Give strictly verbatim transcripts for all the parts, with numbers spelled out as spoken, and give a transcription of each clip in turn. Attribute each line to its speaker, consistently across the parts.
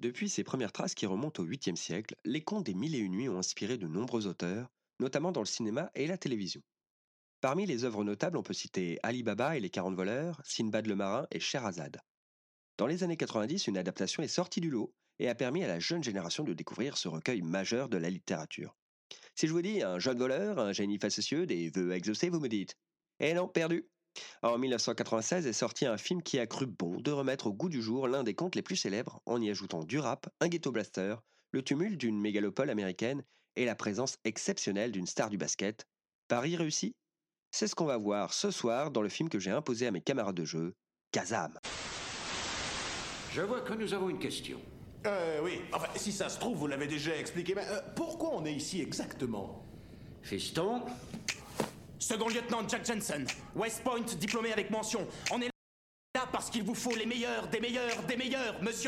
Speaker 1: Depuis ses premières traces qui remontent au huitième siècle, les contes des Mille et une nuits ont inspiré de nombreux auteurs, notamment dans le cinéma et la télévision. Parmi les œuvres notables, on peut citer Ali Baba et les quarante voleurs, Sinbad le marin et Sherazade. Dans les années quatre-vingt-dix, une adaptation est sortie du lot et a permis à la jeune génération de découvrir ce recueil majeur de la littérature. Si je vous dis un jeune voleur, un génie facétieux, des vœux exaucés, vous me dites Eh non, perdu. En mille neuf cent quatre-vingt-seize est sorti un film qui a cru bon de remettre au goût du jour l'un des contes les plus célèbres en y ajoutant du rap, un ghetto blaster, le tumulte d'une mégalopole américaine et la présence exceptionnelle d'une star du basket. Paris réussi? C'est ce qu'on va voir ce soir dans le film que j'ai imposé à mes camarades de jeu, Kazam.
Speaker 2: Je vois que nous avons une question.
Speaker 3: Euh, oui. Enfin, si ça se trouve, vous l'avez déjà expliqué, mais euh, pourquoi on est ici exactement?
Speaker 2: Fiston,
Speaker 4: Second lieutenant Jack Jensen, West Point, diplômé avec mention. On est là parce qu'il vous faut les meilleurs, des meilleurs, des meilleurs, monsieur.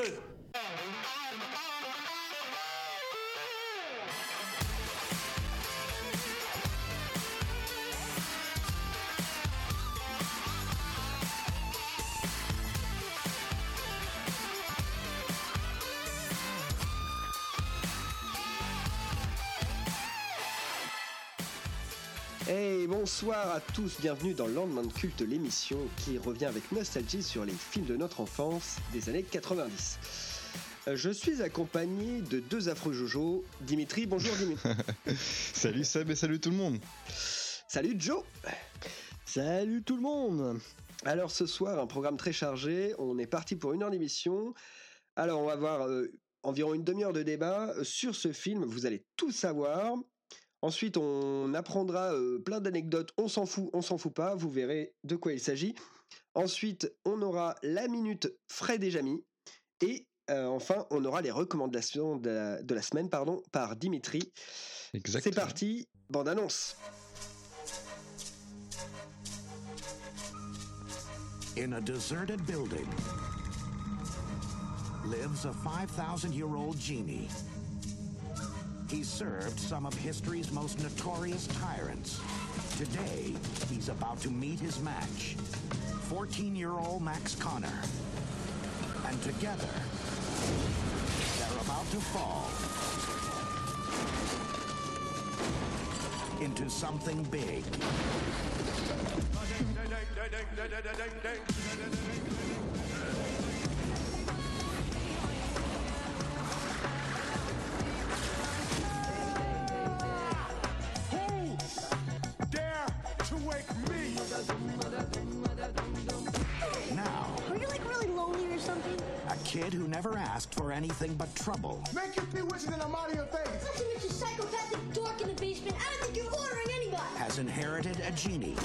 Speaker 1: Hey, bonsoir à tous, bienvenue dans Lendemain de culte, l'émission qui revient avec nostalgie sur les films de notre enfance des années quatre-vingt-dix. Euh, Je suis accompagné de deux affreux Jojo. Dimitri, bonjour Dimitri.
Speaker 5: Salut Seb et salut tout le monde.
Speaker 1: Salut Joe.
Speaker 6: Salut tout le monde.
Speaker 1: Alors ce soir, un programme très chargé, on est parti pour une heure d'émission. Alors on va avoir euh, environ une demi-heure de débat sur ce film, vous allez tout savoir. Ensuite, on apprendra euh, plein d'anecdotes, on s'en fout, on s'en fout pas, vous verrez de quoi il s'agit. Ensuite, on aura la minute Fred et Jamy. Et euh, enfin, on aura les recommandations de la, de la semaine pardon, par Dimitri.
Speaker 5: Exactement.
Speaker 1: C'est parti, bande annonce.
Speaker 7: In a deserted building lives a five thousand year old genie. He served some of history's most notorious tyrants. Today, he's about to meet his match, fourteen-year-old Max Connor. And together, they're about to fall into something big. Now,
Speaker 8: Are you like really lonely or something?
Speaker 7: a kid who never asked for anything but trouble
Speaker 3: Make you be wishing and I'm out of your face.
Speaker 8: Listen, it's a psychopathic dork in the basement. I don't think you're ordering anybody.
Speaker 7: has inherited a genie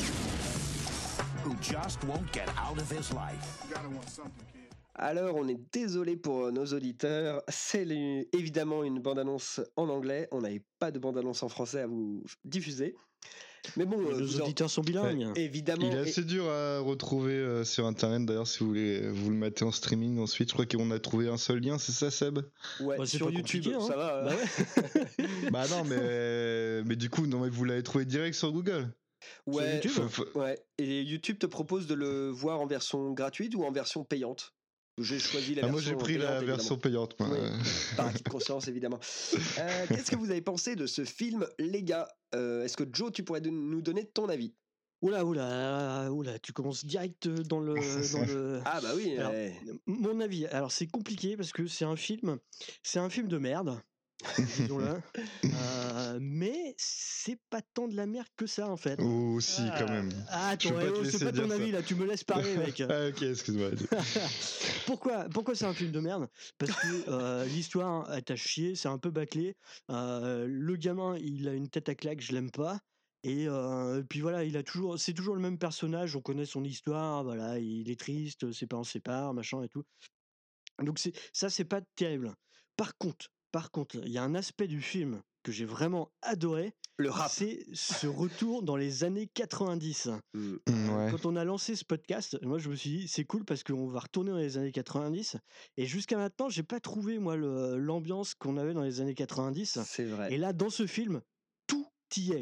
Speaker 7: who just won't get out of his life.
Speaker 3: You gotta want something, kid.
Speaker 1: Alors, on est désolé pour nos auditeurs, c'est les- évidemment une bande-annonce en anglais, on n'avait pas de bande-annonce en français à vous diffuser. Mais bon, euh,
Speaker 6: Nos
Speaker 1: vous en-
Speaker 6: auditeurs sont bilingues.
Speaker 1: évidemment...
Speaker 5: Il est
Speaker 1: et-
Speaker 5: assez dur à retrouver euh, sur internet d'ailleurs si vous voulez vous le mettez en streaming ensuite. Je crois qu'on a trouvé un seul lien, c'est ça Seb?
Speaker 1: Ouais,
Speaker 6: Bah, c'est
Speaker 1: sur
Speaker 6: pas
Speaker 1: YouTube,
Speaker 6: compliqué, hein.
Speaker 1: ça va. euh.
Speaker 6: Bah ouais.
Speaker 5: Bah non mais mais du coup non mais vous l'avez trouvé direct sur Google.
Speaker 1: Ouais,
Speaker 6: YouTube
Speaker 5: Faut- faut-
Speaker 1: ouais. Et YouTube te propose de le voir en version gratuite ou en version payante. J'ai choisi la
Speaker 5: Ah,
Speaker 1: version
Speaker 5: moi j'ai pris
Speaker 1: payante,
Speaker 5: la
Speaker 1: évidemment.
Speaker 5: version payante moi.
Speaker 1: Oui, par acquis de conscience, évidemment. Euh, Qu'est-ce que vous avez pensé de ce film, les gars? Euh, Est-ce que Joe, tu pourrais de- nous donner ton avis?
Speaker 6: Oula, oula, oula, tu commences direct dans le. Dans le...
Speaker 1: Ah bah oui.
Speaker 6: Alors,
Speaker 1: ouais.
Speaker 6: Mon avis, alors c'est compliqué parce que c'est un film, c'est un film de merde, disons-le, euh, mais c'est pas tant de la merde que ça en fait.
Speaker 5: Oh si quand même.
Speaker 6: Ah,
Speaker 5: Je
Speaker 6: attends,
Speaker 5: peux pas
Speaker 6: eh
Speaker 5: te
Speaker 6: oh,
Speaker 5: laisser
Speaker 6: c'est pas ton
Speaker 5: dire
Speaker 6: avis
Speaker 5: ça.
Speaker 6: là, tu me laisses parler mec.
Speaker 5: Ah ok excuse-moi.
Speaker 6: Pourquoi, pourquoi c'est un film de merde? Parce que euh, l'histoire est à chier, c'est un peu bâclé. Euh, le gamin, il a une tête à claque, je l'aime pas. Et euh, puis voilà, il a toujours, c'est toujours le même personnage. On connaît son histoire. Voilà, il est triste, ses parents se séparent, machin et tout. Donc c'est, ça, c'est pas terrible. Par contre, par contre, il y a un aspect du film que j'ai vraiment adoré.
Speaker 1: Le rap.
Speaker 6: C'est ce retour dans les années quatre-vingt-dix.
Speaker 1: Mm.
Speaker 5: Ouais.
Speaker 6: Quand on a lancé ce podcast, moi je me suis dit c'est cool parce qu'on va retourner dans les années quatre-vingt-dix. Et jusqu'à maintenant, j'ai pas trouvé moi le- l'ambiance qu'on avait dans les années quatre-vingt-dix.
Speaker 1: C'est vrai.
Speaker 6: Et là, dans ce film, tout y est quoi.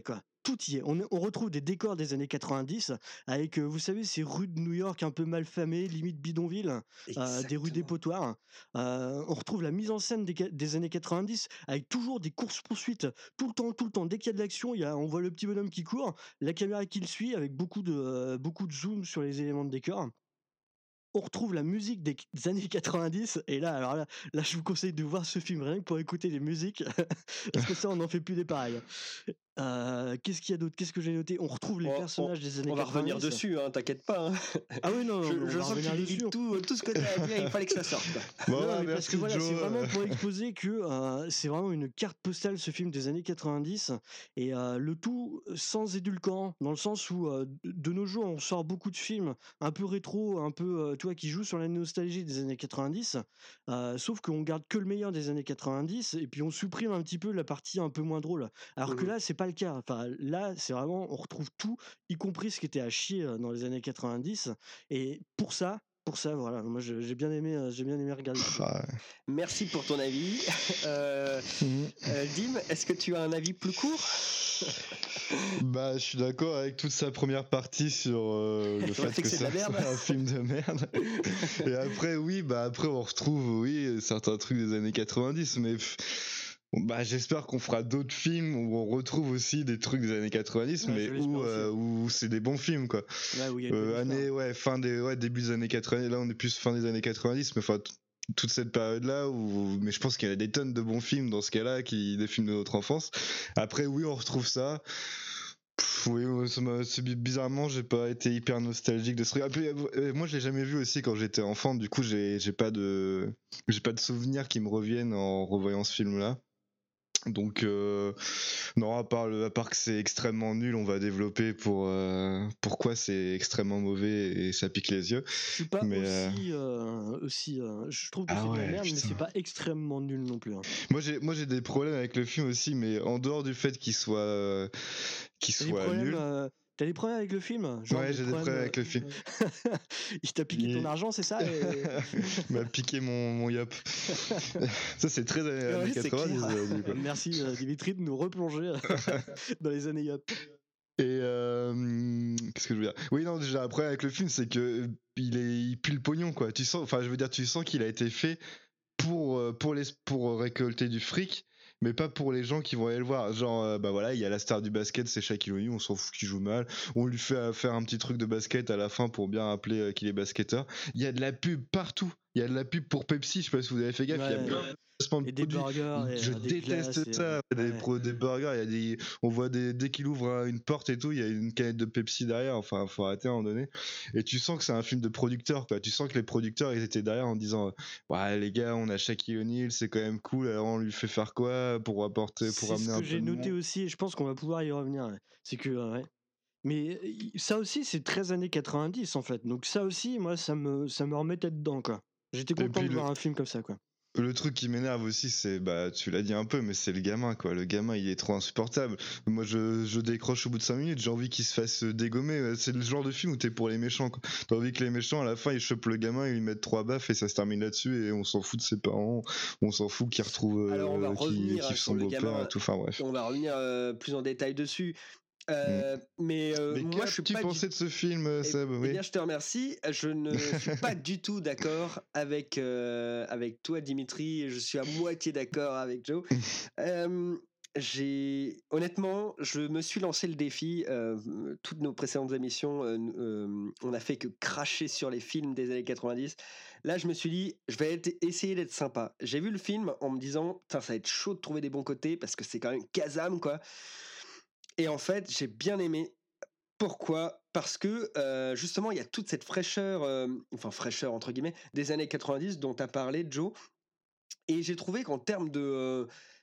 Speaker 6: tout y est. On, est- on retrouve des décors des années quatre-vingt-dix avec, euh, vous savez, ces rues de New York un peu malfamées, limite bidonville, euh, des rues dépotoirs. Euh, on retrouve la mise en scène des, ca- des années quatre-vingt-dix avec toujours des courses-poursuites tout le temps, tout le temps. Dès qu'il y a de l'action, il y a, on voit le petit bonhomme qui court, la caméra qui le suit avec beaucoup de, euh, beaucoup de zoom sur les éléments de décor. On retrouve la musique des des années quatre-vingt-dix et là alors là, là je vous conseille de voir ce film rien que pour écouter les musiques parce que ça on n'en fait plus des pareils. Euh, qu'est-ce qu'il y a d'autre? Qu'est-ce que j'ai noté? On retrouve les
Speaker 1: On, on-
Speaker 6: personnages des années
Speaker 1: on va
Speaker 6: quatre-vingt-dix.
Speaker 1: revenir dessus, hein, t'inquiète pas. hein.
Speaker 6: Ah oui non, non,
Speaker 1: Je,
Speaker 6: on
Speaker 1: je
Speaker 6: va
Speaker 1: sens que
Speaker 6: revenir
Speaker 1: tu
Speaker 6: dessus.
Speaker 1: dis tout, tout ce que t'as à dire, il fallait que ça sorte. quoi.
Speaker 5: Bon,
Speaker 6: Non,
Speaker 5: bah,
Speaker 6: mais parce
Speaker 5: merci
Speaker 6: que voilà,
Speaker 5: Joe.
Speaker 6: c'est vraiment
Speaker 5: euh,
Speaker 6: pour exposer que euh, c'est vraiment une carte postale ce film des années quatre-vingt-dix et euh, le tout sans édulcorant dans le sens où euh, de de nos jours on sort beaucoup de films un peu rétro, un peu euh, tu vois qui jouent sur la nostalgie des années quatre-vingt-dix, euh, sauf qu'on garde que le meilleur des années quatre-vingt-dix et puis on supprime un petit peu la partie un peu moins drôle. Alors que
Speaker 1: Mhm.
Speaker 6: là c'est pas le cas. Enfin là c'est vraiment on retrouve tout, y compris ce qui était à chier euh, dans les années quatre-vingt-dix et pour ça. Pour ça, voilà, moi je- j'ai bien aimé, euh, j'ai bien aimé regarder ce film.
Speaker 5: ah,
Speaker 1: Merci pour ton avis. Euh,
Speaker 5: mhm.
Speaker 1: euh, Dim, est-ce que tu as un avis plus court?
Speaker 5: Bah, je suis d'accord avec toute sa première partie sur euh, le
Speaker 1: Sur le
Speaker 5: fait
Speaker 1: fait
Speaker 5: que
Speaker 1: que c'est de la
Speaker 5: ça
Speaker 1: merde.
Speaker 5: soit un film de merde. Et après, oui, bah après on retrouve, oui, certains trucs des années quatre-vingt-dix, mais pff, bon, bah j'espère qu'on fera d'autres films où on retrouve aussi des trucs des années quatre-vingt-dix,
Speaker 6: Ouais,
Speaker 5: mais
Speaker 6: je l'espère
Speaker 5: où,
Speaker 6: aussi.
Speaker 5: euh, où c'est des bons films, quoi.
Speaker 6: Ouais, où il y a une
Speaker 5: Euh,
Speaker 6: bonne histoire.
Speaker 5: année, ouais, fin des, ouais, début des années quatre-vingt-dix. Là, on est plus fin des années quatre-vingt-dix, mais enfin, t- toute cette période-là où, mais je pense qu'il y a des tonnes de bons films dans ce cas-là, qui, des films de notre enfance. Après, oui, on retrouve ça. Pff, oui, ouais, ça m'a- c'est bi- bizarrement, j'ai pas été hyper nostalgique de ce truc. Après, euh, moi, je l'ai jamais vu aussi quand j'étais enfant. Du coup, j'ai, j'ai pas de, j'ai pas de souvenirs qui me reviennent en revoyant ce film-là. Donc, euh, non, à part, le, à part que c'est extrêmement nul, on va développer pour euh, pourquoi c'est extrêmement mauvais et ça pique les yeux.
Speaker 6: Je suis pas
Speaker 5: Mais euh,
Speaker 6: aussi, euh, aussi euh, je trouve que
Speaker 5: ah
Speaker 6: c'est de la
Speaker 5: ouais,
Speaker 6: merde, mais
Speaker 5: putain.
Speaker 6: c'est pas extrêmement nul non plus. hein.
Speaker 5: Moi, j'ai, moi, j'ai des problèmes avec le film aussi, mais en dehors du fait qu'il soit, euh, qu'il
Speaker 6: T'as des
Speaker 5: soit
Speaker 6: problèmes,
Speaker 5: nul.
Speaker 6: euh, t'as des problèmes avec le film? Genre
Speaker 5: Ouais,
Speaker 6: des
Speaker 5: j'ai des
Speaker 6: problèmes.
Speaker 5: problèmes
Speaker 6: euh,
Speaker 5: avec le film.
Speaker 6: Il t'a piqué ton
Speaker 5: Il-
Speaker 6: argent, c'est ça? et-
Speaker 5: Il m'a piqué mon, mon yop. Ça, c'est très années,
Speaker 6: Ouais,
Speaker 5: années
Speaker 6: c'est
Speaker 5: quatre-vingt-dix.
Speaker 6: clair.
Speaker 5: euh, du coup.
Speaker 6: Merci euh, Dimitri de nous replonger dans les années Yop.
Speaker 5: Et euh, qu'est-ce que je veux dire? Oui, non, déjà après avec le film, c'est que euh, il est, il pue le pognon, quoi. Tu sens, enfin, je veux dire, tu sens qu'il a été fait pour euh, pour les pour récolter du fric, mais pas pour les gens qui vont aller le voir. Genre, euh, bah voilà, il y a la star du basket, c'est Shaquille O'Neal, on s'en fout qu'il joue mal. On lui fait euh, faire un petit truc de basket à la fin pour bien rappeler euh, qu'il est basketteur. Il y a de la pub partout. Il y a de la pub pour Pepsi, je sais pas si vous avez fait gaffe. Il y a
Speaker 6: Ouais.
Speaker 5: plein de placements de
Speaker 6: Et des
Speaker 5: produits.
Speaker 6: burgers, et
Speaker 5: Je
Speaker 6: euh, des
Speaker 5: déteste
Speaker 6: glaces, et,
Speaker 5: ça,
Speaker 6: euh,
Speaker 5: des,
Speaker 6: ouais.
Speaker 5: pro- des burgers, il y a des, on voit des, dès qu'il ouvre euh, une porte et tout, il y a une canette de Pepsi derrière, enfin, faut arrêter à un moment donné. Et tu sens que c'est un film de producteur, quoi. Tu sens que les producteurs, ils étaient derrière en disant, ouais, les gars, on a Shaquille O'Neal, c'est quand même cool, alors on lui fait faire quoi pour apporter, pour
Speaker 6: C'est
Speaker 5: amener
Speaker 6: ce
Speaker 5: un
Speaker 6: que
Speaker 5: peu
Speaker 6: j'ai
Speaker 5: de
Speaker 6: noté
Speaker 5: monde.
Speaker 6: aussi, et je pense qu'on va pouvoir y revenir. ouais. C'est que, euh, ouais. Mais euh, ça aussi, c'est très années quatre-vingt-dix en fait. Donc ça aussi, moi, ça me, ça me remettait dedans, quoi. J'étais
Speaker 5: Et
Speaker 6: content
Speaker 5: puis
Speaker 6: de
Speaker 5: le,
Speaker 6: voir un film comme ça, quoi.
Speaker 5: le truc qui m'énerve aussi, c'est, bah, tu l'as dit un peu, mais c'est le gamin, quoi. Le gamin, il est trop insupportable. Moi, je, je décroche au bout de cinq minutes, j'ai envie qu'il se fasse dégommer. C'est le genre de film où t'es pour les méchants, quoi. T'as envie que les méchants, à la fin, ils chopent le gamin, ils lui mettent trois baffes et ça se termine là-dessus et on s'en fout de ses parents, on s'en fout qu'il retrouve,
Speaker 1: Alors on va
Speaker 5: euh, qu'il
Speaker 1: revenir
Speaker 5: kiffe
Speaker 1: sur
Speaker 5: son
Speaker 1: le
Speaker 5: beau-père
Speaker 1: gamin,
Speaker 5: et tout. Enfin, bref.
Speaker 1: on va revenir euh, plus en détail dessus.
Speaker 5: Mm.
Speaker 1: Euh, mais euh,
Speaker 5: Mais
Speaker 1: moi je suis
Speaker 5: qu'as-tu
Speaker 1: pas du
Speaker 5: pensé de ce film, euh,
Speaker 1: Eh,
Speaker 5: Seb?
Speaker 1: eh
Speaker 5: Oui.
Speaker 1: bien, je te remercie. Je ne suis pas du tout d'accord avec, euh, avec toi, Dimitri. et Je suis à moitié d'accord avec Joe. Euh, j'ai honnêtement, je me suis lancé le défi. euh, toutes nos précédentes émissions, euh, euh, on a fait que cracher sur les films des années quatre-vingt-dix. Là, je me suis dit, je vais être- essayer d'être sympa. J'ai vu le film en me disant, putain, ça va être chaud de trouver des bons côtés parce que c'est quand même Kazam, quoi. Et en fait, j'ai bien aimé. Pourquoi? Parce que euh, justement, il y a toute cette fraîcheur, euh, enfin fraîcheur entre guillemets, des années quatre-vingt-dix dont tu as parlé, Joe. Et j'ai trouvé qu'en termes de, euh,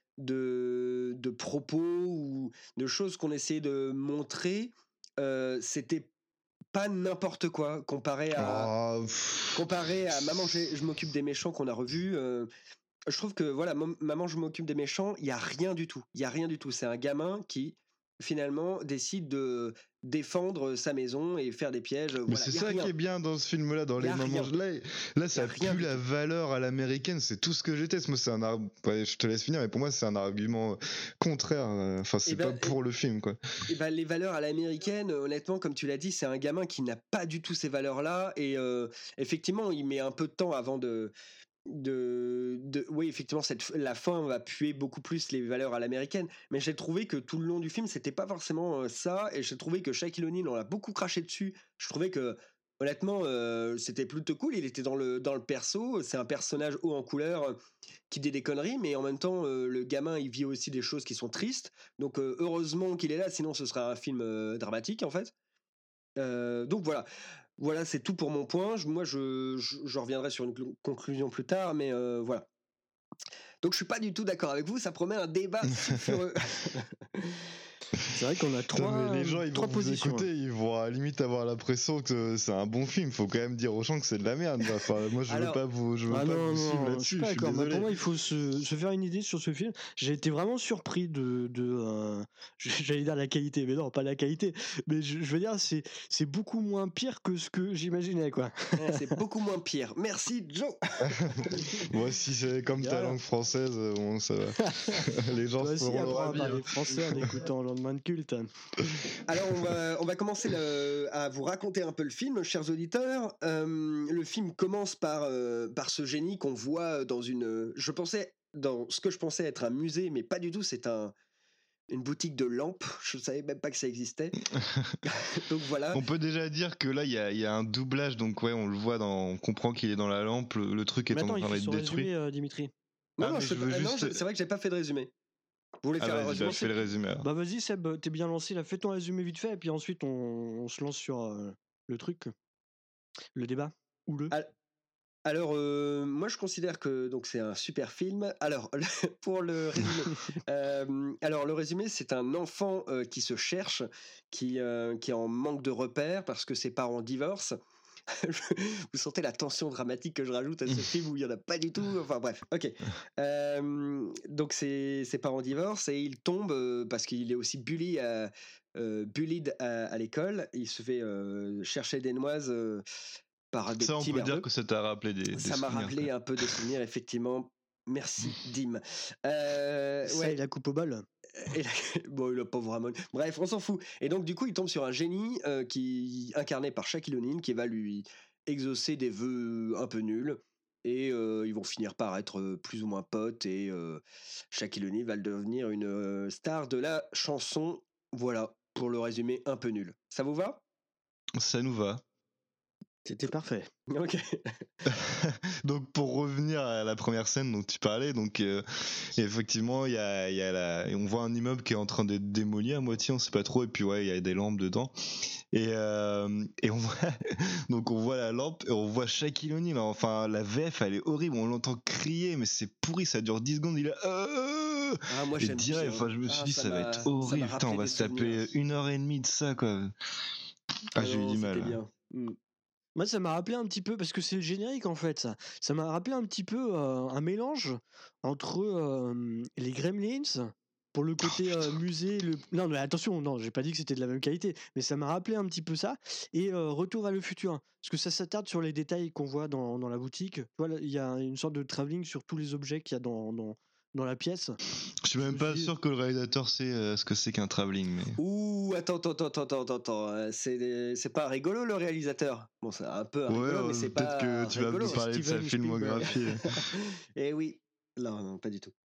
Speaker 1: de, de propos ou de choses qu'on essayait de montrer, euh, c'était pas n'importe quoi comparé à,
Speaker 5: Oh, pff,
Speaker 1: comparé à Maman, j'ai- je m'occupe des méchants qu'on a revu. euh, je trouve que voilà, Mam- Maman, je m'occupe des méchants, il y a rien du tout. Il y a rien du tout. C'est un gamin qui finalement, décide de défendre sa maison et faire des pièges.
Speaker 5: Mais
Speaker 1: Voilà,
Speaker 5: c'est
Speaker 1: y a
Speaker 5: ça
Speaker 1: rien.
Speaker 5: qui est bien dans ce film-là, dans
Speaker 1: Y
Speaker 5: les
Speaker 1: a
Speaker 5: moments.
Speaker 1: rien.
Speaker 5: Là, là ça
Speaker 1: Y a rien
Speaker 5: pue
Speaker 1: du
Speaker 5: la
Speaker 1: tout.
Speaker 5: valeur à l'américaine, c'est tout ce que j'étais. Moi, c'est un ar- ouais, je te laisse finir, mais pour moi, c'est un argument contraire. euh, Enfin, c'est
Speaker 1: Et ben,
Speaker 5: pas pour le film, quoi.
Speaker 1: et ben, les valeurs à l'américaine, euh, honnêtement, comme tu l'as dit, c'est un gamin qui n'a pas du tout ces valeurs-là. Et euh, effectivement, il met un peu de temps avant de. De, de oui, effectivement, cette, la fin va puer beaucoup plus les valeurs à l'américaine. Mais j'ai trouvé que tout le long du film, c'était pas forcément euh, ça. Et j'ai trouvé que Shaquille O'Neal, on l'a beaucoup craché dessus. Je trouvais que. Honnêtement, euh, c'était plutôt cool. Il était dans le, dans le perso. C'est un personnage haut en couleur euh, qui dit des conneries, mais en même temps, euh, le gamin, il vit aussi des choses qui sont tristes. Donc, euh, heureusement qu'il est là, sinon ce serait un film euh, dramatique, en fait. Euh, donc voilà, voilà, c'est tout pour mon point. Je- moi, je, je, je reviendrai sur une cl- conclusion plus tard, mais euh, voilà. Donc, je suis pas du tout d'accord avec vous. Ça promet un débat sulfureux.
Speaker 6: C'est vrai qu'on a
Speaker 5: Putain,
Speaker 6: trois,
Speaker 5: mais les gens, ils
Speaker 6: trois
Speaker 5: vont vous
Speaker 6: positions.
Speaker 5: écouter, ils vont à la limite avoir l'impression que c'est un bon film. Faut quand même dire aux gens que c'est de la merde. Enfin, moi, je veux
Speaker 1: Alors-
Speaker 5: pas vous, je veux
Speaker 6: Ah
Speaker 5: pas
Speaker 6: non,
Speaker 5: vous suivre
Speaker 6: non, je
Speaker 5: là-dessus.
Speaker 6: suis
Speaker 5: Je
Speaker 6: pas
Speaker 5: suis
Speaker 6: d'accord. Moi,
Speaker 5: désolé.
Speaker 6: pour moi, il faut se, se faire une idée sur ce film. J'ai été vraiment surpris de, de euh, j'allais dire la qualité, mais non, pas la qualité. Mais je, je veux dire, c'est, c'est beaucoup moins pire que ce que j'imaginais, quoi.
Speaker 1: Ouais, c'est beaucoup moins pire. Merci, Joe.
Speaker 5: Moi, si c'est comme ta
Speaker 6: Voilà.
Speaker 5: langue française, euh, bon, ça va. Les gens
Speaker 6: Toi
Speaker 5: se
Speaker 6: aussi,
Speaker 5: feront leur
Speaker 6: apprends à
Speaker 5: avis.
Speaker 6: parler
Speaker 5: hein.
Speaker 6: français en écoutant Lendemain de culte.
Speaker 1: Alors, on va, on va commencer le- à vous raconter un peu le film, chers auditeurs. Euh, le film commence par, euh, par ce génie qu'on voit dans une. Je pensais, dans ce que je pensais être un musée, mais pas du tout. C'est un, une boutique de lampes. Je savais même pas que ça existait. Donc voilà.
Speaker 5: On peut déjà dire que là, il y a, il y a un doublage, donc ouais, on le voit, dans, on comprend qu'il est dans la lampe, le, le truc est
Speaker 6: Mais
Speaker 5: en
Speaker 6: attends, il
Speaker 5: train
Speaker 6: fait
Speaker 5: d'être
Speaker 6: son
Speaker 5: détruit.
Speaker 6: résumé, euh, Dimitri.
Speaker 1: Non,
Speaker 5: Ah,
Speaker 1: non,
Speaker 5: mais
Speaker 1: je
Speaker 5: je
Speaker 1: fais
Speaker 5: veux
Speaker 1: pas- non,
Speaker 5: juste-
Speaker 1: je- c'est vrai que j'ai pas fait de résumé. Vous voulez
Speaker 5: Ah,
Speaker 1: faire un
Speaker 5: vas-y,
Speaker 1: résumé
Speaker 5: bah, je fais le résumé alors.
Speaker 6: Bah vas-y Seb, t'es bien lancé là, fais ton résumé vite fait et puis ensuite on, on se lance sur euh, le truc, le débat ou le.
Speaker 1: Ah, Alors, euh, moi, je considère que donc c'est un super film. Alors, pour le résumé, euh, alors le résumé, c'est un enfant euh, qui se cherche, qui euh, qui est en manque de repères parce que ses parents divorcent. Vous sentez la tension dramatique que je rajoute à ce film où il y en a pas du tout. Enfin bref, ok. Euh, donc ses, ses parents divorcent et il tombe euh, parce qu'il est aussi bully à, euh, bullied à, à l'école. Il se fait euh, chercher des noises euh, par des
Speaker 5: Ça, on
Speaker 1: petits
Speaker 5: peut dire
Speaker 1: merdeux.
Speaker 5: que ça t'a rappelé des, des
Speaker 1: Ça m'a
Speaker 5: souvenirs,
Speaker 1: rappelé
Speaker 5: quoi.
Speaker 1: un peu des souvenirs, effectivement. Merci, Dim. Euh,
Speaker 6: Ça
Speaker 1: ouais.
Speaker 6: et la coupe au bol.
Speaker 1: Et la- Bon, il a pas vraiment. Bref, on s'en fout. Et donc, du coup, il tombe sur un génie euh, qui incarné par Shaquille O'Neal, qui va lui exaucer des vœux un peu nuls. Et euh, ils vont finir par être euh, plus ou moins potes. Et euh, Shaquille O'Neal va devenir une euh, star de la chanson. Voilà, pour le résumé un peu nul. Ça vous va?
Speaker 5: Ça nous va.
Speaker 6: C'était parfait.
Speaker 1: Ok.
Speaker 5: Donc pour revenir à la première scène dont tu parlais, donc euh, effectivement il y a, il y a la, on voit un immeuble qui est en train d'être démoli à moitié, on sait pas trop, et puis ouais il y a des lampes dedans, et euh, et on voit donc on voit la lampe et on voit Shaquille O'Neal. Enfin la V F elle est horrible, on l'entend crier mais c'est pourri, ça dure dix secondes, il est euh,
Speaker 1: Ah, moi,
Speaker 5: et
Speaker 1: j'aime
Speaker 5: direct,
Speaker 1: bien.
Speaker 5: enfin je me suis
Speaker 1: Ah,
Speaker 5: dit
Speaker 1: ça
Speaker 5: ça va
Speaker 1: m'a-
Speaker 5: être
Speaker 1: ça m'a
Speaker 5: horrible, putain, on
Speaker 1: rappelé
Speaker 5: va
Speaker 1: des
Speaker 5: se taper
Speaker 1: souvenirs.
Speaker 5: une heure et demie de ça quoi. Ah, j'ai eu
Speaker 1: non,
Speaker 5: du
Speaker 1: c'était
Speaker 5: mal.
Speaker 1: bien. Mm.
Speaker 6: Moi, ça m'a rappelé un petit peu, parce que c'est le générique en fait, ça. Ça m'a rappelé un petit peu euh, un mélange entre euh, les Gremlins, pour le côté euh, musée. Le... Non, mais attention, non, j'ai pas dit que c'était de la même qualité, mais ça m'a rappelé un petit peu ça. Et euh, Retour à le futur, parce que ça s'attarde sur les détails qu'on voit dans, dans la boutique. Tu vois, là, il y a une sorte de travelling sur tous les objets qu'il y a dans, dans, dans la pièce.
Speaker 5: Je suis même
Speaker 6: me
Speaker 5: pas
Speaker 6: suis dit-
Speaker 5: sûr que le réalisateur sait euh, ce que c'est qu'un travelling, mais.
Speaker 1: Ouh, attends, attends, attends, attends, attends, attends. euh, C'est, c'est pas rigolo le réalisateur. Bon, c'est un peu
Speaker 5: Ouais,
Speaker 1: rigolo,
Speaker 5: ouais,
Speaker 1: mais c'est
Speaker 5: peut-être
Speaker 1: pas
Speaker 5: que tu vas
Speaker 1: rigolo.
Speaker 5: me parler de sa
Speaker 6: Steven
Speaker 5: filmographie.
Speaker 1: Eh oui. Non, non, pas du tout.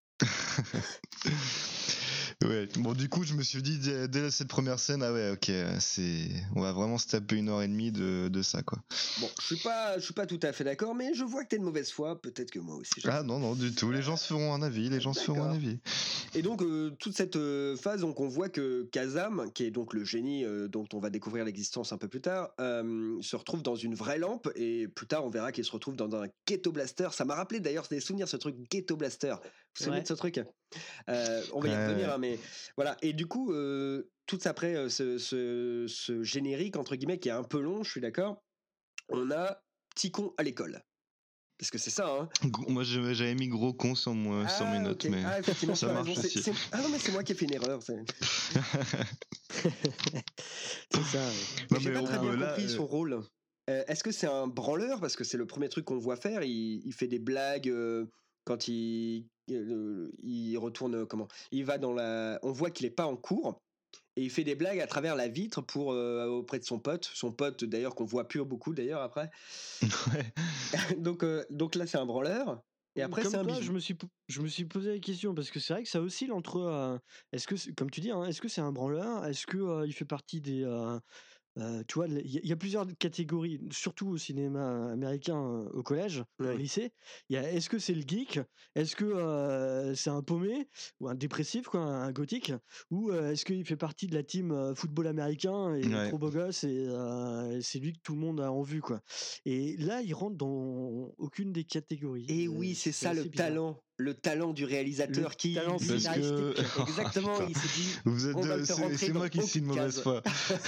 Speaker 5: Ouais, bon, du coup, je me suis dit dès, dès cette première scène, ah ouais, ok, c'est, on va vraiment se taper une heure et demie de, de ça, quoi.
Speaker 1: Bon, je suis pas, je suis pas tout à fait d'accord, mais je vois que t'es de mauvaise foi. Peut-être que moi aussi. je
Speaker 5: Ah
Speaker 1: sais.
Speaker 5: non, non, du tout. Les gens se feront un avis, les gens se feront un
Speaker 1: D'accord.
Speaker 5: avis.
Speaker 1: Et donc euh, toute cette euh, phase, donc on voit que Kazam, qui est donc le génie euh, dont on va découvrir l'existence un peu plus tard, euh, se retrouve dans une vraie lampe, et plus tard on verra qu'il se retrouve dans un ghetto blaster. Ça m'a rappelé d'ailleurs des souvenirs, ce truc ghetto blaster. Vous vous souvenez
Speaker 6: Ouais.
Speaker 1: de ce truc? Euh, On va y
Speaker 5: Ouais.
Speaker 1: revenir, hein, mais voilà. Et du coup, euh, tout après euh, ce, ce, ce générique entre guillemets qui est un peu long, je suis d'accord. On a petit con à l'école. Parce que c'est ça, hein.
Speaker 5: Gros- Moi j'avais j'avais mis gros con sur, moi, sur mes notes,
Speaker 1: ok.
Speaker 5: mais
Speaker 1: Ah, effectivement,
Speaker 5: ça
Speaker 1: tu as
Speaker 5: marche
Speaker 1: raison. c'est-
Speaker 5: aussi.
Speaker 1: c'est- Ah non, mais c'est moi qui ai fait une erreur. c'est-
Speaker 6: C'est ça. ouais.
Speaker 1: Mais
Speaker 5: Non
Speaker 1: j'ai
Speaker 5: mais
Speaker 1: pas
Speaker 5: on
Speaker 1: très bien
Speaker 5: peut là.
Speaker 1: compris
Speaker 5: euh,
Speaker 1: son rôle. Euh, Est-ce que c'est un branleur? Parce que c'est le premier truc qu'on le voit faire. Il, il fait des blagues euh, quand il, euh, il retourne. euh, Comment? Il va dans la. On voit qu'il est pas en cours. Et il fait des blagues à travers la vitre pour euh, auprès de son pote. Son pote, d'ailleurs, qu'on voit plus beaucoup, d'ailleurs, après.
Speaker 5: ouais.
Speaker 1: donc, euh, donc là, c'est un branleur. Et après,
Speaker 6: Comme
Speaker 1: c'est un
Speaker 6: toi,
Speaker 1: bisou.
Speaker 6: je me suis, po- je me suis posé la question parce que c'est vrai que ça oscille entre. euh, est-ce que, c'est- comme tu dis, hein, est-ce que c'est un branleur? Est-ce que euh, il fait partie des. euh, euh, tu vois, il y, a- il y a plusieurs catégories, surtout au cinéma américain, euh, au collège, au
Speaker 1: Ouais.
Speaker 6: lycée. Il y a, est-ce que c'est le geek? Est-ce que euh, c'est un paumé ou un dépressif, quoi, un gothique? Ou euh, est-ce qu'il fait partie de la team euh, football américain et
Speaker 5: Ouais.
Speaker 6: trop beau gosse et euh, c'est lui que tout le monde a en vue, quoi. Et là, il rentre dans aucune des catégories.
Speaker 1: Et
Speaker 6: Euh,
Speaker 1: oui, c'est ça le
Speaker 6: assez bizarre.
Speaker 1: talent. Le talent du réalisateur
Speaker 6: Le
Speaker 1: qui.
Speaker 6: talent
Speaker 1: lui,
Speaker 5: Parce
Speaker 6: scénaristique.
Speaker 5: que
Speaker 1: Exactement, il s'est dit.
Speaker 5: vous êtes
Speaker 1: On va
Speaker 5: deux-
Speaker 1: le faire
Speaker 5: c'est
Speaker 1: rentrer
Speaker 5: c'est moi
Speaker 1: dans
Speaker 5: qui suis une
Speaker 1: aucune
Speaker 5: mauvaise
Speaker 1: case.
Speaker 5: foi.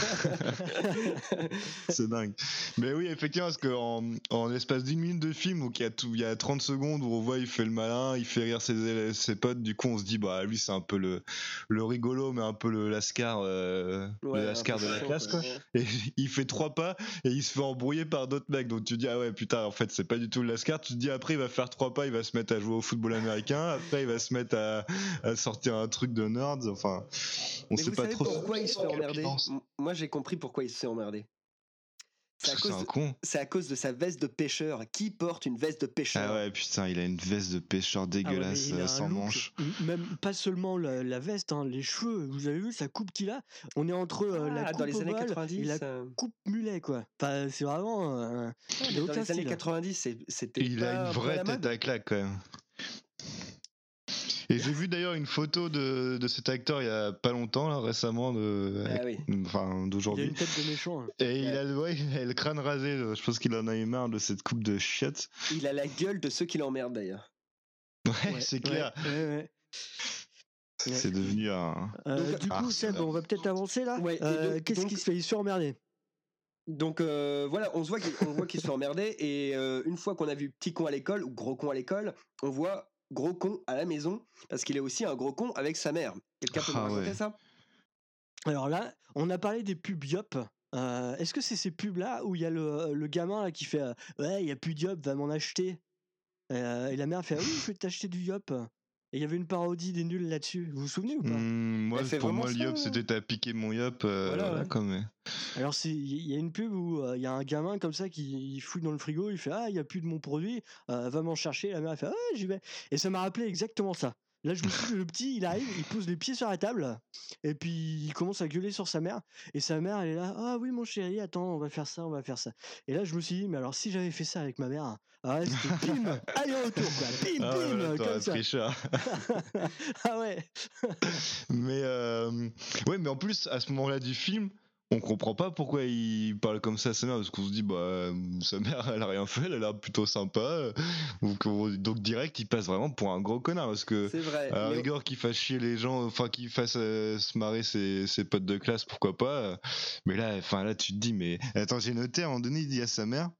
Speaker 5: C'est dingue. Mais oui, effectivement, parce qu'en en l'espace d'une minute de film, où il y a tout, il y a trente secondes où on voit il fait le malin, il fait rire ses, élèves- ses potes, du coup on se dit bah lui c'est un peu le, le rigolo, mais un peu le lascar, euh,
Speaker 1: Ouais,
Speaker 5: le
Speaker 1: un
Speaker 5: lascar
Speaker 1: peu
Speaker 5: de la
Speaker 1: chiant,
Speaker 5: classe
Speaker 1: quoi.
Speaker 5: quoi. Et il fait trois pas et il se fait embrouiller par d'autres mecs. Donc tu dis ah ouais putain en fait c'est pas du tout le lascar. Tu te dis après il va faire trois pas, il va se mettre à jouer au football américain, après il va se mettre à, à sortir un truc de nerds. Enfin on
Speaker 1: Mais
Speaker 5: sait
Speaker 1: vous
Speaker 5: pas
Speaker 1: savez
Speaker 5: trop.
Speaker 1: pourquoi il se fait emmerder?
Speaker 5: Capitance.
Speaker 1: M- Moi, j'ai compris pourquoi il se fait emmerder. C'est à,
Speaker 5: Parce que c'est
Speaker 1: cause
Speaker 5: un
Speaker 1: de...
Speaker 5: con.
Speaker 1: c'est à cause de sa veste de pêcheur. Qui porte une veste de pêcheur?
Speaker 5: Ah ouais putain il a une veste de pêcheur
Speaker 6: Ah ouais, mais
Speaker 5: dégueulasse
Speaker 6: il a
Speaker 5: euh,
Speaker 6: un
Speaker 5: sans
Speaker 6: look,
Speaker 5: manches.
Speaker 6: m- même pas seulement la, la veste, hein, les cheveux. Vous avez vu sa coupe qu'il a? On est entre euh, la
Speaker 1: Ah,
Speaker 6: coupe
Speaker 1: dans les années
Speaker 6: ovale et
Speaker 1: quatre-vingt-dix.
Speaker 6: la
Speaker 1: euh,
Speaker 6: coupe mulet, quoi. Enfin, c'est vraiment. euh, il y a
Speaker 1: Dans
Speaker 6: aucun
Speaker 1: les années
Speaker 6: style.
Speaker 1: quatre-vingt-dix, c'est- c'était
Speaker 5: Il
Speaker 1: pas
Speaker 5: a une
Speaker 1: un peu à
Speaker 5: vraie
Speaker 1: la
Speaker 5: tête
Speaker 1: mode.
Speaker 5: à claque quand même. Et j'ai vu d'ailleurs une photo de, de cet acteur il y a pas longtemps, là, récemment, de,
Speaker 1: Ah oui.
Speaker 5: enfin
Speaker 6: Il a
Speaker 5: d'aujourd'hui.
Speaker 6: une tête de méchant. hein.
Speaker 5: Et il
Speaker 1: Ouais.
Speaker 5: a, le- ouais, il a le crâne rasé. euh, Je pense qu'il en a eu marre de cette coupe de chiottes.
Speaker 1: Il a la gueule de ceux qui l'emmerdent d'ailleurs.
Speaker 5: Ouais,
Speaker 6: Ouais,
Speaker 5: c'est
Speaker 6: ouais,
Speaker 5: clair.
Speaker 6: ouais, ouais. Ouais.
Speaker 5: C'est devenu un.
Speaker 6: Euh,
Speaker 1: Donc,
Speaker 6: du coup,
Speaker 5: ah,
Speaker 6: Seb,
Speaker 5: c'est-
Speaker 6: on va peut-être avancer là.
Speaker 1: Ouais, et
Speaker 6: Euh,
Speaker 1: donc-
Speaker 6: Qu'est-ce
Speaker 1: donc-
Speaker 6: qui se fait? Il se fait emmerder.
Speaker 1: Donc euh, voilà, on se voit qu'il on voit qu'il se fait emmerder. Et euh, une fois qu'on a vu petit con à l'école ou gros con à l'école, on voit gros con à la maison parce qu'il est aussi un gros con avec sa mère. Quelqu'un peut
Speaker 5: Ah
Speaker 1: nous raconter
Speaker 5: ouais.
Speaker 1: ça?
Speaker 6: Alors là, on a parlé des pubs Yop. Euh, Est-ce que c'est ces pubs-là où il y a le, le gamin là qui fait euh, ouais, il y a plus de Yop, va m'en acheter. Euh, et la mère fait ah oui, je vais t'acheter du Yop. Et il y avait une parodie des nuls là-dessus. Vous vous souvenez ou pas?
Speaker 5: Hmm, moi,
Speaker 1: Elle fait
Speaker 5: pour
Speaker 1: vraiment
Speaker 5: moi, le
Speaker 1: ça,
Speaker 5: yop,
Speaker 1: euh
Speaker 5: c'était t'as piqué mon yop. euh,
Speaker 1: Voilà,
Speaker 5: voilà,
Speaker 1: ouais.
Speaker 5: comme. euh,
Speaker 6: Alors c'est- il y a une pub où euh, il y a un gamin comme ça qui il fouille dans le frigo, il fait ah il y a plus de mon produit, euh, va m'en chercher. La mère elle fait ah j'y vais. Et ça m'a rappelé exactement ça. Là je me suis dit le petit il arrive, il pose les pieds sur la table et puis il commence à gueuler sur sa mère et sa mère elle est là ah oui mon chéri attends on va faire ça on va faire ça. Et là je me suis dit mais alors si j'avais fait ça avec ma mère ah ouais c'était bim allez retour quoi bim
Speaker 5: Ah ouais,
Speaker 6: bim
Speaker 5: là, t'aurais
Speaker 6: comme ça.
Speaker 5: tricheur.
Speaker 6: Ah ouais.
Speaker 5: Mais euh, ouais, mais en plus, à ce moment-là du film, on comprend pas pourquoi il parle comme ça à sa mère, parce qu'on se dit, bah, euh, sa mère, elle a rien fait, elle a l'air plutôt sympa. euh, Donc, on- donc direct, il passe vraiment pour un gros connard, parce que
Speaker 1: C'est vrai.
Speaker 5: à la
Speaker 1: mais-
Speaker 5: rigueur qu'il fasse chier les gens, enfin qu'il fasse euh, se marrer ses, ses potes de classe, pourquoi pas. euh, Mais là, enfin là, tu te dis, mais attends, j'ai noté à un moment donné, il dit à sa mère,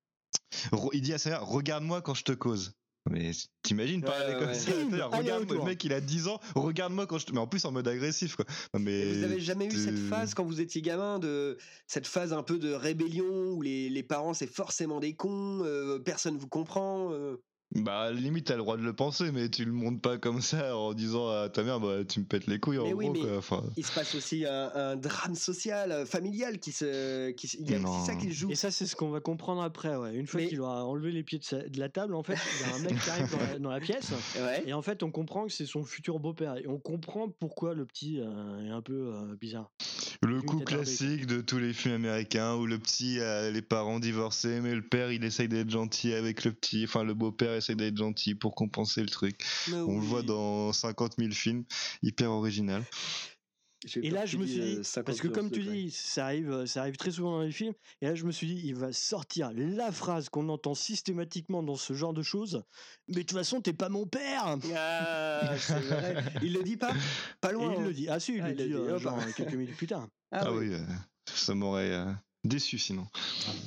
Speaker 5: re- il dit à sa mère, regarde-moi quand je te cause. Mais t'imagines
Speaker 1: Ouais,
Speaker 5: parler
Speaker 1: ouais,
Speaker 5: comme
Speaker 1: ouais.
Speaker 5: ça,
Speaker 6: Bim,
Speaker 5: c'est-à-dire,
Speaker 6: allez,
Speaker 5: regarde, le
Speaker 6: retour.
Speaker 5: mec il a dix ans, regarde-moi quand je te. Mais en plus en mode agressif quoi. Non, mais
Speaker 1: Et vous avez jamais eu cette
Speaker 5: tu-
Speaker 1: phase quand vous étiez gamin, de cette phase un peu de rébellion où les, les parents c'est forcément des cons, euh, personne vous comprend euh.
Speaker 5: Bah, à la limite, t'as le droit de le penser, mais tu le montres pas comme ça en disant à ta mère, bah, tu me pètes les couilles,
Speaker 1: Mais
Speaker 5: en
Speaker 1: oui,
Speaker 5: gros,
Speaker 1: mais
Speaker 5: quoi. Enfin,
Speaker 1: il se passe aussi un, un drame social, euh, familial qui se. Qui, se- il y a
Speaker 5: Non.
Speaker 1: aussi ça qui se joue.
Speaker 6: Et ça, c'est ce qu'on va comprendre après. Ouais. Une fois
Speaker 1: Mais-
Speaker 6: qu'il aura enlevé les pieds de, sa- de la table, en fait, il y a un mec qui arrive dans la, dans la pièce.
Speaker 1: Ouais.
Speaker 6: Et en fait, on comprend que c'est son futur beau-père. Et on comprend pourquoi le petit euh, est un peu euh, bizarre.
Speaker 5: le
Speaker 6: Limite
Speaker 5: coup
Speaker 6: attardé, quoi.
Speaker 5: classique de tous les films américains où le petit a les parents divorcés, mais le père il essaye d'être gentil avec le petit, enfin le beau-père essaye d'être gentil pour compenser le truc.
Speaker 1: Mais
Speaker 5: On le
Speaker 1: oui.
Speaker 5: voit dans cinquante mille films, hyper original.
Speaker 1: J'ai
Speaker 6: Et
Speaker 1: peur
Speaker 6: là,
Speaker 1: que
Speaker 6: je
Speaker 1: tu
Speaker 6: me suis
Speaker 1: dises,
Speaker 6: dit,
Speaker 1: euh, cinquante
Speaker 6: parce que comme tu
Speaker 1: degrés.
Speaker 6: dis, ça arrive, euh, ça arrive très souvent dans les films. Et là, je me suis dit, il va sortir la phrase qu'on entend systématiquement dans ce genre de choses. Mais de toute façon, t'es pas mon père.
Speaker 1: Ah, c'est vrai. Il le dit pas Pas
Speaker 6: Et
Speaker 1: loin.
Speaker 6: il
Speaker 1: hein.
Speaker 6: le dit. Ah si, il
Speaker 1: Ah,
Speaker 6: le
Speaker 1: il le
Speaker 6: dit,
Speaker 1: dit,
Speaker 6: euh,
Speaker 1: hop.
Speaker 6: genre quelques minutes plus tard.
Speaker 1: Ah,
Speaker 5: Ah
Speaker 1: oui.
Speaker 5: oui, euh, ça m'aurait euh, déçu sinon.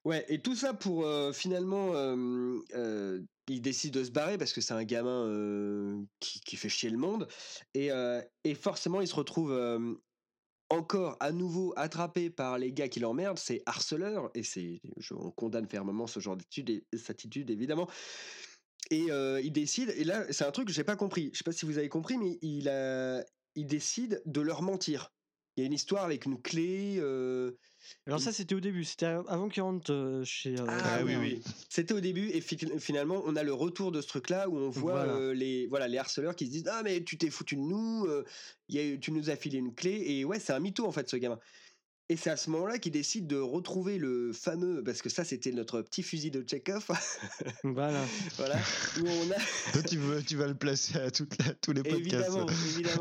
Speaker 1: Ouais, et tout ça pour euh, finalement, euh, euh, il décide de se barrer parce que c'est un gamin euh, qui, qui fait chier le monde. Et, euh, et forcément, il se retrouve euh, encore à nouveau attrapé par les gars qui l'emmerdent. C'est harceleur, et c'est, je- on condamne fermement ce genre d'attitude, et- cette attitude évidemment. Et euh, il décide, et là, c'est un truc que j'ai pas compris. Je sais pas si vous avez compris, mais il, a, il décide de leur mentir. Il y a une histoire avec une clé. euh,
Speaker 6: Alors
Speaker 1: il-
Speaker 6: ça, c'était au début, c'était avant qu'il rentre euh, chez euh,
Speaker 1: Ah
Speaker 6: sa
Speaker 1: oui,
Speaker 6: mère.
Speaker 1: oui. C'était au début, et fi- finalement, on a le retour de ce truc-là où on voit
Speaker 6: Voilà.
Speaker 1: euh, les, voilà, les harceleurs qui se disent ah mais tu t'es foutu de nous, euh, y a eu- tu nous as filé une clé, et ouais, c'est un mytho en fait ce gamin. Et c'est à ce moment-là qu'il décide de retrouver le fameux, parce que ça c'était notre petit fusil de Tchekhov,
Speaker 6: Voilà.
Speaker 1: voilà, où on a
Speaker 5: Toi, tu, veux, tu vas le placer à, toutes la- tous les podcasts.
Speaker 1: évidemment, évidemment.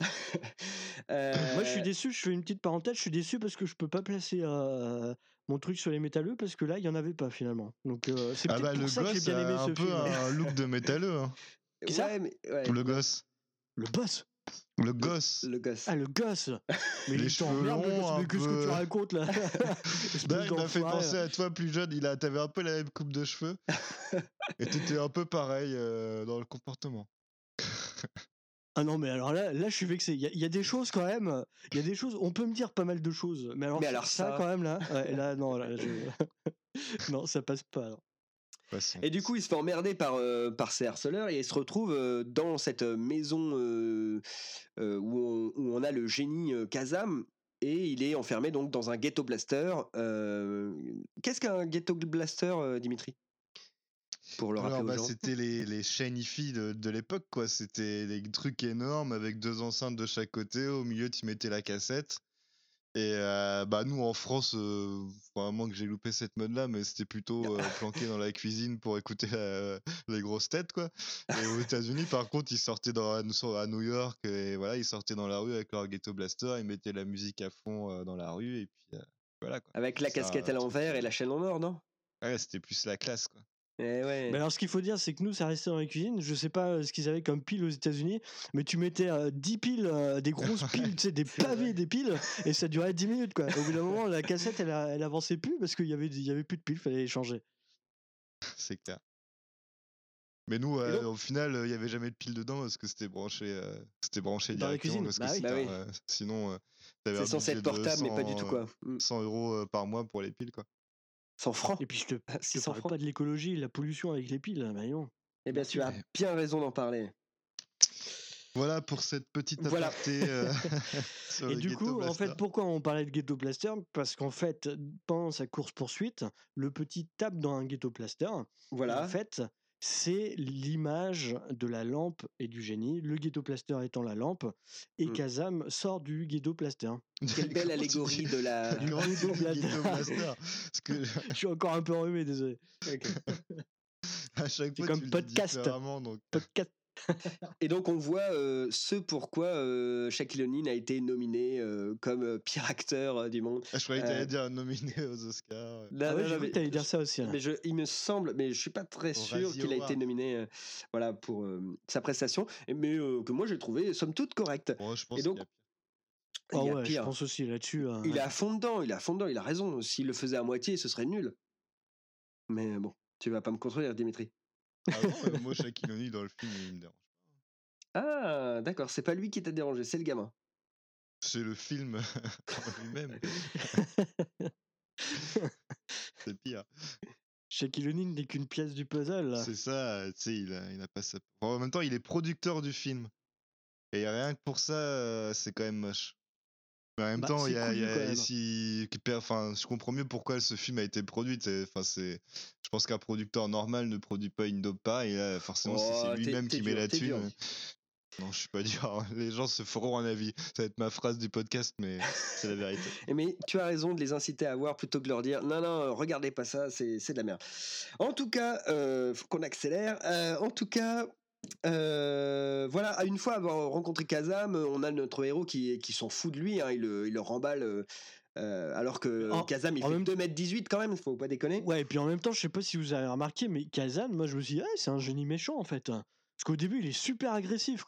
Speaker 6: Moi, je suis
Speaker 1: Euh,
Speaker 6: déçu, je fais une petite parenthèse, je suis déçu parce que je peux pas placer euh, mon truc sur les métalleux parce que là, il y en avait pas finalement. Donc euh, c'est
Speaker 5: Ah
Speaker 6: peut-être
Speaker 5: bah
Speaker 6: pour
Speaker 5: le
Speaker 6: ça que j'ai
Speaker 5: gosse
Speaker 6: bien aimé
Speaker 5: a un
Speaker 6: ce
Speaker 5: peu
Speaker 6: film.
Speaker 5: un look de métalleux. Hein.
Speaker 6: Qui ça
Speaker 1: ouais, mais, ouais,
Speaker 5: Le gosse.
Speaker 6: Le boss.
Speaker 5: Le gosse.
Speaker 1: le gosse.
Speaker 6: Ah, le gosse. Mais
Speaker 5: Les
Speaker 6: il
Speaker 5: cheveux
Speaker 6: t'emmerde, le
Speaker 5: longs,
Speaker 6: gosse.
Speaker 5: un
Speaker 6: Mais qu'est-ce que tu
Speaker 5: peu-
Speaker 6: racontes là Espèce
Speaker 5: Là, il m'a fait
Speaker 6: d'enfoiré,
Speaker 5: penser
Speaker 6: là.
Speaker 5: à toi plus jeune. Il a, t'avais un peu la même coupe de cheveux. Et t'étais un peu pareil euh, dans le comportement.
Speaker 6: Ah non, mais alors là, là je suis vexé. Il y, a- il y a des choses quand même. Il y a des choses. On peut me dire pas mal de choses. Mais alors,
Speaker 1: Mais alors
Speaker 6: ça,
Speaker 1: ça-
Speaker 6: quand même, là. Ouais, là, non, là, je... non, ça passe pas. alors.
Speaker 5: Façon.
Speaker 1: Et du coup, il se fait emmerder par, euh, par ces harceleurs, et il se retrouve euh, dans cette maison euh, euh, où, on, où on a le génie euh, Kazam, et il est enfermé donc dans un ghetto blaster. Euh, Qu'est-ce qu'un ghetto blaster, euh, Dimitri? Pour le rappeler
Speaker 5: Alors,
Speaker 1: aux
Speaker 5: bah,
Speaker 1: gens.
Speaker 5: c'était les, les chaînes hi-fi de, de l'époque, quoi. C'était des trucs énormes avec deux enceintes de chaque côté. Au milieu, tu mettais la cassette. Et euh, bah, nous, en France, euh, vraiment que j'ai loupé cette mode-là, mais c'était plutôt euh, planqué dans la cuisine pour écouter la- les grosses têtes, quoi. Et aux États-Unis, par contre, ils sortaient dans, à New York, et voilà, ils sortaient dans la rue avec leur ghetto blaster, ils mettaient la musique à fond euh, dans la rue, et puis euh, voilà, quoi.
Speaker 1: Avec la
Speaker 5: C'est un
Speaker 1: casquette à
Speaker 5: truc,
Speaker 1: l'envers
Speaker 5: euh,
Speaker 1: et la chaîne en or, non?
Speaker 5: Ouais, c'était plus la classe, quoi.
Speaker 1: Eh ouais.
Speaker 6: Mais alors, ce qu'il faut dire, c'est que nous, ça restait dans la cuisine. Je sais pas euh, ce qu'ils avaient comme piles aux États-Unis, mais tu mettais euh, dix piles, euh, des grosses piles, tu sais, des pavés, des piles, et ça durait dix minutes, quoi. Au bout d'un moment, la cassette, elle, a- elle avançait plus parce qu'il y avait, il y avait plus de piles, fallait les changer.
Speaker 5: C'est clair. Mais nous,
Speaker 1: Et
Speaker 5: euh,
Speaker 1: donc-
Speaker 5: au final, il n'y avait jamais de pile dedans parce que c'était branché, euh, c'était branché
Speaker 6: Dans la
Speaker 5: directement.
Speaker 6: cuisine,
Speaker 5: Parce que
Speaker 6: bah oui.
Speaker 5: c'était
Speaker 1: Bah oui.
Speaker 5: un- euh, sinon, euh, t'avais
Speaker 1: C'est
Speaker 5: un
Speaker 1: censé
Speaker 5: budget
Speaker 1: être
Speaker 5: de
Speaker 1: portable, mais pas du tout,
Speaker 5: cent,
Speaker 1: quoi. Mm.
Speaker 5: cent euros euh, par mois pour les piles, quoi.
Speaker 1: cent francs.
Speaker 6: Et puis, je te, je te
Speaker 1: six cents
Speaker 6: parle
Speaker 1: francs.
Speaker 6: pas de l'écologie, la pollution avec les piles, bah non.
Speaker 1: Eh bien, tu as bien raison d'en parler.
Speaker 5: Voilà pour cette petite
Speaker 1: Voilà.
Speaker 5: aparté. euh, sur
Speaker 6: Et
Speaker 5: le
Speaker 6: du
Speaker 5: Ghetto
Speaker 6: coup, en
Speaker 5: Blaster.
Speaker 6: fait, pourquoi on parlait de ghetto blaster? Parce qu'en fait, pendant sa course poursuite, le petit tape dans un ghetto blaster. Et
Speaker 1: Voilà.
Speaker 6: en fait, c'est l'image de la lampe et du génie, le ghetto blaster étant la lampe, et
Speaker 1: Mm.
Speaker 6: Kazam sort du ghetto blaster.
Speaker 1: Quelle belle
Speaker 5: Comment tu
Speaker 1: allégorie
Speaker 5: dis-
Speaker 1: de la.
Speaker 5: Comment tu
Speaker 6: Ghetto
Speaker 5: dis
Speaker 6: Blaster.
Speaker 5: Ghetto Blaster Parce que
Speaker 6: Je suis encore un peu enrhumé, désolé.
Speaker 5: à chaque fois,
Speaker 6: comme
Speaker 5: tu le dis
Speaker 6: podcast.
Speaker 5: différemment. Donc...
Speaker 6: Podcast.
Speaker 1: Et donc on voit euh, ce pourquoi euh, Shaquille O'Neal a été nominé euh, comme euh, pire acteur euh, du monde.
Speaker 5: Ah, je croyais que
Speaker 1: Euh,
Speaker 5: t'allais dire nominé aux Oscars.
Speaker 1: Non,
Speaker 6: Ah
Speaker 1: non,
Speaker 6: ouais,
Speaker 1: non,
Speaker 6: j'ai cru
Speaker 1: mais-
Speaker 6: que t'allais dire ça aussi. là.
Speaker 1: Mais je, il me semble, mais je suis pas très
Speaker 5: Au
Speaker 1: sûr
Speaker 5: Razzie
Speaker 1: qu'il a été
Speaker 5: Award.
Speaker 1: nominé, euh, voilà, pour euh, sa prestation, et- mais euh, que moi j'ai trouvé somme toute correct.
Speaker 5: Bon, je pense
Speaker 1: Et donc,
Speaker 5: qu'il y a pire.
Speaker 6: Ah
Speaker 1: il y a
Speaker 6: ouais, je
Speaker 1: pire.
Speaker 6: pense aussi là-dessus. euh,
Speaker 1: Il est à fond dedans, il est à fond dedans, il a raison. S'il le faisait à moitié, ce serait nul. Mais bon, tu vas pas me contredire, Dimitri.
Speaker 5: Ah non, euh, moi, Shaquille O'Neal dans le film, il me dérange.
Speaker 1: Ah, d'accord, c'est pas lui qui t'a dérangé, c'est le gamin.
Speaker 5: C'est le film en lui-même. C'est pire.
Speaker 6: Shaquille O'Neal n'est qu'une pièce du puzzle. là.
Speaker 5: C'est ça, tu sais, il a, il a pas sa... Bon, en même temps, il est producteur du film. Et rien que pour ça, euh, c'est quand même moche. Mais en même
Speaker 6: Bah,
Speaker 5: temps, il y
Speaker 6: c'est
Speaker 5: a, il y
Speaker 6: couillu,
Speaker 5: a-
Speaker 6: quand même.
Speaker 5: si- qui perd- enfin, je comprends mieux pourquoi ce film a été produit. c'est- Enfin, c'est, je pense qu'un producteur normal ne produit pas une dope pas. Et là, forcément, si
Speaker 1: Oh,
Speaker 5: c'est
Speaker 1: t'es-
Speaker 5: lui-même
Speaker 1: t'es
Speaker 5: qui met
Speaker 1: dur,
Speaker 5: la
Speaker 1: t'es
Speaker 5: thune.
Speaker 1: dur.
Speaker 5: euh, Non, je suis pas dur. hein. Les gens se feront un avis. Ça va être ma phrase du podcast, mais c'est la vérité.
Speaker 1: Eh, Mais tu as raison de les inciter à voir plutôt que de leur dire non, non, regardez pas ça, c'est c'est de la merde. En tout cas, euh, faut qu'on accélère. Euh, en tout cas, euh, voilà, à une fois avoir rencontré Kazam, on a notre héros qui, qui s'en fout de lui, hein, il, le, il le remballe. euh, euh, alors que
Speaker 6: En-
Speaker 1: Kazam, il
Speaker 6: en
Speaker 1: fait
Speaker 6: même-
Speaker 1: deux mètres dix-huit quand même, faut pas déconner.
Speaker 6: Ouais, et puis en même temps, je sais pas si vous avez remarqué, mais Kazan, moi je me suis dit, ah, c'est un génie méchant en fait. Parce qu'au début, il est super agressif, quoi.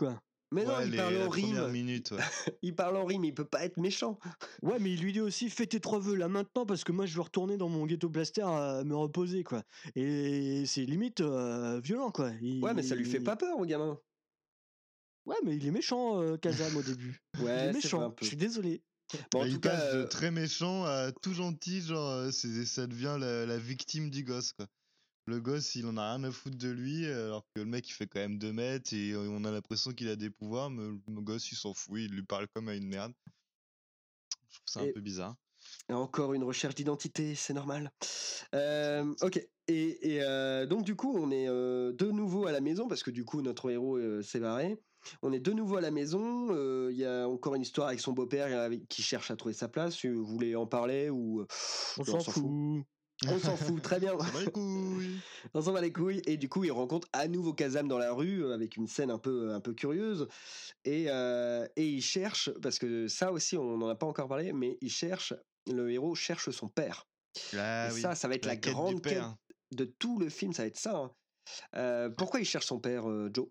Speaker 1: Mais non,
Speaker 5: Ouais,
Speaker 1: il
Speaker 5: les,
Speaker 1: parle
Speaker 5: la
Speaker 1: en
Speaker 5: première
Speaker 1: rime.
Speaker 5: minute, ouais.
Speaker 1: Il parle en rime, il peut pas être méchant.
Speaker 6: Ouais, mais il lui dit aussi fais tes trois vœux là maintenant parce que moi je veux retourner dans mon ghetto blaster à me reposer quoi. Et c'est limite euh, violent quoi.
Speaker 1: Ouais, mais ça lui fait
Speaker 6: Il...
Speaker 1: pas peur au gamin.
Speaker 6: Ouais, mais il est méchant euh, Kazam au début. Il est
Speaker 1: Ouais, c'est vrai un
Speaker 6: méchant. Je
Speaker 1: peu.
Speaker 6: suis désolé.
Speaker 1: Bon, en
Speaker 5: Bah,
Speaker 1: tout
Speaker 5: il
Speaker 1: cas,
Speaker 5: passe de
Speaker 1: euh,
Speaker 5: très méchant à tout gentil, genre euh, c'est, ça devient la, la victime du gosse, quoi. Le gosse, il en a rien à foutre de lui, alors que le mec, il fait quand même deux mètres et on a l'impression qu'il a des pouvoirs, mais le gosse, il s'en fout, il lui parle comme à une merde. Je trouve ça un
Speaker 1: et
Speaker 5: peu bizarre.
Speaker 1: encore une recherche d'identité, c'est normal. Euh, ok. Et, et, euh, donc du coup, on est euh, de nouveau à la maison parce que du coup, notre héros euh, s'est barré. On est de nouveau à la maison. euh, Il y a encore une histoire avec son beau-père euh, qui cherche à trouver sa place. Si vous voulez en parler ou euh,
Speaker 6: On
Speaker 1: non,
Speaker 6: s'en fout.
Speaker 1: On s'en fout, très bien.
Speaker 5: Ça va les couilles.
Speaker 1: On s'en bat les couilles. Et du coup, il rencontre à nouveau Kazam dans la rue euh, avec une scène un peu, un peu curieuse. Et, euh, et il cherche, parce que ça aussi, on n'en a pas encore parlé, mais il cherche, le héros cherche son père.
Speaker 5: Ah
Speaker 1: Et
Speaker 5: oui,
Speaker 1: ça, ça va être la,
Speaker 5: la quête du
Speaker 1: grande quête
Speaker 5: père.
Speaker 1: de tout le film, ça va être ça. hein. Euh, pourquoi il cherche son père, euh, Joe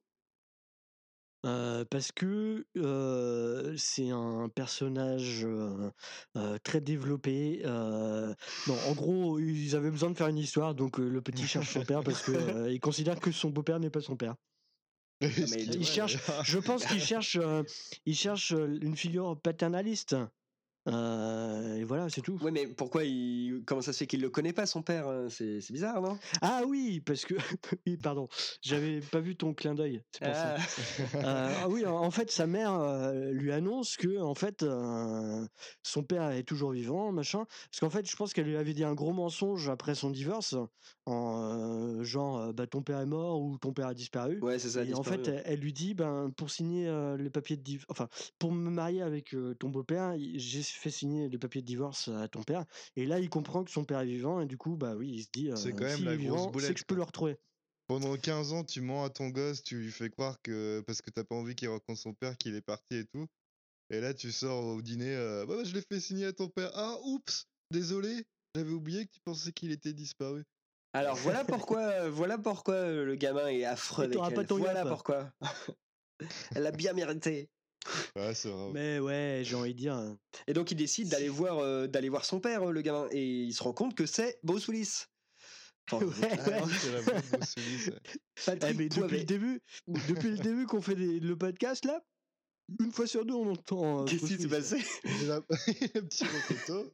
Speaker 6: Euh, parce que euh, c'est un personnage euh, euh, très développé. euh, Non, en gros, ils avaient besoin de faire une histoire, donc euh, le petit cherche son père parce que euh, il considère que son beau-père n'est pas son père.
Speaker 1: Ah,
Speaker 5: Ce
Speaker 1: mais
Speaker 5: qui est
Speaker 6: Il
Speaker 5: vrai,
Speaker 6: cherche,
Speaker 5: d'ailleurs.
Speaker 6: je pense qu'il cherche, euh, il cherche euh, une figure paternaliste. Euh, et voilà, c'est tout.
Speaker 1: Ouais, mais pourquoi il. Comment ça se fait qu'il le connaît pas, son père hein c'est, c'est bizarre, non
Speaker 6: Ah oui, parce que oui, pardon, j'avais pas vu ton clin d'œil, c'est pour ça.
Speaker 1: Ah.
Speaker 6: Euh, ah oui, en en fait, sa mère euh, lui annonce que en fait euh, son père est toujours vivant, machin. Parce qu'en fait, je pense qu'elle lui avait dit un gros mensonge après son divorce, en euh, genre euh, bah ton père est mort ou ton père a disparu.
Speaker 1: Ouais, c'est ça,
Speaker 6: Et en
Speaker 1: disparu.
Speaker 6: fait,
Speaker 1: ouais.
Speaker 6: elle, elle lui dit ben pour signer euh, les papiers de divorce, enfin pour me marier avec euh, ton beau-père, il- j'ai fait signer les papiers de divorce à ton père. Et là, il comprend que son père est vivant et du coup, bah oui, il se dit
Speaker 5: C'est
Speaker 6: euh,
Speaker 5: quand même
Speaker 6: s'il
Speaker 5: la
Speaker 6: est
Speaker 5: grosse
Speaker 6: vivant, c'est que
Speaker 5: boulette,
Speaker 6: je peux
Speaker 5: quoi.
Speaker 6: le retrouver.
Speaker 5: Pendant quinze ans, tu mens à ton gosse, tu lui fais croire que parce que t'as pas envie qu'il rencontre son père qu'il est parti et tout. Et là, tu sors au dîner, euh, bah, bah, je l'ai fait signer à ton père. Ah, oups, désolé, j'avais oublié que tu pensais qu'il était disparu.
Speaker 1: Alors voilà pourquoi, euh, voilà pourquoi euh, le gamin est affreux
Speaker 6: Et
Speaker 1: avec
Speaker 6: t'auras pas
Speaker 1: elle.
Speaker 6: ton
Speaker 1: Voilà
Speaker 6: yap.
Speaker 1: pourquoi. Elle l'a bien mérité.
Speaker 5: Ouais, c'est vrai.
Speaker 6: Mais ouais, j'ai envie de dire. euh,
Speaker 1: Et donc il décide d'aller voir, euh, d'aller voir son père, euh, le gamin, et il se rend compte que c'est Bruce Willis. Enfin,
Speaker 6: Ouais,
Speaker 5: Ah
Speaker 6: ouais.
Speaker 5: oui, c'est la vraie Bruce Willis. ouais.
Speaker 6: Eh,
Speaker 1: Patrick
Speaker 6: mais depuis le
Speaker 1: Poivet.
Speaker 6: début, depuis le début qu'on fait des- le podcast là, une fois sur deux on entend. euh,
Speaker 1: Qu'est-ce
Speaker 6: Bruce
Speaker 1: qui s'est
Speaker 6: Willis.
Speaker 1: passé
Speaker 5: Et là, le petit rocoto.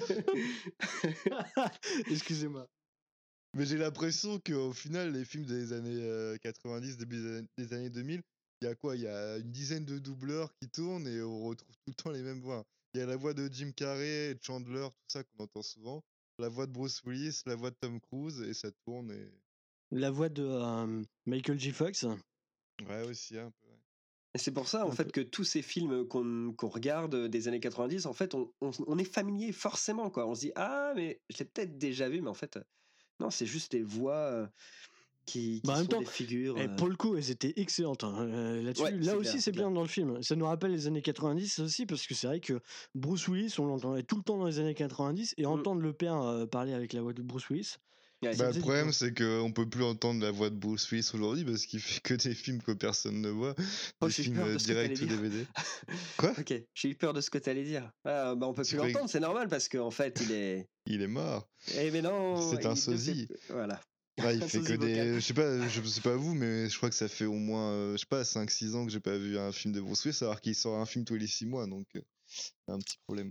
Speaker 6: Excusez-moi.
Speaker 5: Mais j'ai l'impression qu'au final, les films des années euh, quatre-vingt-dix, début des années- des années deux mille, il y a quoi? Il y a une dizaine de doubleurs qui tournent et on retrouve tout le temps les mêmes voix. Il y a la voix de Jim Carrey, de Chandler, tout ça qu'on entend souvent. La voix de Bruce Willis, la voix de Tom Cruise, et ça tourne. Et...
Speaker 6: La voix de euh, Michael J. Fox.
Speaker 5: Ouais, aussi, un peu. ouais.
Speaker 1: Et c'est pour ça, en
Speaker 6: Un
Speaker 1: fait,
Speaker 6: peu.
Speaker 1: que tous ces films qu'on qu'on regarde euh, des années quatre-vingt-dix, en fait, on, on- on est familier forcément, quoi. On se dit, ah, mais je l'ai peut-être déjà vu, mais en fait, euh, non, c'est juste des voix euh, qui, qui
Speaker 6: Bah, en même
Speaker 1: sont
Speaker 6: temps,
Speaker 1: des figures.
Speaker 6: eh,
Speaker 1: euh,
Speaker 6: pour le coup, elles étaient excellentes hein, euh, là-dessus.
Speaker 1: Ouais,
Speaker 6: Là
Speaker 1: c'est
Speaker 6: aussi,
Speaker 1: clair,
Speaker 6: c'est
Speaker 1: c'est clair.
Speaker 6: bien dans le film. Ça nous rappelle les années quatre-vingt-dix aussi, parce que c'est vrai que Bruce Willis, on l'entendait tout le temps dans les années quatre-vingt-dix, et
Speaker 1: Mm.
Speaker 6: entendre le père euh, parler avec la voix de Bruce Willis,
Speaker 1: Ouais.
Speaker 6: ça
Speaker 5: Bah, le
Speaker 6: faisait du
Speaker 5: problème,
Speaker 6: bien.
Speaker 5: c'est qu'on peut plus entendre la voix de Bruce Willis aujourd'hui parce qu'il fait que des films que personne ne voit.
Speaker 1: Oh,
Speaker 5: Des
Speaker 1: j'ai eu
Speaker 5: films
Speaker 1: peur
Speaker 5: euh,
Speaker 1: de ce que t'allais
Speaker 5: directs ou
Speaker 1: dire.
Speaker 5: D V D. Quoi?
Speaker 1: Ok, j'ai eu peur de ce que t'allais dire. Ah, bah, on peut
Speaker 5: Tu
Speaker 1: plus
Speaker 5: croyais que-
Speaker 1: l'entendre, c'est normal, parce qu'en fait, il est.
Speaker 5: Il est mort.
Speaker 1: Eh, mais non,
Speaker 5: C'est un
Speaker 1: il ne fait
Speaker 5: sosie.
Speaker 1: plus- Voilà.
Speaker 5: Ah, il
Speaker 1: Un
Speaker 5: fait que
Speaker 1: sosie vocal.
Speaker 5: des. Je sais pas, je sais pas vous, mais je crois que ça fait au moins, euh, je sais pas, cinq six ans que j'ai pas vu un film de Bruce Willis, alors qu'il sort un film tous les six mois, donc euh, c'est un petit problème.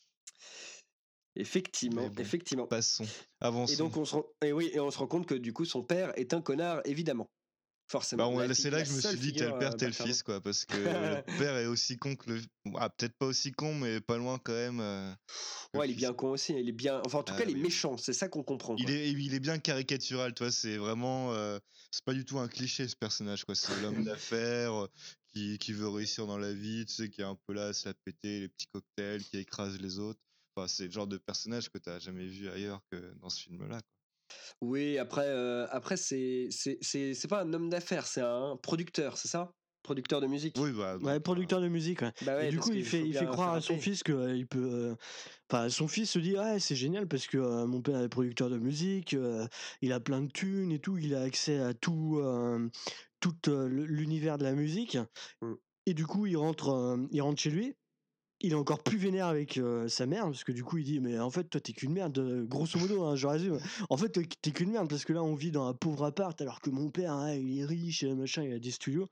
Speaker 1: Effectivement,
Speaker 5: Mais bon,
Speaker 1: effectivement.
Speaker 5: passons,
Speaker 1: Et
Speaker 5: avançons.
Speaker 1: donc, on se, rend... et oui, et on se rend compte que du coup, son père est un connard, évidemment. Forcément.
Speaker 5: Bah, on-
Speaker 1: La
Speaker 5: c'est
Speaker 1: fi-
Speaker 5: là
Speaker 1: la
Speaker 5: que je me
Speaker 1: seule
Speaker 5: suis dit, t'as
Speaker 1: figure,
Speaker 5: le père,
Speaker 1: euh,
Speaker 5: t'as le
Speaker 1: paternelle.
Speaker 5: fils, quoi, parce que le père est aussi con que le. Ah, peut-être pas aussi con, mais pas loin quand même. euh, que le
Speaker 1: Ouais, il est
Speaker 5: fils.
Speaker 1: bien con aussi. Il est bien. Enfin, en tout
Speaker 5: Ah
Speaker 1: cas, il est
Speaker 5: oui, oui.
Speaker 1: méchant. C'est ça qu'on comprend.
Speaker 5: Il
Speaker 1: quoi.
Speaker 5: est, il est bien caricatural, toi. C'est vraiment, euh, c'est pas du tout un cliché ce personnage, quoi. C'est l'homme d'affaires euh, qui, qui veut réussir dans la vie, tu sais, qui est un peu là à se la péter, les petits cocktails, qui écrase les autres. Enfin, c'est le genre de personnage que t'as jamais vu ailleurs que dans ce film-là.
Speaker 1: Oui, après, euh, après c'est, c'est, c'est, c'est pas un homme d'affaires, c'est un producteur, c'est ça? Producteur de musique.
Speaker 5: Oui, bah.
Speaker 6: Ouais,
Speaker 5: donc,
Speaker 6: producteur de musique. Ouais.
Speaker 1: Bah ouais,
Speaker 6: Et du
Speaker 1: parce
Speaker 6: coup, il
Speaker 1: qu'il
Speaker 6: fait,
Speaker 1: faut
Speaker 6: il fait
Speaker 1: bien
Speaker 6: croire
Speaker 1: faire
Speaker 6: à son
Speaker 1: rappeler.
Speaker 6: fils que euh, il peut. euh, Enfin, son fils se dit ouais, c'est génial parce que euh, mon père est producteur de musique, euh, il a plein de thunes et tout, il a accès à tout, euh, tout euh, l- l'univers de la musique.
Speaker 1: Mm.
Speaker 6: Et du coup, il rentre, euh, il rentre chez lui. Il est encore plus vénère avec euh, sa mère, parce que du coup, il dit, mais en fait, toi, t'es qu'une merde, euh, grosso modo, hein, je résume. En fait, t'es t'es qu'une merde, parce que là, on vit dans un pauvre appart, alors que mon père, hein, il est riche, et machin, il a des studios.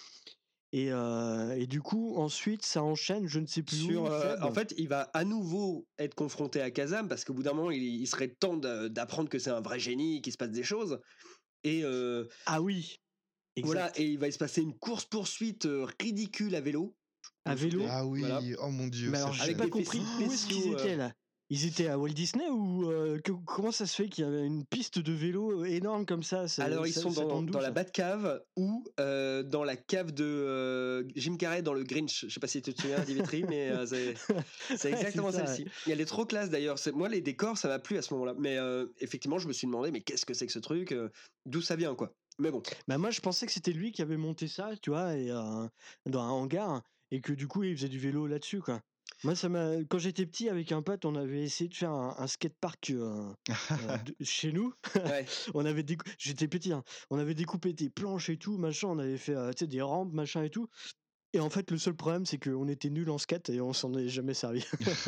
Speaker 6: Et, euh, et du coup, ensuite, ça enchaîne, je ne sais plus
Speaker 1: Sur,
Speaker 6: où.
Speaker 1: euh,
Speaker 6: Seb.
Speaker 1: en fait, il va à nouveau être confronté à Kazam parce qu'au bout d'un moment, il, il serait temps de- d'apprendre que c'est un vrai génie, qu'il se passe des choses. Et euh,
Speaker 6: Ah oui, exact.
Speaker 1: voilà, et il va se passer une course poursuite ridicule à vélo.
Speaker 6: À
Speaker 1: Vous vous
Speaker 6: vélo.
Speaker 1: souvenez
Speaker 5: Ah oui,
Speaker 1: Voilà.
Speaker 5: oh mon dieu.
Speaker 6: Mais alors,
Speaker 5: cette
Speaker 6: j'ai
Speaker 1: Avec
Speaker 6: pas
Speaker 1: des
Speaker 5: scène.
Speaker 6: compris
Speaker 1: effets
Speaker 6: où est-ce qu'ils
Speaker 1: spéciaux,
Speaker 6: étaient
Speaker 1: euh,
Speaker 6: là. Ils étaient à Walt Disney ou euh, que- comment ça se fait qu'il y avait une piste de vélo énorme comme ça, ça
Speaker 1: Alors, ils
Speaker 6: ça-
Speaker 1: sont
Speaker 6: ça
Speaker 1: dans,
Speaker 6: tombe d'où,
Speaker 1: dans la
Speaker 6: ça
Speaker 1: Batcave ou euh, dans la cave de euh, Jim Carrey dans le Grinch. Je sais pas si tu te souviens, Dimitri, mais euh, c'est c'est
Speaker 6: Ouais,
Speaker 1: exactement
Speaker 6: c'est ça,
Speaker 1: celle-ci. Et elle est trop classe d'ailleurs. C'est- Moi, les décors, ça m'a plu à ce moment-là. Mais euh, effectivement, je me suis demandé, mais qu'est-ce que c'est que ce truc euh, D'où ça vient, quoi. Mais bon.
Speaker 6: Bah moi, je pensais que c'était lui qui avait monté ça, tu vois, et, euh, dans un hangar, et que du coup, il faisait du vélo là-dessus, quoi. Moi, ça m'a. Quand j'étais petit, avec un pote, on avait essayé de faire un, un skatepark euh, euh, de- chez nous.
Speaker 1: Ouais.
Speaker 6: On avait décou- J'étais petit, hein. On avait découpé des planches et tout, machin. On avait fait, euh, tu sais, des rampes, machin et tout. Et en fait, le seul problème, c'est qu'on était nuls en skate et on s'en est jamais servi.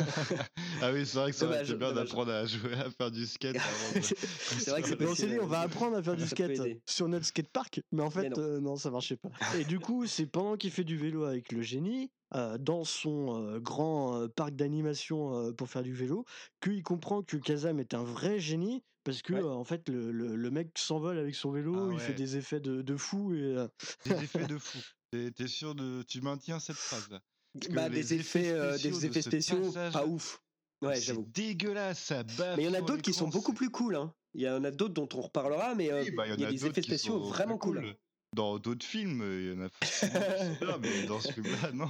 Speaker 5: Ah oui, c'est vrai que ça aurait
Speaker 1: Dommage,
Speaker 5: été bien
Speaker 1: dommage.
Speaker 5: d'apprendre à jouer, à faire du skate avant de-
Speaker 1: C'est vrai que c'est
Speaker 6: Mais on s'est
Speaker 1: possible.
Speaker 6: dit, on va apprendre à faire du
Speaker 1: Ça peut
Speaker 6: skate
Speaker 1: aider.
Speaker 6: sur notre skatepark, mais en
Speaker 1: Mais
Speaker 6: fait,
Speaker 1: non.
Speaker 6: euh, non, ça marchait pas. Et du coup, c'est pendant qu'il fait du vélo avec le génie, euh, dans son euh, grand euh, parc d'animation euh, pour faire du vélo, qu'il comprend que Kazam est un vrai génie, parce que
Speaker 1: Ouais.
Speaker 6: euh, en fait, le, le- le mec s'envole avec son vélo,
Speaker 5: Ah
Speaker 6: il fait
Speaker 5: ouais.
Speaker 6: des effets de, de fou, et euh,
Speaker 5: Des effets de fou. T'es t'es sûr de. Tu maintiens cette phrase là. Parce que
Speaker 1: Bah,
Speaker 5: les
Speaker 1: des effets, euh,
Speaker 5: spéciaux
Speaker 1: des
Speaker 5: de
Speaker 1: effets
Speaker 5: ce
Speaker 1: spéciaux,
Speaker 5: passage,
Speaker 1: pas ouf. Ouais,
Speaker 5: c'est
Speaker 1: j'avoue.
Speaker 5: dégueulasse, ça baffe.
Speaker 1: Mais il y en a
Speaker 5: sur
Speaker 1: d'autres qui sont
Speaker 5: l'écran,
Speaker 1: beaucoup
Speaker 5: c'est-
Speaker 1: plus cool. Hein. Il y en a d'autres dont on reparlera, mais euh,
Speaker 5: Oui, bah, il y en
Speaker 1: il y a
Speaker 5: a
Speaker 1: des
Speaker 5: d'autres
Speaker 1: effets
Speaker 5: qui
Speaker 1: spéciaux
Speaker 5: sont
Speaker 1: vraiment
Speaker 5: plus
Speaker 1: cool.
Speaker 5: cool. Dans d'autres films, il y en a forcément qui sont bien, mais dans ce film-là, non.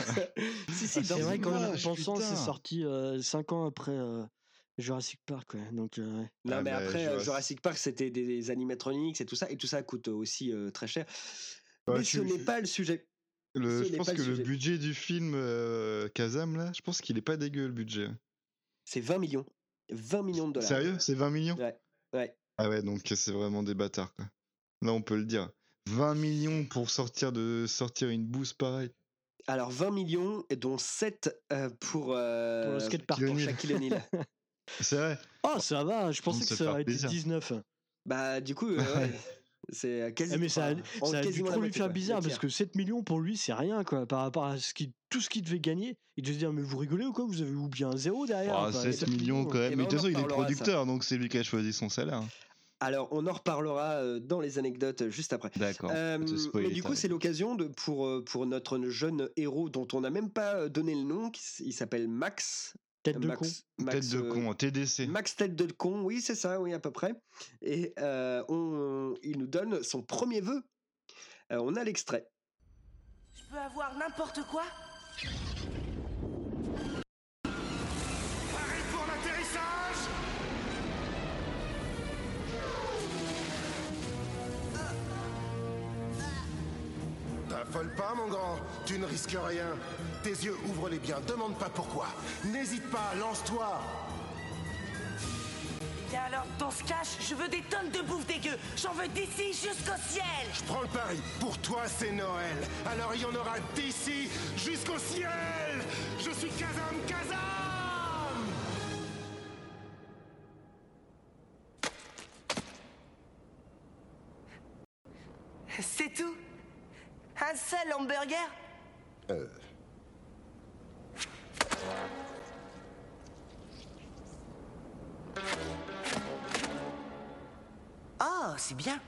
Speaker 1: Si, si,
Speaker 5: Ah,
Speaker 1: dans
Speaker 6: c'est vrai qu'en y
Speaker 5: dommage,
Speaker 6: repensant, c'est
Speaker 5: putain.
Speaker 6: sorti cinq ans après euh, Jurassic Park, ouais. Donc, euh, ouais.
Speaker 1: Non,
Speaker 5: Ah,
Speaker 1: mais
Speaker 5: bah,
Speaker 1: après, euh,
Speaker 5: Jurassic-
Speaker 1: Jurassic Park, c'était des animatronics et tout ça, et tout ça coûte aussi euh, très cher.
Speaker 5: Bah,
Speaker 1: mais
Speaker 5: je-
Speaker 1: ce n'est
Speaker 5: je-
Speaker 1: pas le sujet.
Speaker 5: Le-
Speaker 1: Ce
Speaker 5: je
Speaker 1: n'est
Speaker 5: pense
Speaker 1: pas le
Speaker 5: que le
Speaker 1: sujet.
Speaker 5: budget du film euh, Kazam, là, je pense qu'il est pas dégueu le budget.
Speaker 1: C'est vingt millions. vingt millions de dollars.
Speaker 5: Sérieux? C'est vingt millions?
Speaker 1: Ouais. Ouais.
Speaker 5: Ah ouais, donc c'est vraiment des bâtards, quoi. Là, on peut le dire. vingt millions pour sortir, de, sortir une bouse pareille.
Speaker 1: Alors, vingt millions, et dont sept euh, pour, euh,
Speaker 6: Pour le skatepark.
Speaker 1: pour
Speaker 5: Shaquille
Speaker 1: Shaquille O'Neal.
Speaker 5: C'est vrai.
Speaker 6: Oh, ça va, je pensais
Speaker 5: se
Speaker 6: que ça
Speaker 5: faire
Speaker 6: aurait été
Speaker 5: plaisir.
Speaker 6: dix-neuf.
Speaker 1: Bah, du coup, euh, ouais. C'est euh, quasi.
Speaker 6: Eh, mais ça, a-
Speaker 1: enfin, en
Speaker 6: ça a dû
Speaker 1: quasiment la
Speaker 6: trop lui
Speaker 1: moitié,
Speaker 6: faire
Speaker 1: quoi,
Speaker 6: bizarre
Speaker 1: le
Speaker 6: parce
Speaker 1: tiers.
Speaker 6: que sept millions pour lui c'est rien quoi par rapport à ce qui, tout ce qu'il devait gagner. Il devait se dire mais vous rigolez ou quoi, vous avez oublié un zéro derrière.
Speaker 5: Ah,
Speaker 6: Enfin,
Speaker 5: sept
Speaker 6: sept
Speaker 5: millions quand même.
Speaker 1: Eh
Speaker 5: Mais
Speaker 1: ben,
Speaker 5: de
Speaker 1: on
Speaker 5: toute
Speaker 1: en
Speaker 5: façon, il est
Speaker 1: reparlera, ça.
Speaker 5: producteur, donc c'est lui qui a choisi son salaire.
Speaker 1: Alors, on en reparlera euh, dans les anecdotes euh, juste après.
Speaker 5: D'accord.
Speaker 1: Euh,
Speaker 5: Pas de spoiler,
Speaker 1: mais du coup,
Speaker 5: t'arrêtes.
Speaker 1: c'est l'occasion de pour euh, pour notre jeune héros dont on n'a même pas euh, donné le nom, qui s- il s'appelle Max.
Speaker 6: Tête de
Speaker 1: Max,
Speaker 6: con.
Speaker 1: Max,
Speaker 5: Tête de
Speaker 1: euh,
Speaker 5: con, T D C.
Speaker 1: Max tête de con, oui, c'est ça, oui, à peu près. Et euh, on, il nous donne son premier vœu. Euh, on a l'extrait.
Speaker 9: Je peux avoir n'importe quoi?
Speaker 3: Pareil pour l'atterrissage. T'affole pas, mon grand. Tu ne risques rien. Tes yeux, ouvre-les bien. Demande pas pourquoi. N'hésite pas, lance-toi.
Speaker 9: Bien alors, dans ce cache, je veux des tonnes de bouffe dégueu. J'en veux d'ici jusqu'au ciel.
Speaker 3: Je prends le pari. Pour toi, c'est Noël. Alors il y en aura d'ici jusqu'au ciel. Je suis Kazam Kazam.
Speaker 9: C'est tout? Un seul hamburger?
Speaker 3: Euh...
Speaker 9: Oh, c'est bien.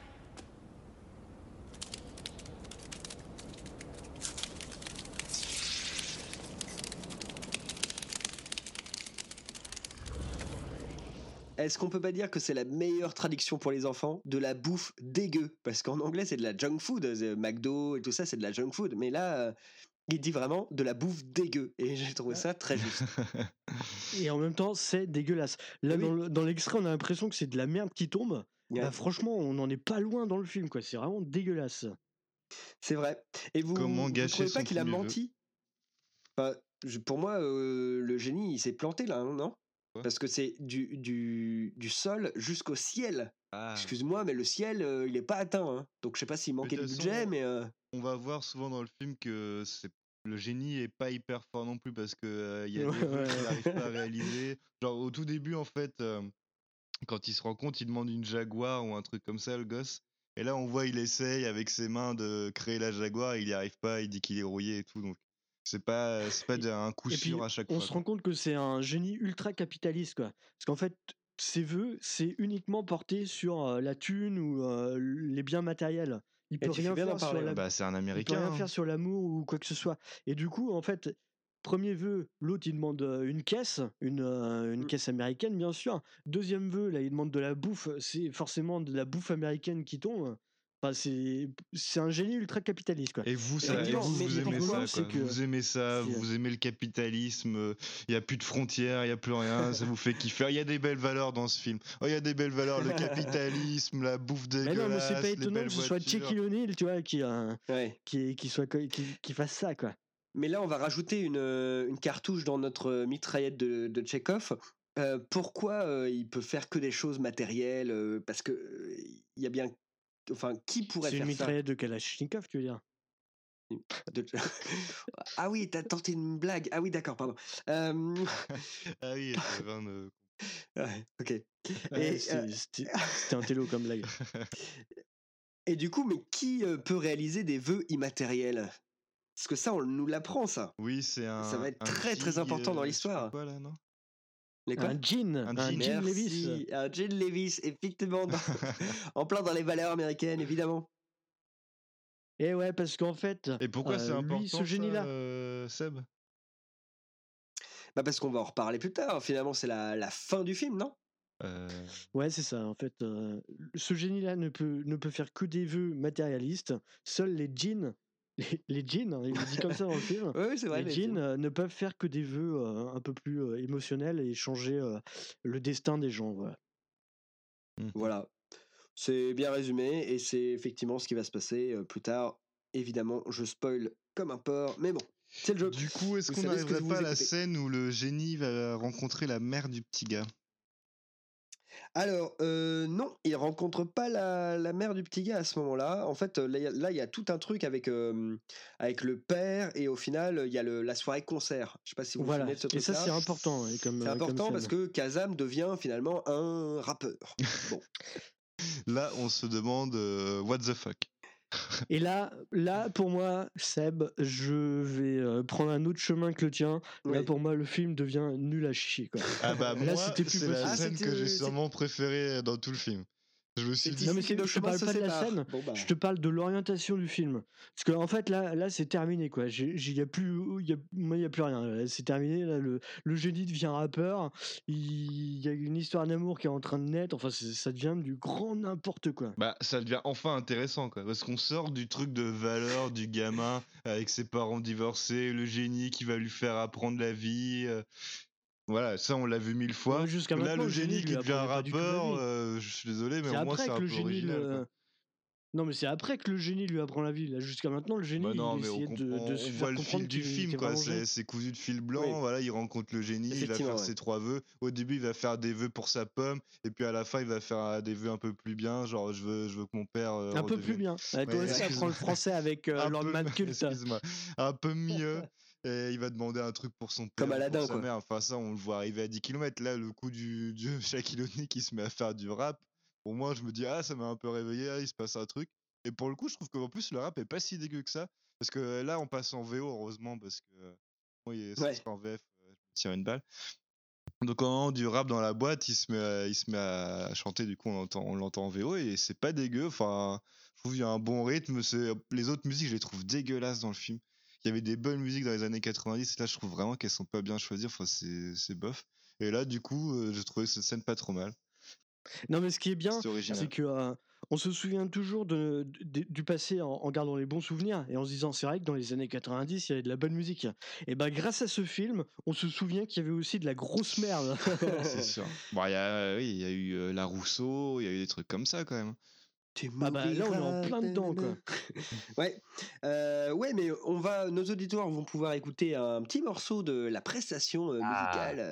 Speaker 1: Est-ce qu'on peut pas dire que c'est la meilleure traduction pour les enfants de la bouffe dégueu? Parce qu'en anglais, c'est de la junk food, euh, McDo et tout ça, c'est de la junk food. Mais là, euh, il dit vraiment de la bouffe dégueu. Et j'ai trouvé ça très juste.
Speaker 6: Et en même temps c'est dégueulasse. Là
Speaker 1: Eh oui.
Speaker 6: dans le- dans l'extrait on a l'impression que c'est de la merde qui tombe.
Speaker 1: Ouais.
Speaker 6: Bah, franchement on n'en est pas loin dans le film quoi. C'est vraiment dégueulasse.
Speaker 1: C'est vrai. Et vous,
Speaker 5: Comment
Speaker 1: vous
Speaker 5: gâcher
Speaker 1: trouvez pas
Speaker 5: son
Speaker 1: qu'il a
Speaker 5: premier vœu?
Speaker 1: menti? Enfin, je- pour moi, euh, le génie, il s'est planté là, hein, non?
Speaker 5: Quoi?
Speaker 1: Parce que c'est du, du, du sol jusqu'au ciel.
Speaker 5: Ah.
Speaker 1: Excuse-moi, mais le ciel, euh, il est pas atteint. Hein. Donc je sais pas s'il
Speaker 5: Mais
Speaker 1: manquait
Speaker 5: de
Speaker 1: de
Speaker 5: toute
Speaker 1: budget,
Speaker 5: façon,
Speaker 1: mais euh,
Speaker 5: on va voir souvent dans le film que c'est le génie est pas hyper fort non plus parce que euh, il y a
Speaker 6: Ouais,
Speaker 5: des vœux
Speaker 6: ouais,
Speaker 5: qu'il n'arrive pas à
Speaker 6: ouais.
Speaker 5: réaliser. Genre au tout début en fait, euh, quand il se rend compte, il demande une Jaguar ou un truc comme ça, le gosse. Et là on voit il essaye avec ses mains de créer la Jaguar, et il y arrive pas, il dit qu'il est rouillé et tout. Donc c'est pas c'est pas
Speaker 6: Et,
Speaker 5: un coup
Speaker 6: et puis,
Speaker 5: sûr à chaque
Speaker 6: on
Speaker 5: fois,
Speaker 6: se
Speaker 5: quoi.
Speaker 6: rend compte que c'est un génie ultra capitaliste, quoi. Parce qu'en fait, ses vœux, c'est uniquement porté sur euh, la thune ou euh, les biens matériels. Il
Speaker 1: et
Speaker 6: peut
Speaker 1: tu fais
Speaker 6: rien
Speaker 1: bien d'en
Speaker 6: faire sur
Speaker 1: parler.
Speaker 6: la,
Speaker 1: Ouais.
Speaker 5: Bah c'est un
Speaker 6: il peut
Speaker 5: Américain.
Speaker 6: rien
Speaker 5: Hein.
Speaker 6: faire sur l'amour ou quoi que ce soit. Et du coup, en fait, premier vœu, l'autre il demande euh, une caisse, une, euh, une
Speaker 1: Mm.
Speaker 6: caisse américaine bien sûr. Deuxième vœu, là il demande de la bouffe, c'est forcément de la bouffe américaine qui tombe. Enfin, c'est c'est un génie ultra capitaliste quoi.
Speaker 5: Et vous,
Speaker 6: Euh,
Speaker 5: ça, et
Speaker 1: Effectivement,
Speaker 5: vous,
Speaker 6: ce
Speaker 1: mais,
Speaker 6: qui
Speaker 5: vous
Speaker 6: est
Speaker 1: mais
Speaker 5: aimez
Speaker 1: pourquoi
Speaker 6: rigolo,
Speaker 5: ça,
Speaker 6: c'est
Speaker 5: quoi.
Speaker 6: que
Speaker 5: Vous aimez ça,
Speaker 6: c'est
Speaker 5: vous aimez le capitalisme, il n'y a plus de frontières, il n'y a plus rien, ça vous fait kiffer. Il y a des belles valeurs dans ce film. Oh, il y a des belles valeurs, le capitalisme, la bouffe
Speaker 6: mais non, mais c'est pas
Speaker 5: dégueulasse, les
Speaker 6: étonnant
Speaker 5: belles
Speaker 6: que ce soit
Speaker 5: voitures.
Speaker 6: Shaquille O'Neal, tu vois, qui, euh,
Speaker 1: ouais.
Speaker 6: qui, qui, soit, co- qui, qui fasse ça, quoi.
Speaker 1: Mais là, on va rajouter une, euh, une cartouche dans notre euh, mitraillette de, de Tchekhov. Euh, pourquoi euh, il peut faire que des choses matérielles euh, Parce que euh, il y a bien, enfin, qui pourrait
Speaker 6: C'est une
Speaker 1: faire ça
Speaker 6: mitraillette de Kalachnikov, tu veux dire.
Speaker 1: De- Ah oui, t'as tenté une blague. Ah oui, d'accord, pardon. Euh,
Speaker 5: Ah oui, le vin de-
Speaker 1: ouais, ok.
Speaker 6: Ouais,
Speaker 1: Et, euh,
Speaker 6: c'était c'était- c'était un télo comme blague.
Speaker 1: et du coup, mais qui euh, peut réaliser des vœux immatériels Parce que ça, on nous l'apprend, ça.
Speaker 5: Oui, c'est
Speaker 1: Ça va
Speaker 5: un,
Speaker 1: être
Speaker 5: un
Speaker 1: très très
Speaker 5: Jig,
Speaker 1: important dans
Speaker 5: euh, je sais pas
Speaker 1: l'histoire.
Speaker 5: quoi là, non?
Speaker 1: Les quoi
Speaker 6: Un jean,
Speaker 5: Un
Speaker 6: un
Speaker 5: jean.
Speaker 6: jean Levis.
Speaker 1: Merci. Un Gene Levis, effectivement, dans- en plein dans les valeurs américaines, évidemment.
Speaker 6: Et ouais, parce qu'en fait,
Speaker 5: Et pourquoi c'est
Speaker 6: euh,
Speaker 5: important
Speaker 6: lui, ce
Speaker 5: ça,
Speaker 6: génie-là,
Speaker 5: euh, Seb?
Speaker 1: Bah parce qu'on va en reparler plus tard. Finalement, c'est la, la fin du film, non
Speaker 5: Euh,
Speaker 6: ouais, c'est ça. En fait, euh, ce génie-là ne peut, ne peut faire que des vœux matérialistes. Seuls les djinns, les, les djinns, hein, il le dit comme ça dans le film,
Speaker 1: Oui, c'est vrai.
Speaker 6: les
Speaker 1: les
Speaker 6: djinns
Speaker 1: djinns.
Speaker 6: euh, ne peuvent faire que des vœux euh, un peu plus euh, émotionnels et changer euh, le destin des gens. Voilà.
Speaker 5: mhm.
Speaker 1: Voilà. C'est bien résumé et c'est effectivement ce qui va se passer euh, plus tard. Évidemment, je spoil comme un porc, mais bon, c'est le jeu.
Speaker 5: Du coup, est-ce
Speaker 1: Vous
Speaker 5: qu'on
Speaker 1: savez ce que
Speaker 5: n'arriverait
Speaker 1: vous
Speaker 5: pas à la
Speaker 1: écoutez.
Speaker 5: scène où le génie va rencontrer la mère du petit gars?
Speaker 1: Alors, euh, non, il rencontre pas la, la mère du petit gars à ce moment-là. En fait, euh, là, il y a- là, il y a tout un truc avec, euh, avec le père et au final, il y a le, la soirée concert. Je sais pas si vous vous
Speaker 6: Voilà.
Speaker 1: souvenez de ce
Speaker 6: Et ça,
Speaker 1: truc-là.
Speaker 6: c'est important. ouais, comme,
Speaker 1: C'est
Speaker 6: euh, comme
Speaker 1: important parce
Speaker 6: scène.
Speaker 1: que Kazam devient finalement un rappeur. Bon,
Speaker 5: Là, on se demande euh, what the fuck.
Speaker 6: Et là, là, pour moi, Seb, je vais euh, prendre un autre chemin que le tien. Là,
Speaker 1: oui.
Speaker 6: pour moi, le film devient nul à chier. Quoi.
Speaker 5: Ah bah
Speaker 6: Là,
Speaker 5: moi,
Speaker 6: c'était plus
Speaker 5: c'est
Speaker 6: possible.
Speaker 5: la
Speaker 1: Ah,
Speaker 5: scène
Speaker 1: c'était-
Speaker 5: que j'ai
Speaker 1: c'est-
Speaker 5: sûrement préférée dans tout le film. Je me suis
Speaker 1: C'est
Speaker 5: dit,
Speaker 6: Non, mais
Speaker 1: ici que
Speaker 6: c'est-
Speaker 1: nos
Speaker 6: je te
Speaker 1: chemins
Speaker 6: parle
Speaker 1: se
Speaker 6: pas de la
Speaker 1: séparent.
Speaker 6: scène,
Speaker 1: Bon, bah.
Speaker 6: je te parle de l'orientation du film. Parce que en fait, là, là c'est terminé. Quoi. J'ai, j'ai- y a plus, y a, moi, il n'y a plus rien. Là, c'est terminé. Là, le, le génie devient rappeur. Il y a une histoire d'amour qui est en train de naître. Enfin, c'est- ça devient du grand n'importe quoi.
Speaker 5: bah ça devient enfin intéressant, quoi, parce qu'on sort du truc de valeur du gamin avec ses parents divorcés, le génie qui va lui faire apprendre la vie. euh, Voilà, ça on l'a vu mille fois.
Speaker 6: Ouais, jusqu'à
Speaker 5: Là,
Speaker 6: maintenant,
Speaker 5: le
Speaker 6: le génie,
Speaker 5: génie
Speaker 6: il
Speaker 5: qui
Speaker 6: lui
Speaker 5: devient
Speaker 6: apprenait pas du tout la
Speaker 5: rappeur,
Speaker 6: vie.
Speaker 5: euh, je suis désolé, mais
Speaker 6: C'est
Speaker 5: au moins
Speaker 6: après
Speaker 5: c'est
Speaker 6: que
Speaker 5: un
Speaker 6: le
Speaker 5: peu
Speaker 6: génie
Speaker 5: original,
Speaker 6: le...
Speaker 5: quoi.
Speaker 6: Non, mais c'est après que le génie lui apprend la vie. Là, jusqu'à maintenant, le génie,
Speaker 5: Bah non,
Speaker 6: il
Speaker 5: mais on,
Speaker 6: essayait
Speaker 5: comp-
Speaker 6: de,
Speaker 5: on-
Speaker 6: de
Speaker 5: on
Speaker 6: se
Speaker 5: voit
Speaker 6: faire
Speaker 5: le
Speaker 6: comprendre
Speaker 5: fil du
Speaker 6: qu'il
Speaker 5: film,
Speaker 6: était
Speaker 5: quoi.
Speaker 6: vraiment
Speaker 5: C'est
Speaker 6: génie.
Speaker 5: c'est cousu de fil blanc.
Speaker 1: Oui.
Speaker 5: Voilà, il rencontre le génie, il va
Speaker 1: Effectivement,
Speaker 5: faire
Speaker 1: ouais.
Speaker 5: ses trois vœux. Au début, il va faire des vœux pour sa pomme, et puis à la fin, il va faire euh, des vœux un peu plus bien. Genre, je veux, je veux que mon père euh,
Speaker 6: Un peu plus
Speaker 5: redevienne.
Speaker 6: bien. Ouais, toi
Speaker 5: Ouais,
Speaker 6: aussi, apprends
Speaker 5: excuse-moi.
Speaker 6: le français avec euh,
Speaker 5: Un
Speaker 6: Lord
Speaker 5: peu,
Speaker 6: Mad Cult.
Speaker 5: excuse-moi, un peu mieux. Et il va demander un truc pour son père,
Speaker 1: Comme
Speaker 5: ou
Speaker 1: Aladdin,
Speaker 5: pour sa
Speaker 1: quoi.
Speaker 5: mère. Enfin, ça, on le voit arriver à dix kilomètres. Là, le coup du, du Shaquille O'Neal qui se met à faire du rap, pour moi, je me dis, ah, ça m'a un peu réveillé, ah, il se passe un truc. Et pour le coup, je trouve qu'en plus, le rap est pas si dégueu que ça. Parce que là, on passe en V O, heureusement, parce que euh, oui, ça
Speaker 1: Ouais.
Speaker 5: serait en V F, euh, je me tire une balle. Donc, au moment du rap dans la boîte, il se met à, il se met à chanter, du coup, on l'entend, on l'entend en V O, et c'est pas dégueu. Enfin, je trouve qu'il y a un bon rythme. C'est... Les autres musiques, je les trouve dégueulasses dans le film. Il y avait des bonnes musiques dans les années quatre-vingt-dix, là, je trouve vraiment qu'elles sont pas bien choisies. Enfin, c'est, c'est bof. Et là, du coup, euh, j'ai trouvé cette scène pas trop mal.
Speaker 6: Non, mais ce qui est bien,
Speaker 5: C'était original.
Speaker 6: c'est que euh, on se souvient toujours de, de- du passé en, en gardant les bons souvenirs et en se disant c'est vrai que dans les années quatre-vingt-dix, il y avait de la bonne musique. Et ben grâce à ce film, on se souvient qu'il y avait aussi de la grosse merde.
Speaker 5: C'est sûr. Bon, il y a, oui, il y a eu euh, La Rousseau, il y a eu des trucs comme ça quand même.
Speaker 1: Tu
Speaker 6: Ah bah là, on est en
Speaker 1: m'oublieras,
Speaker 6: plein dedans, quoi.
Speaker 1: Ouais, euh, ouais, mais on va, nos auditeurs vont pouvoir écouter un petit morceau de la prestation euh,
Speaker 5: Ah.
Speaker 1: musicale euh,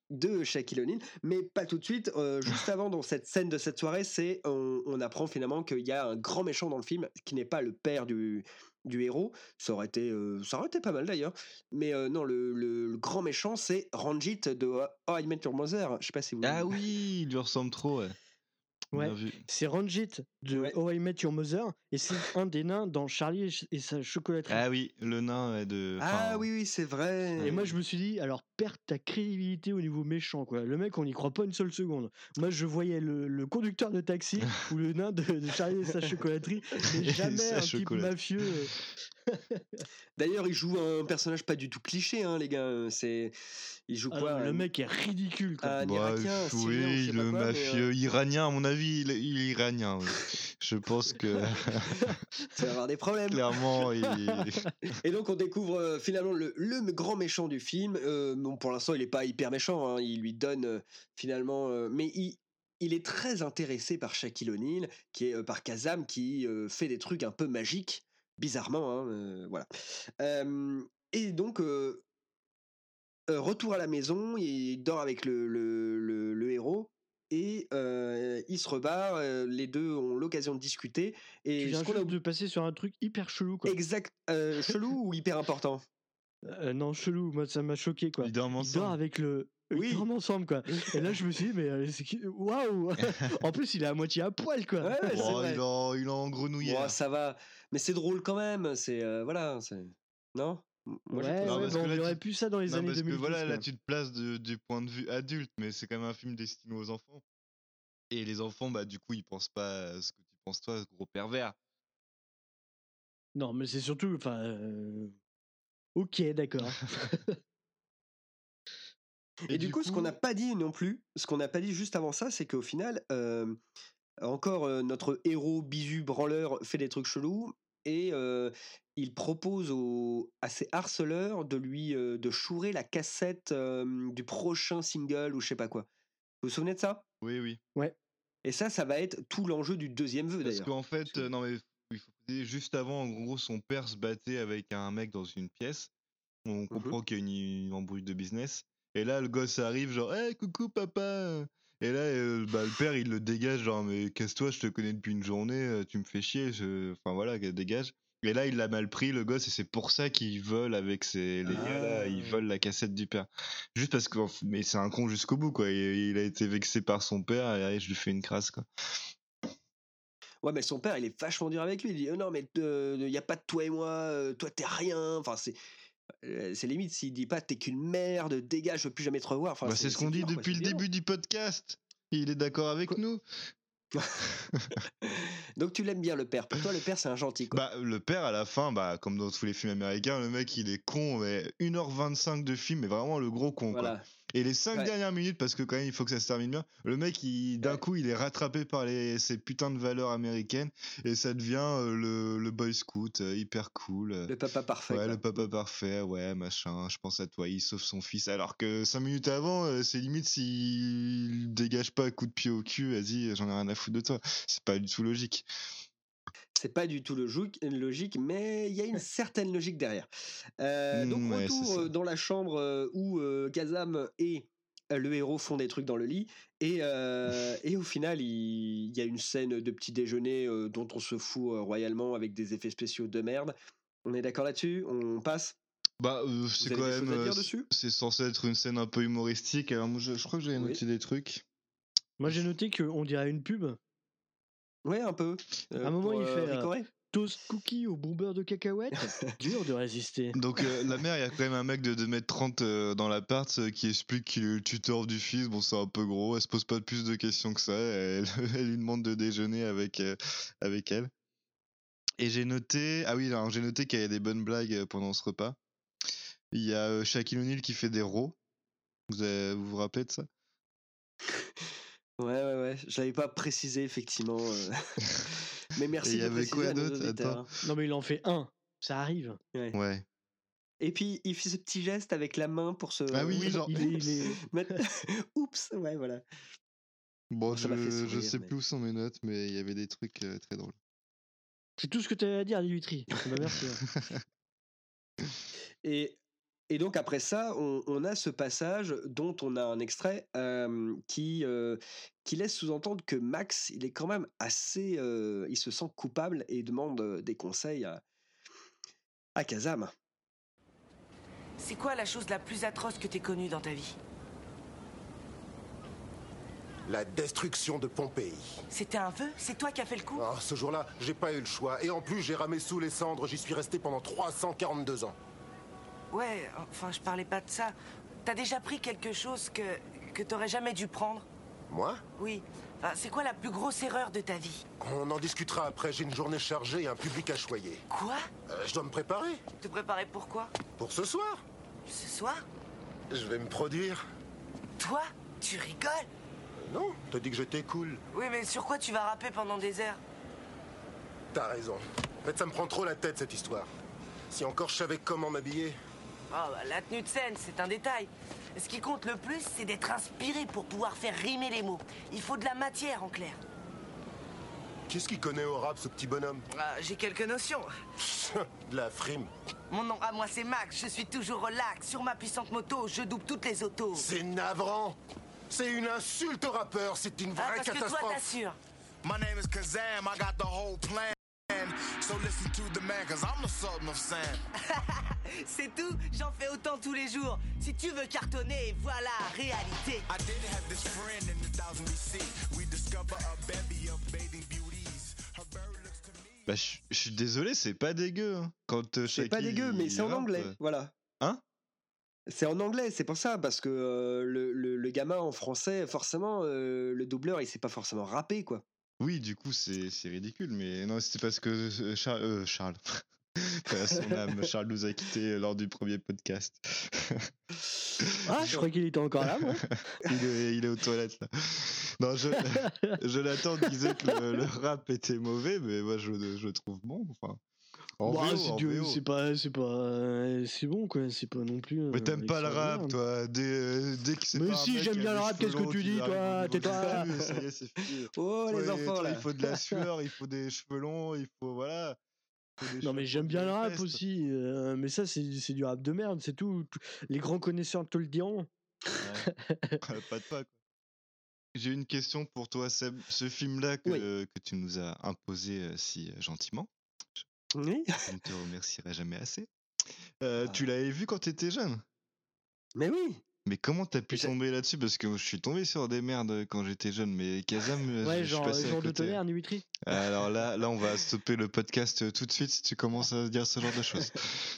Speaker 1: de Shaquille O'Neal, mais pas tout de suite. Euh, juste avant, dans cette scène de cette soirée, c'est on, on apprend finalement qu'il y a un grand méchant dans le film qui n'est pas le père du, du héros. Ça aurait été, euh, ça aurait été pas mal d'ailleurs. Mais euh, non, le, le, le grand méchant, c'est Ranjit de How I Met Your Mother. Je sais pas si vous.
Speaker 5: Ah oui, il lui ressemble trop, ouais.
Speaker 6: Ouais,
Speaker 5: Bien vu.
Speaker 6: c'est Ranjit de
Speaker 1: Ouais.
Speaker 6: How I Met Your Mother et c'est un des nains dans Charlie et ch- et sa chocolaterie.
Speaker 5: Ah oui, le nain ouais, de.
Speaker 1: Ah
Speaker 5: enfin,
Speaker 1: oui, oui, c'est vrai.
Speaker 6: Et moi, je me suis dit, alors, perds ta crédibilité au niveau méchant, quoi. Le mec, on n'y croit pas une seule seconde. Moi, je voyais le, le conducteur de taxi ou le nain de, de Charlie et sa chocolaterie, mais
Speaker 5: Et
Speaker 6: jamais
Speaker 5: sa
Speaker 6: un type
Speaker 5: chocolaterie.
Speaker 6: mafieux. euh.
Speaker 1: D'ailleurs, il joue un personnage pas du tout cliché, hein, les gars. C'est, il joue
Speaker 6: Ah
Speaker 1: quoi
Speaker 6: non, mais le
Speaker 1: un-
Speaker 6: mec est ridicule, quoi.
Speaker 1: Un
Speaker 5: Bah,
Speaker 1: Irakien, un
Speaker 5: pff,
Speaker 1: Syrien, ou je
Speaker 5: oui,
Speaker 1: sais pas
Speaker 5: le
Speaker 1: quoi, mais,
Speaker 5: mafieux
Speaker 1: euh,
Speaker 5: iranien, à mon avis, il, il est iranien. oui. Je pense que
Speaker 1: tu vas avoir des problèmes.
Speaker 5: clairement, il.
Speaker 1: Et donc on découvre euh, finalement le, le grand méchant du film. Euh, bon, pour l'instant, il est pas hyper méchant. Hein. Il lui donne euh, finalement, euh, mais il, il est très intéressé par Shaquille O'Neal, qui est euh, par Kazam, qui euh, fait des trucs un peu magiques, bizarrement. Hein, euh, voilà. Euh, et donc euh, euh, retour à la maison, il dort avec le, le, le, le héros. Et euh, il se rebarre, euh, les deux ont l'occasion de discuter. Et
Speaker 6: Tu viens
Speaker 1: ce qu'on a
Speaker 6: juste de passer sur un truc hyper chelou, quoi.
Speaker 1: exact, euh, chelou ou hyper important?
Speaker 6: Euh, non, chelou, moi, ça m'a choqué, quoi.
Speaker 5: Ils dorment
Speaker 6: Il dort
Speaker 5: ensemble.
Speaker 6: avec le.
Speaker 1: Oui.
Speaker 6: Ils dorment ensemble, quoi. Et là, je me suis dit, mais euh, c'est qui- waouh! En plus, il est à moitié à poil, quoi.
Speaker 1: Ouais, ouais, c'est
Speaker 5: Oh,
Speaker 1: vrai.
Speaker 5: il en, il en grenouillère.
Speaker 1: Bon, ça va, mais c'est drôle quand même. C'est euh, voilà, c'est non. M- Moi, j'ai
Speaker 6: Ouais,
Speaker 1: trouvé
Speaker 5: Non,
Speaker 1: ça
Speaker 6: ouais,
Speaker 5: parce
Speaker 6: bah,
Speaker 5: que
Speaker 6: on
Speaker 5: là,
Speaker 6: aurait
Speaker 5: tu-
Speaker 6: pu ça dans les
Speaker 5: Non,
Speaker 6: années
Speaker 5: parce
Speaker 6: deux mille
Speaker 5: que
Speaker 6: dix,
Speaker 5: voilà, là
Speaker 6: quoi.
Speaker 5: tu te places de- du point de vue adulte, mais c'est quand même un film destiné aux enfants. Et les enfants, bah du coup, ils pensent pas à ce que tu penses toi, gros pervers.
Speaker 6: Non, mais c'est surtout, enfin, euh, ok, d'accord.
Speaker 1: Et, du coup, ce qu'on n'a pas dit non plus, ce qu'on n'a pas dit juste avant ça, c'est qu'au final, euh, encore euh, notre héros bisu branleur fait des trucs chelous et euh, il propose au- à ses harceleurs de lui euh, de chourer la cassette euh, du prochain single ou je sais pas quoi. Vous vous souvenez de ça?
Speaker 5: Oui, oui.
Speaker 6: Ouais.
Speaker 1: Et ça, ça va être tout l'enjeu du deuxième vœu
Speaker 5: Parce
Speaker 1: d'ailleurs.
Speaker 5: qu'en fait, euh, non mais il faut préciser, juste avant, en gros, son père se battait avec un mec dans une pièce. On comprend qu'il y a une, une embrouille de business. Et là, le gosse arrive, genre, hey, coucou papa. Et là, euh, bah, le père, il le dégage, genre, mais casse-toi, je te connais depuis une journée, euh, tu me fais chier. je- Enfin voilà, dégage. Et là, il l'a mal pris, le gosse, et c'est pour ça qu'ils veulent avec ces, les gars là, ils
Speaker 1: Ah.
Speaker 5: veulent la cassette du père. Juste parce que, mais c'est un con jusqu'au bout, quoi. Il, il a été vexé par son père, et allez, je lui fais une crasse, quoi.
Speaker 1: Ouais, mais son père, il est vachement dur avec lui. Il dit, oh non, mais il n'y a pas de toi et moi, euh, toi t'es rien. Enfin, c'est, euh, c'est limite s'il dit pas t'es qu'une merde, dégage, je veux plus jamais te revoir. Enfin,
Speaker 5: Bah, c'est ce qu'on dit
Speaker 1: dur, quoi,
Speaker 5: depuis
Speaker 1: c'est
Speaker 5: le
Speaker 1: violent.
Speaker 5: début du podcast. Il est d'accord avec
Speaker 1: Quoi
Speaker 5: nous.
Speaker 1: Donc tu l'aimes bien le père. Pour toi, le père, c'est un gentil, quoi.
Speaker 5: Bah, le père, à la fin, bah, comme dans tous les films américains, le mec, il est con, mais une heure vingt-cinq de film, mais vraiment le gros con, quoi.
Speaker 1: Voilà.
Speaker 5: Et les cinq
Speaker 1: Ouais.
Speaker 5: dernières minutes, parce que quand même, il faut que ça se termine bien, le mec, il, d'un
Speaker 1: Ouais.
Speaker 5: coup, il est rattrapé par les, ces putains de valeurs américaines, et ça devient euh, le, le boy scout, euh, hyper cool. euh.
Speaker 1: Le papa parfait.
Speaker 5: Ouais,
Speaker 1: quoi.
Speaker 5: le papa parfait, ouais, machin, je pense à toi, il sauve son fils. Alors que cinq minutes avant, euh, c'est limite s'il dégage pas un coup de pied au cul, vas-y, j'en ai rien à foutre de toi. C'est pas du tout logique.
Speaker 1: C'est pas du tout logique, logique mais il y a une certaine logique derrière. Euh, donc
Speaker 5: Mm, ouais, c'est
Speaker 1: retour
Speaker 5: ça.
Speaker 1: euh, dans la chambre euh, où euh, Kazam et euh, le héros font des trucs dans le lit et, euh, et au final il, il y a une scène de petit déjeuner euh, dont on se fout euh, royalement avec des effets spéciaux de merde. On est d'accord là-dessus? On passe?
Speaker 5: Bah, euh, c'est
Speaker 1: avez
Speaker 5: quand
Speaker 1: des
Speaker 5: même.
Speaker 1: choses à dire
Speaker 5: euh,
Speaker 1: dessus
Speaker 5: c'est censé être une scène un peu humoristique. Alors, moi, je, je crois que j'avais
Speaker 1: Oui.
Speaker 5: noté des trucs.
Speaker 6: Moi, j'ai noté qu'on dirait une pub.
Speaker 1: Ouais, un peu. Euh,
Speaker 6: À un moment,
Speaker 1: pour,
Speaker 6: il
Speaker 1: euh,
Speaker 6: fait euh,
Speaker 1: Ricoré
Speaker 6: toast cookie au beurre de cacahuètes. Dur de résister.
Speaker 5: Donc, euh, la mère, il y a quand même un mec de deux mètres trente euh, dans l'appart euh, qui explique qu'il est le tuteur du fils. Bon, c'est un peu gros. Elle se pose pas plus de questions que ça. Elle, elle lui demande de déjeuner avec, euh, avec elle. Et j'ai noté. Ah oui, alors, j'ai noté qu'il y avait des bonnes blagues euh, pendant ce repas. Il y a euh, Shaquille O'Neal qui fait des rows. Vous, avez- vous vous rappelez de ça?
Speaker 1: Ouais, ouais, ouais. Je l'avais pas précisé, effectivement. euh. Mais
Speaker 5: Et
Speaker 1: merci
Speaker 5: il y
Speaker 1: de
Speaker 5: avait
Speaker 1: préciser
Speaker 5: quoi
Speaker 1: à nos
Speaker 5: d'autre?
Speaker 1: auditeurs.
Speaker 5: Attends.
Speaker 6: Non, mais il en fait un. Ça arrive.
Speaker 1: Ouais.
Speaker 5: Ouais.
Speaker 1: Et puis, il fait ce petit geste avec la main pour se...
Speaker 5: Ah oui,
Speaker 6: Oui,
Speaker 5: genre.
Speaker 6: il est, il est-
Speaker 1: mettre- Oups, ouais, voilà.
Speaker 5: Bon,
Speaker 1: Bon, ça m'a fait
Speaker 5: je, je
Speaker 1: sourire,
Speaker 5: sais
Speaker 1: mais-
Speaker 5: plus où sont mes notes, mais il y avait des trucs euh, très drôles.
Speaker 6: C'est tout ce que tu as à dire, Dimitri. Bah, merci. hein.
Speaker 1: Et Et donc après ça, on, on a ce passage dont on a un extrait euh, qui, euh, qui laisse sous-entendre que Max, il est quand même assez... euh, il se sent coupable et demande euh, des conseils à, à Kazam.
Speaker 9: C'est quoi la chose la plus atroce que t'aies connue dans ta vie?
Speaker 3: La destruction de Pompéi.
Speaker 9: C'était un vœu? C'est toi qui as fait le coup?
Speaker 3: Ah, ce jour-là, j'ai pas eu le choix. Et en plus, j'ai ramé sous les cendres. J'y suis resté pendant trois cent quarante-deux ans.
Speaker 9: Ouais, enfin, je parlais pas de ça. T'as déjà pris quelque chose que, que t'aurais jamais dû prendre?
Speaker 3: Moi?
Speaker 9: Oui. Enfin, c'est quoi la plus grosse erreur de ta vie?
Speaker 3: On en discutera après. J'ai une journée chargée et un public à choyer.
Speaker 9: Quoi?
Speaker 3: Euh, je dois me préparer.
Speaker 9: Te préparer pour quoi?
Speaker 3: Pour ce soir.
Speaker 9: Ce soir?
Speaker 3: Je vais me produire.
Speaker 9: Toi? Tu rigoles?
Speaker 3: Euh, non, t'as dit que j'étais cool.
Speaker 9: Oui, mais sur quoi tu vas rapper pendant des heures?
Speaker 3: T'as raison. En fait, ça me prend trop la tête, cette histoire. Si encore je savais comment m'habiller...
Speaker 9: Oh, bah, la tenue de scène, c'est un détail. Ce qui compte le plus, c'est d'être inspiré pour pouvoir faire rimer les mots. Il faut de la matière, en clair.
Speaker 3: Qu'est-ce qu'il connaît au rap, ce petit bonhomme?
Speaker 9: Ah, j'ai quelques notions.
Speaker 3: De la frime.
Speaker 9: Mon nom à moi, c'est Max. Je suis toujours relax. Sur ma puissante moto, je double toutes les autos.
Speaker 3: C'est navrant. C'est une insulte au rappeur. C'est une vraie
Speaker 9: Ah, parce que toi,
Speaker 3: catastrophe.
Speaker 9: t'assures.
Speaker 10: My name is Kazam, I got the whole plan. So listen to the man, cause I'm the sultan of sand.
Speaker 9: C'est tout, j'en fais autant tous les jours. Si tu veux cartonner, voilà, réalité.
Speaker 10: I did have this friend in the thousand B C. We discover a bevy of bathing beauties. Her bird looks to me.
Speaker 5: Bah, je je suis désolé, c'est pas dégueu. Hein. Quand euh,
Speaker 1: C'est pas
Speaker 5: Shaki,
Speaker 1: dégueu, mais
Speaker 5: il
Speaker 1: c'est en
Speaker 5: rappe,
Speaker 1: anglais,
Speaker 5: euh,
Speaker 1: voilà.
Speaker 5: Hein?
Speaker 1: C'est en anglais, c'est pour ça, parce que euh, le, le, le gamin en français, forcément, euh, le doubleur, il sait pas forcément rapper, quoi.
Speaker 5: Oui, du coup, c'est c'est ridicule, mais non, c'était parce que euh, Charles, euh, Charles. Paix à son âme, Charles nous a quittés lors du premier podcast.
Speaker 6: Ah, je crois qu'il était encore là, moi.
Speaker 5: il, est, il est aux toilettes là. Non, je, Jonathan disait que le, le rap était mauvais, mais moi je, je le trouve bon. Enfin, en
Speaker 6: Bah,
Speaker 5: V O,
Speaker 6: c'est
Speaker 5: en
Speaker 6: du-
Speaker 5: V O.
Speaker 6: c'est pas, c'est pas, euh, c'est bon quoi, c'est pas non plus.
Speaker 5: Mais
Speaker 6: euh,
Speaker 5: t'aimes pas le rap,
Speaker 6: extraordinaire.
Speaker 5: toi. Dès, dès que c'est
Speaker 6: Mais
Speaker 5: pas un
Speaker 6: si,
Speaker 5: mec
Speaker 6: j'aime
Speaker 5: qui a
Speaker 6: bien le
Speaker 5: les
Speaker 6: rap,
Speaker 5: cheveux
Speaker 6: qu'est-ce que
Speaker 5: longs
Speaker 6: tu
Speaker 5: qui
Speaker 6: dis,
Speaker 5: arrive
Speaker 6: toi,
Speaker 5: au niveau du
Speaker 6: tais-toi.
Speaker 5: cul, ça y est, c'est fini.
Speaker 1: Oh, les
Speaker 5: Ouais,
Speaker 1: enfants,
Speaker 5: toi,
Speaker 1: là.
Speaker 5: il faut de la sueur, il faut des cheveux longs, il faut voilà. il faut des
Speaker 6: Non mais
Speaker 5: cheveux
Speaker 6: j'aime bien le rap
Speaker 5: manifestes.
Speaker 6: aussi, euh, mais ça c'est c'est du rap de merde, c'est tout. Tout- Les grands connaisseurs te le diront.
Speaker 5: Ouais. Pas de pas quoi. J'ai une question pour toi, Seb. Ce film-là que,
Speaker 1: Oui.
Speaker 5: que tu nous as imposé euh, si gentiment,
Speaker 1: Oui.
Speaker 5: je ne te remercierai jamais assez. Euh,
Speaker 1: Ah.
Speaker 5: Tu l'avais vu quand t'étais jeune?
Speaker 1: Mais oui.
Speaker 5: Mais comment t'as pu
Speaker 1: J'ai-
Speaker 5: tomber là-dessus? Parce que je suis tombé sur des merdes quand j'étais jeune, mais Kazam, euh,
Speaker 6: Ouais,
Speaker 5: je, je suis
Speaker 6: genre,
Speaker 5: passé à
Speaker 6: genre de
Speaker 5: côté.
Speaker 6: tonnerre, Dimitri.
Speaker 5: Alors là, là, on va stopper le podcast euh, tout de suite si tu commences à dire ce genre de choses.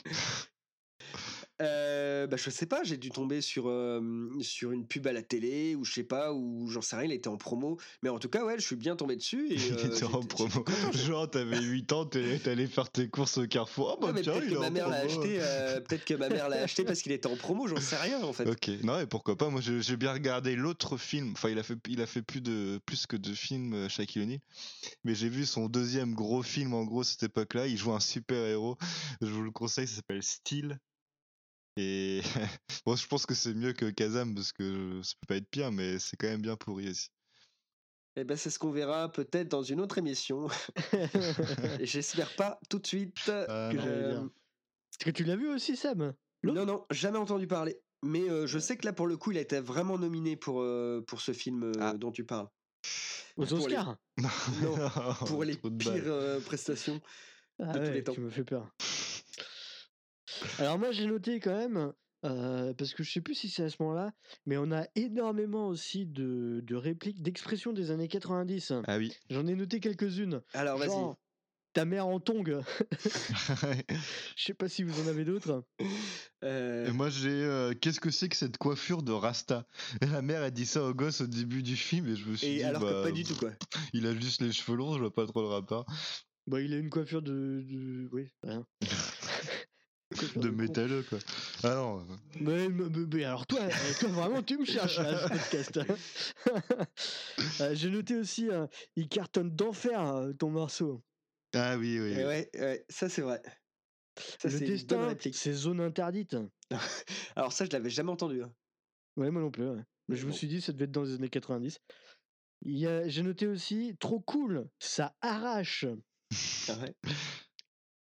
Speaker 1: Euh, bah, je sais pas, j'ai dû tomber sur, euh, sur une pub à la télé, ou je sais pas, ou j'en sais rien, il était en promo. Mais en tout cas, ouais, je suis bien tombé dessus. Et,
Speaker 5: Il
Speaker 1: euh,
Speaker 5: était en
Speaker 1: j'étais-
Speaker 5: promo.
Speaker 1: j'étais content, j'ai-
Speaker 5: Genre, t'avais huit ans, t'es t'es allé faire tes courses au Carrefour. Ah bah
Speaker 1: Ouais, mais
Speaker 5: tiens,
Speaker 1: peut-être
Speaker 5: il
Speaker 1: que
Speaker 5: est
Speaker 1: ma
Speaker 5: en
Speaker 1: mère l'a
Speaker 5: promo.
Speaker 1: acheté, euh, peut-être que ma mère l'a acheté parce qu'il était en promo, j'en sais rien en fait.
Speaker 5: Ok, non et pourquoi pas. Moi, j'ai j'ai bien regardé l'autre film. Enfin, il a fait, il a fait plus de, plus que deux films, euh, Shaquille O'Neal. Mais j'ai vu son deuxième gros film. En gros, cette époque-là, il joue un super héros. Je vous le conseille. Ça s'appelle Steel. Et bon, je pense que c'est mieux que Kazam parce que ça peut pas être pire, mais c'est quand même bien pourri aussi.
Speaker 1: Et ben c'est ce qu'on verra peut-être dans une autre émission. Et j'espère pas tout de suite.
Speaker 5: Ah,
Speaker 6: Que
Speaker 5: non.
Speaker 6: j'allais dire. Est-ce que tu l'as vu aussi, Sam? L'autre
Speaker 1: Non, non, jamais entendu parler. Mais euh, je sais que là, pour le coup, il a été vraiment nominé pour, euh, pour ce film euh,
Speaker 5: Ah.
Speaker 1: dont tu parles.
Speaker 6: Aux
Speaker 1: Pour les-
Speaker 6: Oscars?
Speaker 1: Non, pour les
Speaker 5: Trop de
Speaker 1: pires
Speaker 5: balles.
Speaker 1: euh, prestations.
Speaker 6: Ah
Speaker 1: de tous
Speaker 6: ouais,
Speaker 1: les temps.
Speaker 6: tu me fais peur. Alors moi j'ai noté quand même, euh, parce que je sais plus si c'est à ce moment-là, mais on a énormément aussi de, de répliques, d'expressions des années quatre-vingt-dix.
Speaker 5: Ah oui.
Speaker 6: J'en ai noté quelques-unes.
Speaker 1: Alors, vas-y.
Speaker 6: Genre, ta mère en tongue. Je sais pas si vous en avez d'autres.
Speaker 1: Euh,
Speaker 5: Et moi j'ai euh, qu'est-ce que c'est que cette coiffure de Rasta? Et la mère a dit ça au gosse au début du film et je me suis
Speaker 1: Et
Speaker 5: dit
Speaker 1: alors
Speaker 5: bah,
Speaker 1: que pas du tout, quoi.
Speaker 5: il a juste les cheveux longs, je vois pas trop le rapport.
Speaker 6: Bah il a une coiffure de... de... Oui, rien. Coiffure
Speaker 5: De
Speaker 6: con.
Speaker 5: métalleux quoi. Ah non. euh,
Speaker 6: Mais, mais- mais- mais alors toi, euh, toi vraiment tu me cherches là, ce podcast. Euh, J'ai noté aussi, euh, il cartonne d'enfer euh, ton morceau.
Speaker 5: Ah oui oui.
Speaker 1: Et
Speaker 5: oui.
Speaker 1: ouais, ouais, ça c'est vrai. Ça,
Speaker 6: Le
Speaker 1: c'est une bonne
Speaker 6: destin,
Speaker 1: réplique.
Speaker 6: c'est zone interdite.
Speaker 1: Alors ça, je l'avais jamais entendu. hein.
Speaker 6: Ouais, moi non plus. Ouais. Mais je me
Speaker 1: bon.
Speaker 6: suis dit, ça devait être dans les années quatre-vingt-dix. Il y a- J'ai noté aussi, trop cool, ça arrache.
Speaker 1: Ah ouais.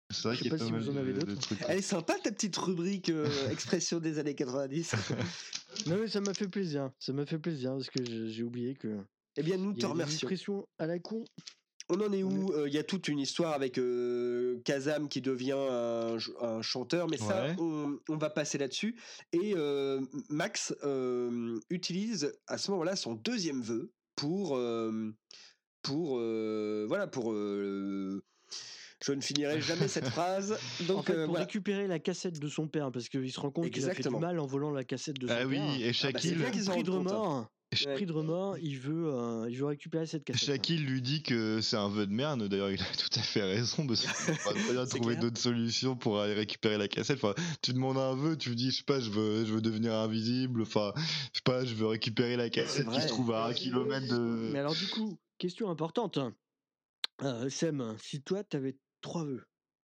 Speaker 5: C'est vrai
Speaker 6: Je sais
Speaker 5: qu'il y a
Speaker 6: pas si
Speaker 5: pas
Speaker 6: vous
Speaker 5: mal
Speaker 6: en avez
Speaker 5: de, de
Speaker 6: d'autres.
Speaker 5: trucs.
Speaker 1: Elle est sympa ta petite rubrique euh, expression des années quatre-vingt-dix.
Speaker 6: Non mais ça m'a fait plaisir, ça m'a fait plaisir parce que j'ai j'ai oublié que
Speaker 1: Eh bien, nous
Speaker 6: il y
Speaker 1: te
Speaker 6: avait des
Speaker 1: remercions.
Speaker 6: expressions à la con.
Speaker 1: On en est
Speaker 6: On
Speaker 1: où Il y a toute une histoire avec euh, Kazam qui devient un, ch- un chanteur, mais ça,
Speaker 5: Ouais.
Speaker 1: on, on va passer là-dessus. Et euh, Max euh, utilise à ce moment-là son deuxième vœu pour, euh, pour euh, voilà, pour. euh, je ne finirai jamais cette phrase. Donc
Speaker 6: En fait,
Speaker 1: euh,
Speaker 6: pour
Speaker 1: voilà.
Speaker 6: récupérer la cassette de son père, parce qu'il se rend compte qu'il a fait du
Speaker 1: Exactement.
Speaker 6: mal en volant la cassette de son
Speaker 5: Ah
Speaker 6: père.
Speaker 5: oui, et
Speaker 1: Ah bah, c'est
Speaker 5: Shaquille,
Speaker 1: bien qu'ils s'en
Speaker 6: Pris de
Speaker 1: rendent compte. hein.
Speaker 6: remords,
Speaker 5: Sh-
Speaker 1: Ouais.
Speaker 6: pris de remords, il veut, euh, il veut récupérer cette cassette.
Speaker 5: Shaquille lui dit que c'est un vœu de merde. D'ailleurs, il a tout à fait raison parce qu'on va très bien
Speaker 1: C'est
Speaker 5: trouver
Speaker 1: clair.
Speaker 5: d'autres solutions pour aller récupérer la cassette. Enfin, tu demandes un vœu, tu dis, je sais pas, je veux, je veux devenir invisible. Enfin, je sais pas, je veux récupérer la cassette qui
Speaker 1: vrai.
Speaker 5: se trouve à un kilomètre de.
Speaker 6: Mais alors du coup, question importante. Euh, Sam, si toi t'avais trois vœux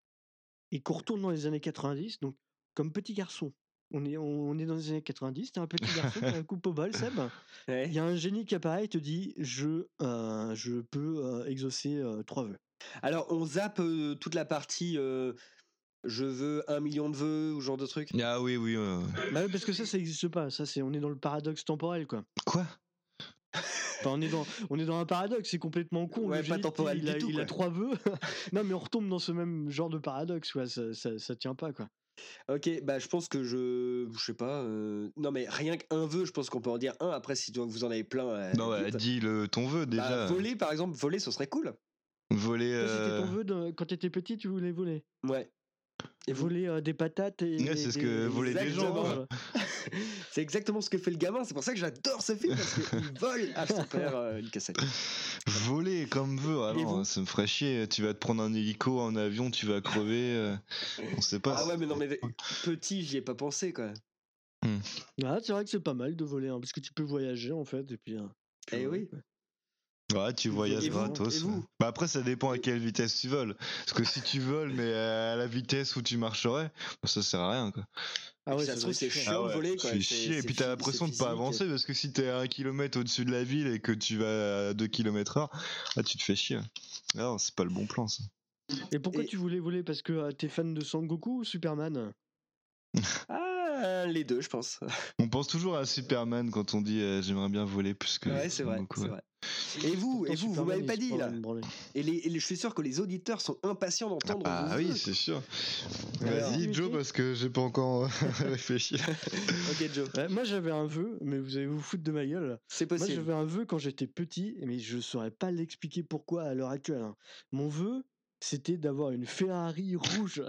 Speaker 6: et qu'on retourne dans les années quatre-vingt-dix, donc comme petit garçon, on est, on est dans les années quatre-vingt-dix, t'es un petit garçon, t'as un coupe au bol, Seb.
Speaker 1: Ouais.
Speaker 6: Il y a un génie qui apparaît et te dit je, euh, je peux euh, exaucer euh, trois vœux.
Speaker 1: Alors, on zappe euh, toute la partie euh, je veux un million de vœux ou ce genre de truc.
Speaker 5: Ah oui, oui. euh,
Speaker 6: Bah oui, parce que ça, ça n'existe pas. Ça, c'est, on est dans le paradoxe temporel, quoi.
Speaker 5: Quoi?
Speaker 6: Enfin, on est dans, on est dans un paradoxe, c'est complètement con.
Speaker 1: Ouais,
Speaker 6: Le
Speaker 1: pas
Speaker 6: génie,
Speaker 1: temporel
Speaker 6: il
Speaker 1: du
Speaker 6: a,
Speaker 1: tout,
Speaker 6: il a
Speaker 1: quoi.
Speaker 6: trois vœux. Non, mais on retombe dans ce même genre de paradoxe, quoi. Ça, ça, ça tient pas, quoi.
Speaker 1: Ok, bah je pense que je. Je sais pas. euh, Non, mais rien qu'un vœu, je pense qu'on peut en dire un. Après, si toi, vous en avez plein. euh,
Speaker 5: Non, ouais,
Speaker 1: dites.
Speaker 5: dis le, ton vœu
Speaker 1: Bah,
Speaker 5: déjà.
Speaker 1: voler, par exemple, voler, ce serait cool.
Speaker 5: Voler.
Speaker 6: Toi, c'était ton
Speaker 5: euh,
Speaker 6: vœu de, quand t'étais petit, tu voulais voler.
Speaker 1: Ouais. Et vous
Speaker 6: Voler euh, des patates et.
Speaker 5: Ouais, c'est ce
Speaker 6: des-
Speaker 5: que voler des gens.
Speaker 1: Exactement. C'est exactement ce que fait le gamin. C'est pour ça que j'adore ce film parce qu'il vole à son père euh, une cassette.
Speaker 5: Voler comme vœu, ah
Speaker 1: Et
Speaker 5: non,
Speaker 1: vous
Speaker 5: ça me ferait chier. Tu vas te prendre un hélico, un avion, tu vas crever. euh, On sait pas.
Speaker 1: Ah ouais, mais non, mais petit, j'y ai pas pensé, quoi.
Speaker 6: Ah, c'est vrai que c'est pas mal de voler, hein, parce que tu peux voyager, en fait, et puis. euh, puis
Speaker 1: Eh
Speaker 6: voilà,
Speaker 1: oui.
Speaker 6: quoi.
Speaker 5: Ouais, tu voyages
Speaker 1: Et vous
Speaker 5: gratos.
Speaker 1: Et vous
Speaker 5: Bah après, ça dépend à quelle vitesse tu voles. Parce que si tu voles, mais à la vitesse où tu marcherais, bah, ça sert à rien, quoi.
Speaker 6: Ah ouais,
Speaker 1: ça
Speaker 6: ça
Speaker 1: se
Speaker 6: doit
Speaker 1: trouve,
Speaker 6: être
Speaker 1: c'est
Speaker 6: chiant.
Speaker 1: chiant de voler, quoi.
Speaker 5: Tu fais
Speaker 1: C'est-
Speaker 5: chier, et
Speaker 1: c'est
Speaker 5: puis t'as
Speaker 1: phy-
Speaker 5: l'impression de
Speaker 1: c'est
Speaker 5: pas
Speaker 1: physique.
Speaker 5: avancer, parce que si t'es à un kilomètre au-dessus de la ville et que tu vas à deux kilomètres heure, là tu te fais chier. Alors, c'est pas le bon plan, ça.
Speaker 6: Et pourquoi
Speaker 1: Et-
Speaker 6: tu voulais voler? Parce que euh, t'es fan de Sangoku ou Superman?
Speaker 1: Ah, les deux, je pense.
Speaker 5: On pense toujours à Superman quand on dit euh, j'aimerais bien voler plus que
Speaker 1: Ouais, c'est vrai,
Speaker 5: Son Goku,
Speaker 1: c'est
Speaker 5: ouais.
Speaker 1: vrai. Et vous,
Speaker 6: Pourtant,
Speaker 1: et vous, vous
Speaker 6: Superman,
Speaker 1: m'avez
Speaker 6: il
Speaker 1: pas
Speaker 6: se
Speaker 1: dit
Speaker 6: prend
Speaker 1: là.
Speaker 6: une branlée.
Speaker 1: Et, les, et les- je suis sûr que les auditeurs sont impatients d'entendre
Speaker 5: Ah
Speaker 1: vos
Speaker 5: oui,
Speaker 1: vœux.
Speaker 5: c'est sûr.
Speaker 6: Alors,
Speaker 5: Vas-y,
Speaker 6: Dimitri
Speaker 5: Joe, parce que j'ai pas encore réfléchi.
Speaker 1: Ok, Joe,
Speaker 6: Ouais, moi j'avais un vœu, mais vous allez vous foutre de ma gueule.
Speaker 1: c'est
Speaker 6: Moi
Speaker 1: possible.
Speaker 6: j'avais un vœu quand j'étais petit, mais je saurais pas l'expliquer pourquoi à l'heure actuelle. hein. Mon vœu, c'était d'avoir une Ferrari rouge.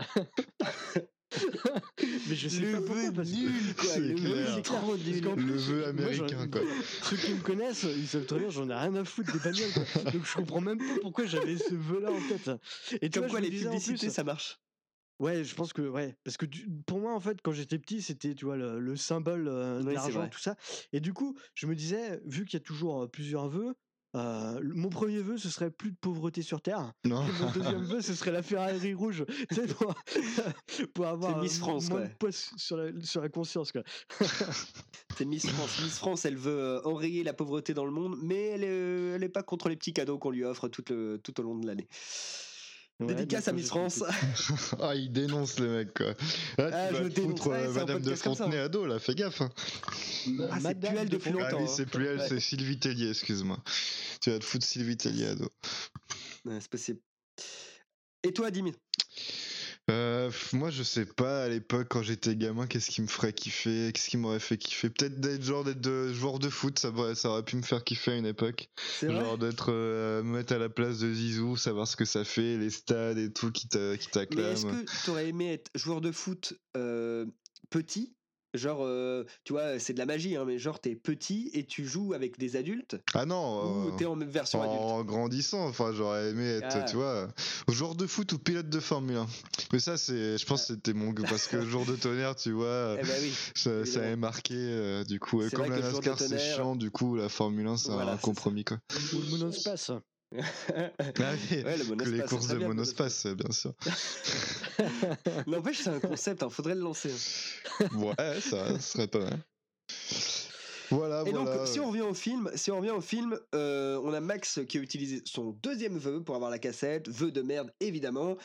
Speaker 6: Mais je sais
Speaker 1: Le
Speaker 6: pas pourquoi,
Speaker 1: vœu
Speaker 6: parce que-
Speaker 1: nul, quoi.
Speaker 5: C'est
Speaker 1: Le vœu,
Speaker 5: clair.
Speaker 1: c'est trop
Speaker 6: Parce
Speaker 1: nul.
Speaker 6: qu'en
Speaker 5: Le
Speaker 6: plus,
Speaker 5: vœu
Speaker 6: moi, j'en-
Speaker 5: américain, quoi.
Speaker 6: Ceux qui me connaissent, ils savent très bien, j'en ai rien à foutre des bagnoles. quoi. Donc je comprends même pas pourquoi j'avais ce vœu-là en tête. Et tu
Speaker 1: Comme
Speaker 6: vois,
Speaker 1: quoi,
Speaker 6: je me
Speaker 1: les
Speaker 6: disais en
Speaker 1: publicités,
Speaker 6: plus-
Speaker 1: ça marche.
Speaker 6: Ouais, je pense que ouais, parce que tu- pour moi en fait, quand j'étais petit, c'était tu vois le, le symbole euh, de
Speaker 1: Ouais, c'est
Speaker 6: l'argent,
Speaker 1: vrai.
Speaker 6: tout ça. Et du coup, je me disais, vu qu'il y a toujours euh, plusieurs vœux, euh, le- mon premier vœu ce serait plus de pauvreté sur terre.
Speaker 5: Non.
Speaker 6: Et mon deuxième vœu ce serait la Ferrari rouge, tu sais, pour, pour avoir
Speaker 1: Miss
Speaker 6: euh,
Speaker 1: France,
Speaker 6: moins
Speaker 1: quoi.
Speaker 6: de poids sur la, sur la conscience quoi.
Speaker 1: C'est Miss France. Miss France, elle veut euh, enrayer la pauvreté dans le monde, mais elle est, elle est pas contre les petits cadeaux qu'on lui offre tout, le, tout au long de l'année.
Speaker 6: Ouais,
Speaker 1: Dédicace
Speaker 6: donc,
Speaker 1: à
Speaker 6: quand
Speaker 1: Miss
Speaker 6: j'étais
Speaker 1: France.
Speaker 5: Ah, il dénonce le mec, quoi. Là,
Speaker 1: Ah,
Speaker 5: tu
Speaker 1: je
Speaker 5: vas te
Speaker 1: dénonce.
Speaker 5: foutre
Speaker 1: Ouais,
Speaker 5: euh,
Speaker 1: c'est un
Speaker 5: Madame de
Speaker 1: podcast comme ça,
Speaker 5: Fontenay
Speaker 1: hein.
Speaker 5: à dos, là, fais gaffe. Hein.
Speaker 1: Ah, c'est
Speaker 6: Madame
Speaker 1: plus elle
Speaker 6: de
Speaker 1: depuis
Speaker 6: Fontenay.
Speaker 5: Ah
Speaker 1: longtemps.
Speaker 5: oui, c'est
Speaker 1: hein.
Speaker 5: plus elle,
Speaker 1: Ouais.
Speaker 5: c'est Sylvie Tellier, excuse-moi. Tu vas te foutre Sylvie Tellier à dos.
Speaker 1: Ouais, c'est possible. Et toi, Dimi?
Speaker 5: Euh, pff, moi, je sais pas, à l'époque, quand j'étais gamin, qu'est-ce qui me ferait kiffer, qu'est-ce qui m'aurait fait kiffer. Peut-être d'être genre d'être de, joueur de foot, ça, pourrait- ça aurait pu me faire kiffer à une époque.
Speaker 1: C'est vrai?
Speaker 5: Genre d'être, euh, me mettre à la place de Zizou, savoir ce que ça fait, les stades et tout qui t'a- qui
Speaker 1: Mais est-ce
Speaker 5: t'acclament.
Speaker 1: que t'aurais aimé être joueur de foot euh, petit? Genre, euh, tu vois, c'est de la magie, hein, mais genre t'es petit et tu joues avec des adultes
Speaker 5: Ah non,
Speaker 1: ou
Speaker 5: euh,
Speaker 1: t'es en version adulte?
Speaker 5: en grandissant, enfin, j'aurais aimé être,
Speaker 1: Ah.
Speaker 5: tu vois, joueur de foot ou pilote de Formule un. Mais ça, c'est, je pense que c'était mon, parce que jour de tonnerre, tu vois,
Speaker 1: Eh ben oui.
Speaker 5: ça, ça
Speaker 1: évidemment.
Speaker 5: avait marqué, euh, du coup, euh,
Speaker 1: C'est
Speaker 5: comme
Speaker 1: vrai
Speaker 5: la
Speaker 1: que le jour de
Speaker 5: NASCAR, c'est
Speaker 1: tonnerre-
Speaker 5: chiant, du coup, la Formule un, c'est
Speaker 1: Voilà,
Speaker 5: un
Speaker 1: c'est ça.
Speaker 5: compromis, quoi.
Speaker 6: Ou le monospace.
Speaker 5: Ah oui,
Speaker 1: Ouais, le
Speaker 5: que
Speaker 1: monospace,
Speaker 5: les
Speaker 1: c'est
Speaker 5: courses
Speaker 1: très
Speaker 5: de
Speaker 1: bien, le
Speaker 5: monospace, bien sûr.
Speaker 1: N'empêche, c'est un concept, hein, faudrait le lancer. hein.
Speaker 5: Ouais, ça, ça serait pas mal. Voilà,
Speaker 1: Et
Speaker 5: voilà.
Speaker 1: donc, si on revient au film, si on revient au film, euh, on a Max qui a utilisé son deuxième vœu pour avoir la cassette, vœu de merde évidemment.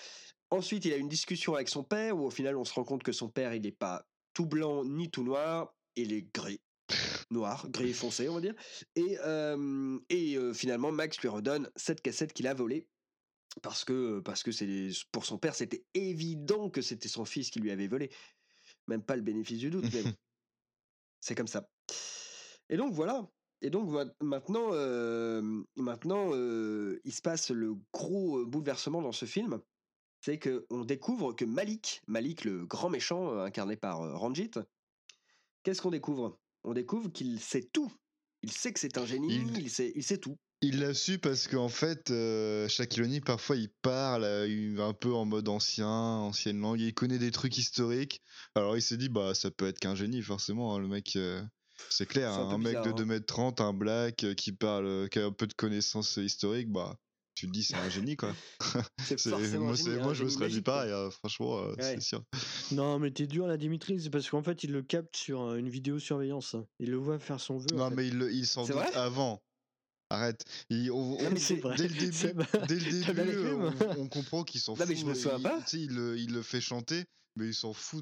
Speaker 1: Ensuite, il a une discussion avec son père où au final, on se rend compte que son père, il n'est pas tout blanc ni tout noir, il est gris. Noir, gris foncé, on va dire. Et, euh, et euh, finalement, Max lui redonne cette cassette qu'il a volée. Parce que, parce que c'est, pour son père, c'était évident que c'était son fils qui lui avait volé. Même pas le bénéfice du doute, mais bon, c'est comme ça. Et donc voilà. Et donc ma- maintenant, euh, maintenant euh, il se passe le gros euh, bouleversement dans ce film. C'est qu'on découvre que Malik, Malik le grand méchant euh, incarné par euh, Ranjit, qu'est-ce qu'on découvre? On découvre qu'il sait tout. Il sait que c'est un génie,
Speaker 5: Il-
Speaker 1: il, sait, il sait tout.
Speaker 5: Il l'a su parce qu'en fait, euh, Shaquille O'Neal, parfois, il parle euh, un peu en mode ancien, ancienne langue. Il connaît des trucs historiques. Alors, il s'est dit, bah, ça peut être qu'un génie, forcément. Hein, le mec, euh, c'est clair,
Speaker 1: C'est un
Speaker 5: hein,
Speaker 1: peu
Speaker 5: un mec
Speaker 1: bizarre,
Speaker 5: de
Speaker 1: hein.
Speaker 5: deux mètres trente, un black euh, qui parle, euh, qui a un peu de connaissances historiques, bah, tu te dis, c'est un génie, quoi.
Speaker 1: C'est
Speaker 5: C'est-
Speaker 1: forcément un
Speaker 5: moi,
Speaker 1: génie,
Speaker 5: c'est-
Speaker 1: un
Speaker 5: moi, je me
Speaker 1: génie
Speaker 5: serais dit
Speaker 1: magique, quoi.
Speaker 5: pareil, hein, franchement, euh,
Speaker 1: Ouais.
Speaker 5: c'est sûr.
Speaker 6: Non, mais t'es dur là, Dimitri, c'est parce qu'en fait, il le capte sur euh, une vidéosurveillance. Il le voit faire son vœu. en
Speaker 5: Non,
Speaker 6: fait.
Speaker 5: mais il, le- il s'en
Speaker 1: C'est
Speaker 5: doute
Speaker 1: vrai
Speaker 5: avant. Arrête. Il- on- on-
Speaker 1: Non, mais
Speaker 6: C'est
Speaker 1: c'est-
Speaker 6: vrai.
Speaker 5: dès le début,
Speaker 6: C'est-
Speaker 5: dès le
Speaker 6: T'as bien
Speaker 5: début,
Speaker 6: les films
Speaker 5: euh, on, on comprend qu'il s'en
Speaker 1: Non,
Speaker 5: fout.
Speaker 1: mais je me souviens
Speaker 5: il,
Speaker 1: pas.
Speaker 5: tu sais, il, le- il le fait chanter, mais il s'en fout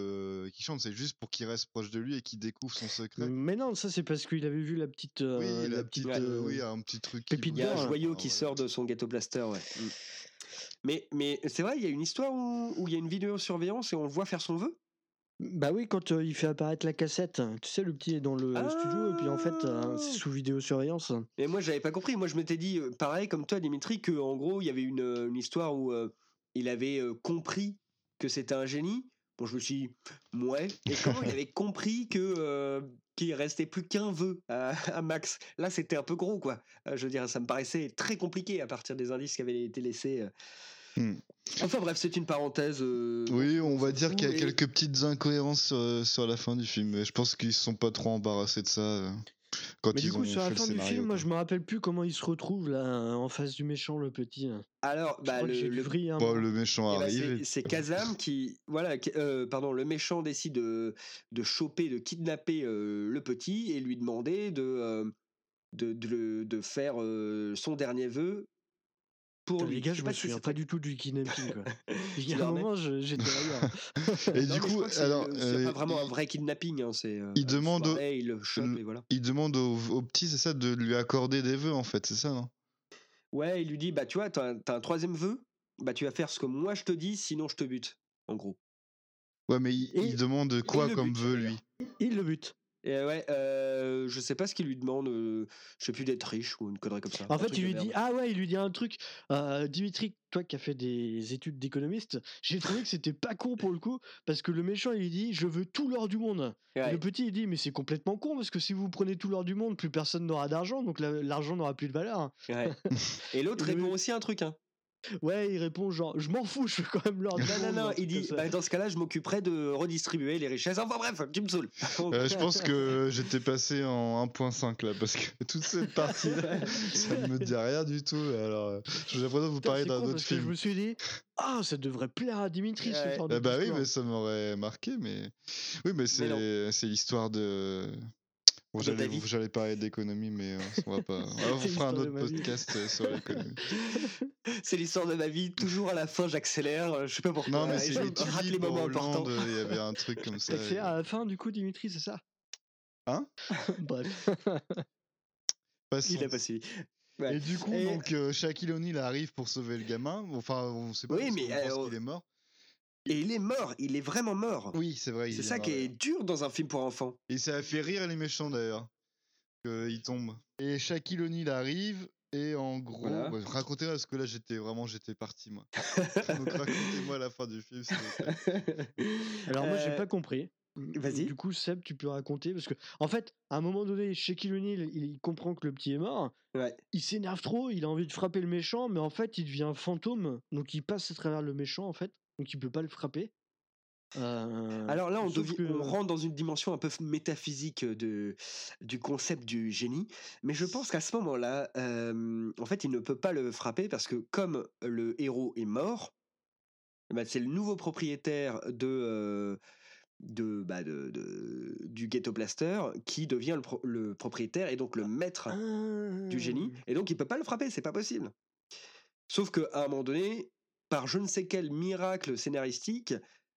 Speaker 5: de qu'il chante. C'est juste pour qu'il reste proche de lui et qu'il découvre son secret.
Speaker 6: Mais non, ça c'est parce qu'il avait vu la petite. euh,
Speaker 5: Oui,
Speaker 6: la,
Speaker 5: la petite,
Speaker 6: petite.
Speaker 5: euh,
Speaker 6: euh,
Speaker 5: oui, un petit truc. qui
Speaker 6: pépite
Speaker 1: Il y a un
Speaker 6: d'or, là.
Speaker 1: joyau
Speaker 5: Ah,
Speaker 1: qui
Speaker 5: ouais.
Speaker 1: sort de son ghetto blaster, ouais. Mm. Mais, mais c'est vrai, il y a une histoire où, où il y a une vidéosurveillance et on le voit faire son vœu.
Speaker 6: Bah oui, quand euh, il fait apparaître la cassette, tu sais, le petit est dans le
Speaker 1: Ah.
Speaker 6: studio et puis en fait, euh, c'est sous vidéosurveillance.
Speaker 1: Et moi, j'avais pas compris. Moi, je m'étais dit, euh, pareil comme toi, Dimitri, que en gros, il y avait une, euh, une histoire où euh, il avait euh, compris que c'était un génie. Bon, je me suis dit, ouais. Et comment il avait compris que euh, qu'il restait plus qu'un vœu à, à Max? Là, c'était un peu gros, quoi. Euh, je veux dire, ça me paraissait très compliqué à partir des indices qui avaient été laissés. euh.
Speaker 5: Hmm.
Speaker 1: Enfin bref, c'est une parenthèse. euh,
Speaker 5: Oui, on
Speaker 1: on
Speaker 5: va
Speaker 1: s'en
Speaker 5: dire
Speaker 1: fout,
Speaker 5: qu'il y a
Speaker 1: mais-
Speaker 5: quelques petites incohérences sur, sur la fin du film. Mais je pense qu'ils se sont pas trop embarrassés de ça euh, quand
Speaker 6: Mais
Speaker 5: ils
Speaker 6: du coup,
Speaker 5: ont
Speaker 6: sur
Speaker 5: fait
Speaker 6: la
Speaker 5: le
Speaker 6: fin du
Speaker 5: scénario.
Speaker 6: film, moi
Speaker 5: quoi.
Speaker 6: je me rappelle plus comment il se retrouve là en face du méchant, le petit. là.
Speaker 1: Alors,
Speaker 6: Je
Speaker 1: bah,
Speaker 6: crois que
Speaker 1: le,
Speaker 6: j'ai dû
Speaker 1: le-
Speaker 6: vriller un
Speaker 5: Bon,
Speaker 6: moment.
Speaker 5: le méchant
Speaker 1: eh ben,
Speaker 5: arrive.
Speaker 1: c'est-
Speaker 5: et-
Speaker 1: c'est Kazam qui, voilà, qui- euh, pardon, le méchant décide de, de choper, de kidnapper euh, le petit et lui demander de, euh, de, de, le- de faire euh, son dernier vœu pour
Speaker 6: Putain,
Speaker 1: lui.
Speaker 6: les gars,
Speaker 1: sais
Speaker 6: je
Speaker 1: pas
Speaker 6: me
Speaker 1: si
Speaker 6: souviens
Speaker 1: c'est
Speaker 6: pas
Speaker 1: très-
Speaker 6: du tout du kidnapping. Quoi. Il y
Speaker 1: Tu
Speaker 6: a
Speaker 1: le
Speaker 6: un
Speaker 1: remets
Speaker 6: moment, je- j'étais ailleurs.
Speaker 5: Et
Speaker 1: Non,
Speaker 5: du
Speaker 1: mais je
Speaker 5: coup,
Speaker 1: crois que c'est
Speaker 5: alors,
Speaker 1: c'est
Speaker 5: euh,
Speaker 1: pas vraiment un
Speaker 5: il-
Speaker 1: vrai kidnapping. Hein, c'est, euh,
Speaker 5: il
Speaker 1: une
Speaker 5: demande au-
Speaker 1: soirée, il le chope
Speaker 5: le-
Speaker 1: et voilà.
Speaker 5: il demande au, au petit, c'est ça, de lui accorder des vœux en fait, c'est ça, non?
Speaker 1: Ouais, il lui dit, bah tu vois, t'as un, t'as un troisième vœu, bah tu vas faire ce que moi je te dis, sinon je te bute, en gros.
Speaker 5: Ouais, mais il,
Speaker 6: Et-
Speaker 5: il demande
Speaker 1: Et
Speaker 5: quoi
Speaker 1: il le
Speaker 5: comme
Speaker 1: bute,
Speaker 5: vœu
Speaker 1: d'ailleurs.
Speaker 5: lui?
Speaker 6: Il le bute.
Speaker 1: Et ouais, euh, je sais pas ce qu'il lui demande, euh, je sais plus, d'être riche ou une connerie comme ça.
Speaker 6: En
Speaker 1: un
Speaker 6: fait,
Speaker 1: truc
Speaker 6: il
Speaker 1: de
Speaker 6: lui
Speaker 1: merde.
Speaker 6: dit ah ouais, il lui dit un truc. euh, Dimitri, toi qui as fait des études d'économiste, j'ai trouvé que c'était pas con pour le coup parce que le méchant il lui dit je veux tout l'or du monde. Et
Speaker 1: Ouais.
Speaker 6: le petit il dit mais c'est complètement con parce que si vous prenez tout l'or du monde, plus personne n'aura d'argent donc la- l'argent n'aura plus de valeur.
Speaker 1: Ouais. Et l'autre
Speaker 6: Et le-
Speaker 1: répond aussi un truc, hein.
Speaker 6: Ouais, il répond genre je m'en fous, je veux quand même l'or du
Speaker 1: Non, non,
Speaker 6: monde. ou un
Speaker 1: non,
Speaker 6: truc
Speaker 1: il dit,
Speaker 6: comme ça.
Speaker 1: bah, dans ce cas-là, je m'occuperai de redistribuer les richesses. Enfin bref, tu me saoules.
Speaker 5: Euh, je pense que j'étais passé en un point cinq là, parce que toute cette partie là, ça ne me dit rien du tout. Alors, euh, j'ai l'impression de vous
Speaker 6: Putain,
Speaker 5: parler
Speaker 6: c'est
Speaker 5: d'un
Speaker 6: con
Speaker 5: autre
Speaker 6: parce que je
Speaker 5: film.
Speaker 6: me suis dit ah ça devrait plaire à Dimitri ce
Speaker 1: Ouais.
Speaker 6: genre de
Speaker 5: Ah bah oui,
Speaker 6: discours.
Speaker 5: mais ça m'aurait marqué, mais oui, mais c'est c'est l'histoire de. Bon,
Speaker 1: De
Speaker 5: j'allais
Speaker 1: ta vie.
Speaker 5: vous- j'allais parler d'économie, mais euh, on va pas. On va
Speaker 6: C'est
Speaker 5: vous fera un
Speaker 6: l'histoire de
Speaker 5: autre
Speaker 6: ma vie.
Speaker 5: podcast euh, sur l'économie.
Speaker 1: C'est l'histoire de ma vie. Toujours à la fin, j'accélère. euh, Je sais pas pourquoi.
Speaker 5: Non, mais
Speaker 1: et
Speaker 5: c'est
Speaker 1: je
Speaker 5: les
Speaker 1: rate les
Speaker 5: tulipes en
Speaker 1: moments importants.
Speaker 5: Hollande. Il y avait un truc comme ça.
Speaker 6: T'accélères
Speaker 5: et-
Speaker 6: à la fin du coup Dimitri, c'est ça?
Speaker 5: Hein?
Speaker 6: Bref.
Speaker 5: Passons.
Speaker 1: Il a pas suivi. Ouais.
Speaker 5: Et du coup,
Speaker 1: Et-
Speaker 5: donc euh, Shaquille O'Neal arrive pour sauver le gamin. Enfin, on sait pas.
Speaker 1: Oui,
Speaker 5: parce
Speaker 1: mais,
Speaker 5: qu'on pense
Speaker 1: euh,
Speaker 5: qu'il est mort.
Speaker 1: Et il est mort. Il est vraiment mort.
Speaker 5: Oui, c'est vrai. il
Speaker 1: C'est
Speaker 5: est
Speaker 1: ça
Speaker 5: mort,
Speaker 1: qui est
Speaker 5: d'ailleurs.
Speaker 1: dur dans un film pour enfants.
Speaker 5: Et ça a fait rire les méchants d'ailleurs. Qu'ils tombent. Et Shaquille O'Neal arrive. Et en gros,
Speaker 1: Voilà.
Speaker 5: bah, racontez-moi parce que là j'étais vraiment j'étais parti moi. Donc racontez-moi la fin du film. s'il vous plaît.
Speaker 6: Alors moi j'ai
Speaker 1: Euh,
Speaker 6: pas compris.
Speaker 1: Vas-y.
Speaker 6: Du coup Seb tu peux raconter parce que en fait à un moment donné Shaquille O'Neal il, il comprend que le petit est mort,
Speaker 1: Ouais.
Speaker 6: il s'énerve trop, il a envie de frapper le méchant mais en fait il devient fantôme donc il passe à travers le méchant en fait donc il peut pas le frapper. Euh,
Speaker 1: Alors là, on,
Speaker 6: sauf
Speaker 1: devi-
Speaker 6: que-
Speaker 1: on rentre dans une dimension un peu métaphysique de, du concept du génie. Mais je pense qu'à ce moment-là, euh, en fait, il ne peut pas le frapper parce que comme le héros est mort, eh ben, c'est le nouveau propriétaire de, euh, de, bah, de, de- du Ghetto Blaster qui devient le, pro- le propriétaire et donc le maître du génie. Et donc, il peut pas le frapper, c'est pas possible. Sauf qu'à un moment donné, par je ne sais quel miracle scénaristique,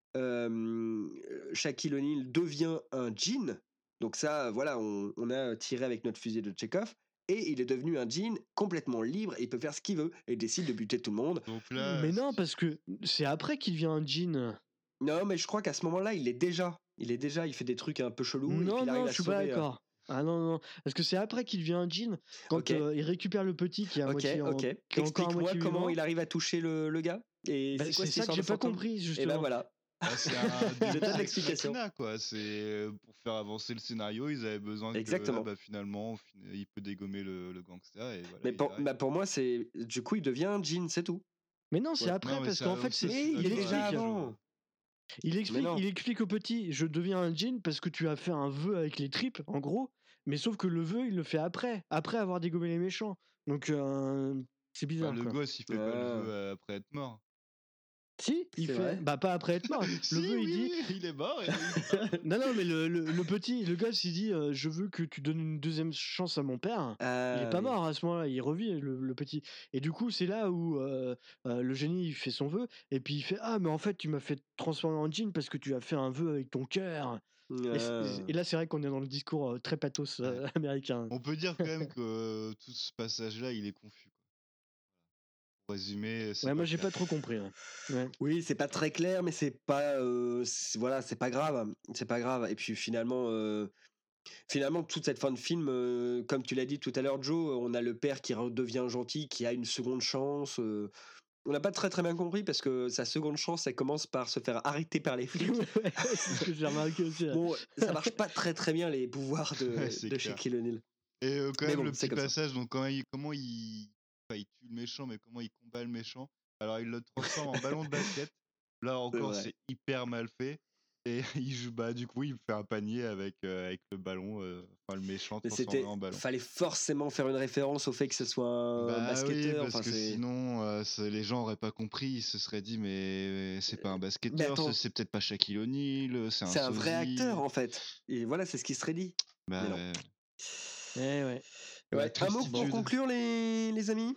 Speaker 1: euh, Shaquille O'Neal devient un djinn. Donc ça, voilà, on, on a tiré avec notre fusée de Chekhov. Et il est devenu un djinn complètement libre. Et il peut faire ce qu'il veut. Et il décide de buter tout le monde.
Speaker 5: Donc là,
Speaker 6: Mais non, parce que c'est après qu'il devient un djinn.
Speaker 1: Non, mais je crois qu'à ce moment-là, il est déjà. Il est déjà, il fait des trucs un peu chelous. et puis
Speaker 6: Non,
Speaker 1: il arrive
Speaker 6: non,
Speaker 1: à
Speaker 6: je suis pas
Speaker 1: sauver, euh,
Speaker 6: d'accord. Ah non, non, parce que c'est après qu'il devient un djinn, quand
Speaker 1: Ok.
Speaker 6: euh, il récupère le petit qui est à
Speaker 1: Ok,
Speaker 6: moitié en-
Speaker 1: ok.
Speaker 6: qui est encore à
Speaker 1: Explique-moi
Speaker 6: moitié
Speaker 1: comment
Speaker 6: vivant.
Speaker 1: il arrive à toucher le, le gars. Et
Speaker 6: Bah,
Speaker 1: c'est quoi
Speaker 6: c'est
Speaker 1: cette
Speaker 6: ça que
Speaker 1: histoire
Speaker 6: j'ai
Speaker 1: de
Speaker 6: pas
Speaker 1: fantôme
Speaker 6: compris,
Speaker 1: Et ben
Speaker 6: justement.
Speaker 1: voilà.
Speaker 5: bah, c'est un
Speaker 1: Je
Speaker 5: Deus
Speaker 1: donne
Speaker 5: Ex
Speaker 1: l'explication.
Speaker 5: Machina, quoi. C'est euh, pour faire avancer le scénario, ils avaient besoin que
Speaker 1: Exactement.
Speaker 5: là, bah, finalement, fin- il peut dégommer le, le gangster et voilà,
Speaker 1: Mais
Speaker 5: il y
Speaker 1: pour,
Speaker 5: arrive.
Speaker 1: bah, pour moi, c'est du coup, il devient un djinn, c'est tout.
Speaker 6: Mais non, c'est
Speaker 1: Ouais.
Speaker 6: après,
Speaker 5: Non, mais
Speaker 6: parce
Speaker 5: ça,
Speaker 6: qu'en fait,
Speaker 5: ça,
Speaker 6: c'est
Speaker 5: je suis
Speaker 1: Mais il est
Speaker 6: il
Speaker 5: d'accord
Speaker 1: déjà
Speaker 5: avec
Speaker 6: explique.
Speaker 5: Joe.
Speaker 1: avant.
Speaker 6: Il
Speaker 1: Mais
Speaker 6: explique,
Speaker 1: non.
Speaker 6: il explique au petit, je deviens un djinn parce que tu as fait un vœu avec les tripes, en gros. Mais sauf que le vœu, il le fait après, après avoir dégommé les méchants. Donc euh, c'est
Speaker 5: Bah,
Speaker 6: bizarre,
Speaker 5: le
Speaker 6: quoi.
Speaker 5: gosse, il fait pas le
Speaker 1: Ah,
Speaker 5: vœu euh, après être mort.
Speaker 6: Si, il
Speaker 1: c'est
Speaker 6: fait,
Speaker 1: vrai.
Speaker 6: bah pas après être mort. Le
Speaker 5: Si,
Speaker 6: vœu, il
Speaker 5: oui,
Speaker 6: dit,
Speaker 5: oui, il est mort. Et il-
Speaker 6: non, non, mais le, le, le petit, le gosse, il dit, euh, je veux que tu donnes une deuxième chance à mon père. Il est
Speaker 1: Ah
Speaker 6: pas
Speaker 1: oui.
Speaker 6: mort à ce moment-là, il revit le, le petit. Et du coup, c'est là où euh, euh, le génie il fait son vœu, et puis il fait ah mais en fait tu m'as fait transformer en djinn parce que tu as fait un vœu avec ton cœur. Et, c'est-
Speaker 1: Ah.
Speaker 6: et là c'est vrai qu'on est dans le discours euh, très pathos
Speaker 5: Ouais.
Speaker 6: euh, américain.
Speaker 5: On peut dire quand même que euh, tout ce passage-là, il est confus, quoi. Pour résumer, c'est
Speaker 6: Ouais,
Speaker 5: pas
Speaker 6: moi j'ai
Speaker 5: clair.
Speaker 6: pas trop compris. Ouais. Ouais.
Speaker 1: Oui, c'est pas très clair, mais c'est pas, euh, c'est- voilà, c'est pas grave, c'est pas grave. Et puis finalement, euh, finalement, toute cette fin de film, euh, comme tu l'as dit tout à l'heure, Joe, on a le père qui redevient gentil, qui a une seconde chance. euh, On n'a pas très très bien compris parce que sa seconde chance, elle commence par se faire arrêter par les flics.
Speaker 6: Ouais, c'est ce que j'ai remarqué aussi. ouais.
Speaker 1: Bon, ça marche pas très très bien les pouvoirs de,
Speaker 5: Ouais, c'est
Speaker 1: de
Speaker 5: clair.
Speaker 1: Shaquille O'Neal.
Speaker 5: Et euh, quand
Speaker 1: Mais
Speaker 5: même,
Speaker 1: bon,
Speaker 5: le
Speaker 1: c'est
Speaker 5: petit
Speaker 1: comme ça.
Speaker 5: passage, donc quand il, comment il, enfin, il tue le méchant, mais comment il combat le méchant. Alors, il le transforme en ballon de basket. Là
Speaker 1: C'est
Speaker 5: encore,
Speaker 1: vrai.
Speaker 5: c'est hyper mal fait. Et il joue, bah, du coup, il fait un panier avec, euh, avec le ballon, euh, enfin, le méchant
Speaker 1: Mais
Speaker 5: transformé
Speaker 1: c'était,
Speaker 5: en ballon.
Speaker 1: fallait forcément faire une référence au fait que ce soit un
Speaker 5: Bah oui,
Speaker 1: basketteur.
Speaker 5: parce
Speaker 1: Enfin,
Speaker 5: que
Speaker 1: c'est.
Speaker 5: sinon, euh, ça- les gens auraient pas compris. Ils se seraient dit, mais c'est pas un
Speaker 1: Mais
Speaker 5: basketteur, c'est
Speaker 1: attends,
Speaker 5: c'est peut-être pas Shaquille O'Neal, c'est un
Speaker 1: c'est un vrai acteur
Speaker 5: sosie.
Speaker 1: en fait. Et voilà, c'est ce qui serait dit.
Speaker 5: Bah
Speaker 1: Mais non.
Speaker 5: ouais.
Speaker 6: Eh ouais.
Speaker 5: La
Speaker 1: Ouais, un mot pour
Speaker 5: tristitude.
Speaker 1: conclure, les, les amis.